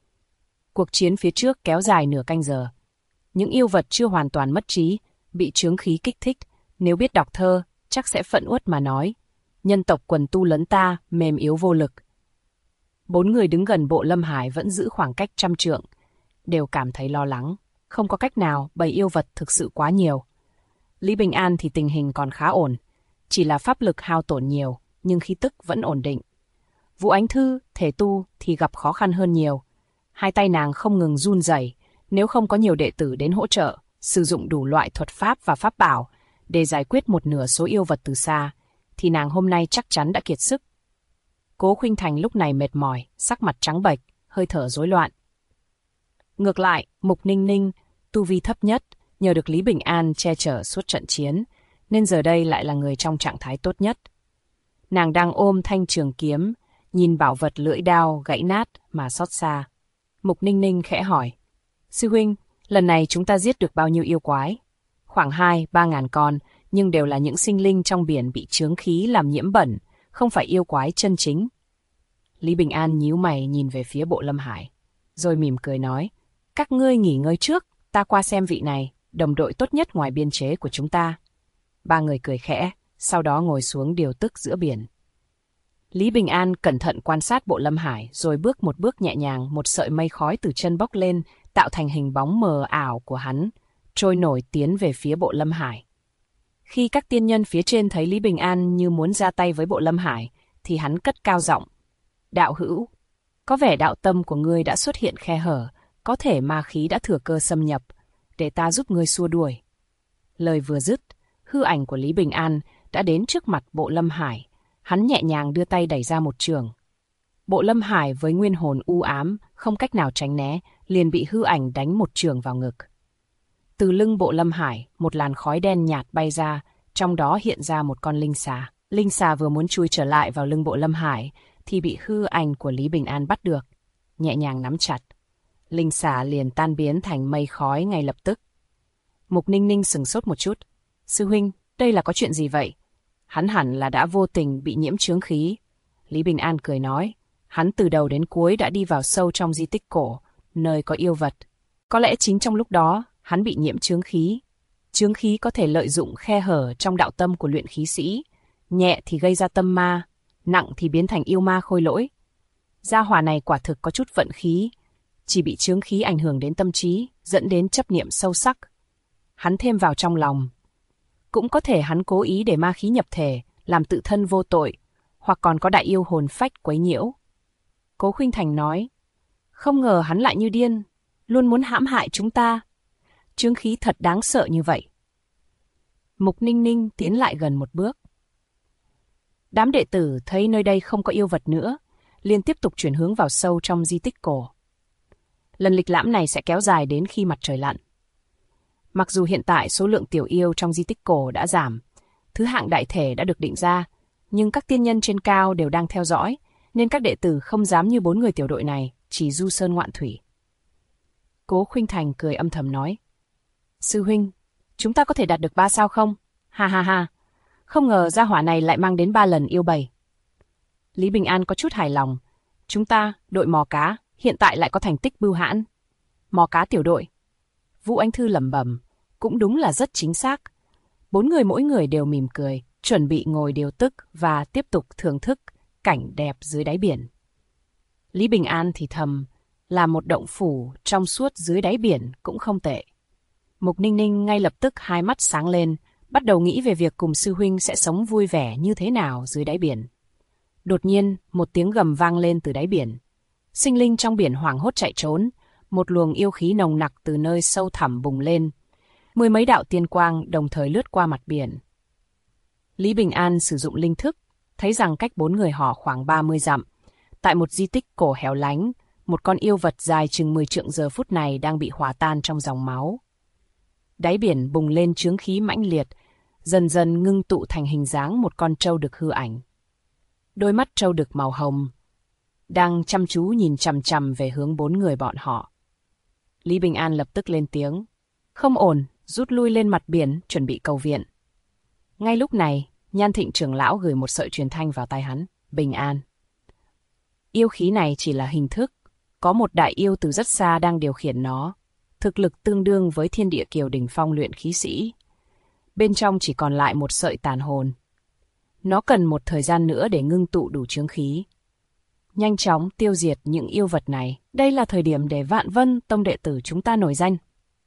Cuộc chiến phía trước kéo dài nửa canh giờ. Những yêu vật chưa hoàn toàn mất trí, bị chướng khí kích thích, nếu biết đọc thơ, chắc sẽ phẫn uất mà nói. Nhân tộc quần tu lấn ta, mềm yếu vô lực. 4 người đứng gần Bộ Lâm Hải vẫn giữ khoảng cách 100 trượng, đều cảm thấy lo lắng. Không có cách nào, bầy yêu vật thực sự quá nhiều. Lý Bình An thì tình hình còn khá ổn, chỉ là pháp lực hao tổn nhiều, nhưng khí tức vẫn ổn định. Vũ Ánh Thư, thể tu thì gặp khó khăn hơn nhiều. Hai tay nàng không ngừng run rẩy, nếu không có nhiều đệ tử đến hỗ trợ, sử dụng đủ loại thuật pháp và pháp bảo để giải quyết một nửa số yêu vật từ xa, thì nàng hôm nay chắc chắn đã kiệt sức. Cố Khuynh Thành lúc này mệt mỏi, sắc mặt trắng bệch, hơi thở rối loạn. Ngược lại, Mục Ninh Ninh, tu vi thấp nhất, nhờ được Lý Bình An che chở suốt trận chiến, nên giờ đây lại là người trong trạng thái tốt nhất. Nàng đang ôm thanh trường kiếm, nhìn bảo vật lưỡi đao gãy nát mà xót xa. Mục Ninh Ninh khẽ hỏi, sư huynh, lần này chúng ta giết được bao nhiêu yêu quái? Khoảng 2-3 ngàn con, nhưng đều là những sinh linh trong biển bị chướng khí làm nhiễm bẩn, không phải yêu quái chân chính. Lý Bình An nhíu mày nhìn về phía Bộ Lâm Hải, rồi mỉm cười nói, các ngươi nghỉ ngơi trước, ta qua xem vị này, đồng đội tốt nhất ngoài biên chế của chúng ta. 3 người cười khẽ, sau đó ngồi xuống điều tức giữa biển. Lý Bình An cẩn thận quan sát Bộ Lâm Hải, rồi bước một bước nhẹ nhàng, một sợi mây khói từ chân bốc lên, tạo thành hình bóng mờ ảo của hắn, trôi nổi tiến về phía Bộ Lâm Hải. Khi các tiên nhân phía trên thấy Lý Bình An như muốn ra tay với Bộ Lâm Hải, thì hắn cất cao giọng, đạo hữu, có vẻ đạo tâm của ngươi đã xuất hiện khe hở, có thể ma khí đã thừa cơ xâm nhập, để ta giúp ngươi xua đuổi. Lời vừa dứt, hư ảnh của Lý Bình An đã đến trước mặt Bộ Lâm Hải, hắn nhẹ nhàng đưa tay đẩy ra một chưởng. Bộ Lâm Hải với nguyên hồn u ám, không cách nào tránh né, liền bị hư ảnh đánh một chưởng vào ngực. Từ lưng Bộ Lâm Hải, một làn khói đen nhạt bay ra, trong đó hiện ra một con linh xà. Linh xà vừa muốn chui trở lại vào lưng Bộ Lâm Hải, thì bị hư ảnh của Lý Bình An bắt được, nhẹ nhàng nắm chặt. Linh xà liền tan biến thành mây khói ngay lập tức. Mục Ninh Ninh sửng sốt một chút. Sư huynh, đây là có chuyện gì vậy? Hắn hẳn là đã vô tình bị nhiễm chướng khí. Lý Bình An cười nói, hắn từ đầu đến cuối đã đi vào sâu trong di tích cổ, nơi có yêu vật. Có lẽ chính trong lúc đó, hắn bị nhiễm chướng khí. Chướng khí có thể lợi dụng khe hở trong đạo tâm của luyện khí sĩ, nhẹ thì gây ra tâm ma, nặng thì biến thành yêu ma khôi lỗi. Gia hỏa này quả thực có chút vận khí, chỉ bị chướng khí ảnh hưởng đến tâm trí, dẫn đến chấp niệm sâu sắc. Hắn thêm vào trong lòng. Cũng có thể hắn cố ý để ma khí nhập thể, làm tự thân vô tội, hoặc còn có đại yêu hồn phách quấy nhiễu. Cố Khuynh Thành nói, không ngờ hắn lại như điên, luôn muốn hãm hại chúng ta. Chướng khí thật đáng sợ như vậy. Mục Ninh Ninh tiến lại gần một bước. Đám đệ tử thấy nơi đây không có yêu vật nữa, liền tiếp tục chuyển hướng vào sâu trong di tích cổ. Lần lịch lãm này sẽ kéo dài đến khi mặt trời lặn. Mặc dù hiện tại số lượng tiểu yêu trong di tích cổ đã giảm, thứ hạng đại thể đã được định ra, nhưng các tiên nhân trên cao đều đang theo dõi, nên các đệ tử không dám như 4 người tiểu đội này, chỉ du sơn ngoạn thủy. Cố Khuynh Thành cười âm thầm nói, sư huynh, chúng ta có thể đạt được 3 sao không? Ha ha ha, không ngờ gia hỏa này lại mang đến 3 lần yêu bầy. Lý Bình An có chút hài lòng, chúng ta, đội mò cá, hiện tại lại có thành tích bưu hãn. Mò cá tiểu đội. Vũ Anh Thư lẩm bẩm, cũng đúng là rất chính xác. 4 người mỗi người đều mỉm cười, chuẩn bị ngồi điều tức và tiếp tục thưởng thức cảnh đẹp dưới đáy biển. Lý Bình An thì thầm, là một động phủ trong suốt dưới đáy biển cũng không tệ. Mục Ninh Ninh ngay lập tức hai mắt sáng lên, bắt đầu nghĩ về việc cùng sư huynh sẽ sống vui vẻ như thế nào dưới đáy biển. Đột nhiên, một tiếng gầm vang lên từ đáy biển. Sinh linh trong biển hoảng hốt chạy trốn, một luồng yêu khí nồng nặc từ nơi sâu thẳm bùng lên. 10 mấy đạo tiên quang đồng thời lướt qua mặt biển. Lý Bình An sử dụng linh thức, thấy rằng cách 4 người họ khoảng 30 dặm. Tại một di tích cổ hẻo lánh, một con yêu vật dài chừng 10 trượng giờ phút này đang bị hòa tan trong dòng máu. Đáy biển bùng lên chướng khí mãnh liệt, dần dần ngưng tụ thành hình dáng một con trâu đực hư ảnh. Đôi mắt trâu đực màu hồng, đang chăm chú nhìn chằm chằm về hướng 4 người bọn họ. Lý Bình An lập tức lên tiếng. Không ổn, rút lui lên mặt biển, chuẩn bị cầu viện. Ngay lúc này, Nhan Thịnh trưởng lão gửi một sợi truyền thanh vào tai hắn. Bình an. Yêu khí này chỉ là hình thức. Có một đại yêu từ rất xa đang điều khiển nó. Thực lực tương đương với thiên địa kiều đỉnh phong luyện khí sĩ. Bên trong chỉ còn lại một sợi tàn hồn. Nó cần một thời gian nữa để ngưng tụ đủ chướng khí. Nhanh chóng tiêu diệt những yêu vật này. Đây là thời điểm để Vạn Vân Tông đệ tử chúng ta nổi danh.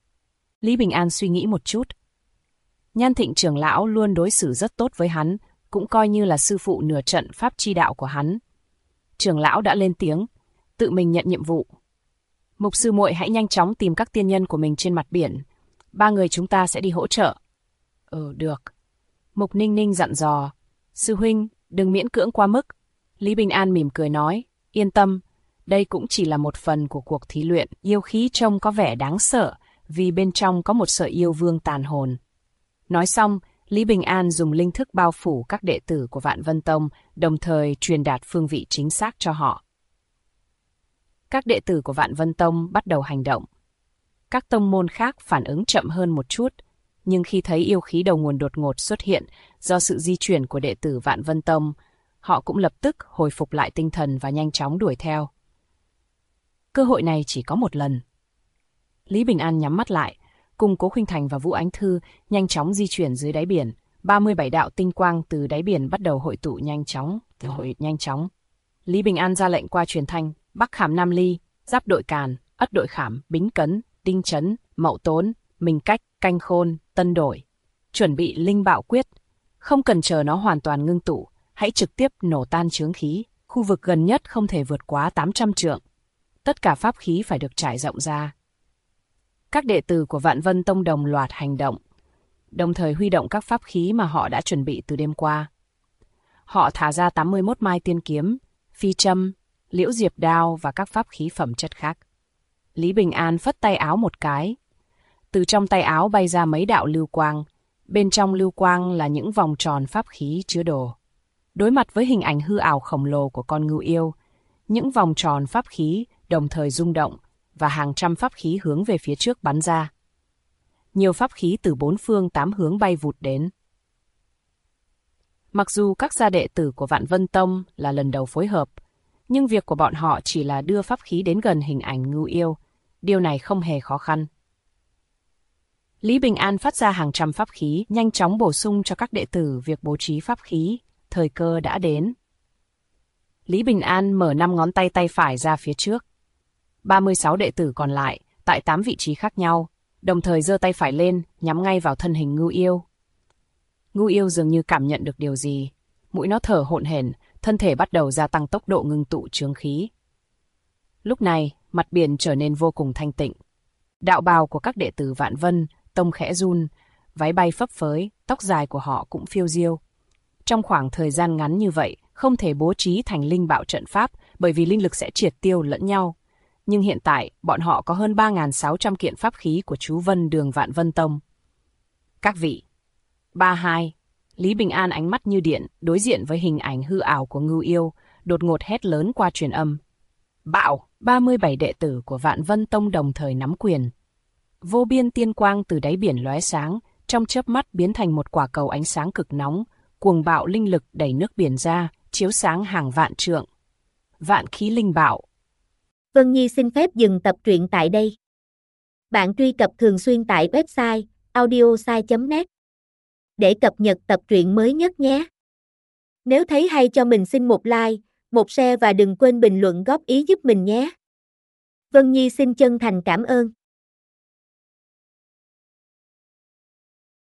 Lý Bình An suy nghĩ một chút. Nhan Thịnh trưởng lão luôn đối xử rất tốt với hắn, cũng coi như là sư phụ nửa trận pháp chi đạo của hắn. Trưởng lão đã lên tiếng, tự mình nhận nhiệm vụ. Mục sư muội hãy nhanh chóng tìm các tiên nhân của mình trên mặt biển. 3 người chúng ta sẽ đi hỗ trợ. Được. Mục Ninh Ninh dặn dò. Sư huynh, đừng miễn cưỡng quá mức. Lý Bình An mỉm cười nói, yên tâm, đây cũng chỉ là một phần của cuộc thí luyện. Yêu khí trông có vẻ đáng sợ, vì bên trong có một sợi yêu vương tàn hồn. Nói xong, Lý Bình An dùng linh thức bao phủ các đệ tử của Vạn Vân Tông, đồng thời truyền đạt phương vị chính xác cho họ. Các đệ tử của Vạn Vân Tông bắt đầu hành động. Các tông môn khác phản ứng chậm hơn một chút, nhưng khi thấy yêu khí đầu nguồn đột ngột xuất hiện do sự di chuyển của đệ tử Vạn Vân Tông, họ cũng lập tức hồi phục lại tinh thần và nhanh chóng đuổi theo. Cơ hội này chỉ có một lần. Lý Bình An nhắm mắt lại, cùng Cố Khuynh Thành và Vũ Ánh Thư nhanh chóng di chuyển dưới đáy biển. 37 đạo tinh quang từ đáy biển bắt đầu hội tụ nhanh chóng. Lý Bình An ra lệnh qua truyền thanh, Bắc Khảm Nam Ly, Giáp đội Càn, Ất đội Khảm, Bính Cấn, Đinh Trấn, Mậu Tốn, Minh Cách, Canh Khôn, Tân Đổi. Chuẩn bị linh bạo quyết. Không cần chờ nó hoàn toàn ngưng tụ, hãy trực tiếp nổ tan chướng khí. Khu vực gần nhất không thể vượt quá 800 trượng. Tất cả pháp khí phải được trải rộng ra. Các đệ tử của Vạn Vân Tông đồng loạt hành động, đồng thời huy động các pháp khí mà họ đã chuẩn bị từ đêm qua. Họ thả ra 81 mai tiên kiếm, phi châm, liễu diệp đao và các pháp khí phẩm chất khác. Lý Bình An phất tay áo một cái. Từ trong tay áo bay ra mấy đạo lưu quang. Bên trong lưu quang là những vòng tròn pháp khí chứa đồ. Đối mặt với hình ảnh hư ảo khổng lồ của con ngưu yêu, những vòng tròn pháp khí đồng thời rung động và hàng trăm pháp khí hướng về phía trước bắn ra. Nhiều pháp khí từ bốn phương tám hướng bay vụt đến. Mặc dù các gia đệ tử của Vạn Vân Tông là lần đầu phối hợp, nhưng việc của bọn họ chỉ là đưa pháp khí đến gần hình ảnh ngưu yêu. Điều này không hề khó khăn. Lý Bình An phát ra hàng trăm pháp khí, nhanh chóng bổ sung cho các đệ tử việc bố trí pháp khí. Thời cơ đã đến. Lý Bình An mở 5 ngón tay tay phải ra phía trước. 36 đệ tử còn lại, tại 8 vị trí khác nhau, đồng thời giơ tay phải lên, nhắm ngay vào thân hình ngưu yêu. Ngưu yêu dường như cảm nhận được điều gì. Mũi nó thở hổn hển, thân thể bắt đầu gia tăng tốc độ ngưng tụ chướng khí. Lúc này, mặt biển trở nên vô cùng thanh tịnh. Đạo bào của các đệ tử Vạn Vân Tông khẽ run, váy bay phấp phới, tóc dài của họ cũng phiêu diêu. Trong khoảng thời gian ngắn như vậy, không thể bố trí thành linh bạo trận pháp bởi vì linh lực sẽ triệt tiêu lẫn nhau. Nhưng hiện tại, bọn họ có hơn 3.600 kiện pháp khí của chú Vân Đường Vạn Vân Tông. Các vị. 32. Lý Bình An ánh mắt như điện, đối diện với hình ảnh hư ảo của ngưu yêu, đột ngột hét lớn qua truyền âm. Bạo! 37 đệ tử của Vạn Vân Tông đồng thời nắm quyền. Vô biên tiên quang từ đáy biển lóe sáng, trong chớp mắt biến thành một quả cầu ánh sáng cực nóng, cuồng bạo linh lực đẩy nước biển ra, chiếu sáng hàng vạn trượng. Vạn khí linh bạo. Vân Nhi xin phép dừng tập truyện tại đây. Bạn truy cập thường xuyên tại website audiosai.net để cập nhật tập truyện mới nhất nhé. Nếu thấy hay cho mình xin một like, một share và đừng quên bình luận góp ý giúp mình nhé. Vân Nhi xin chân thành cảm ơn.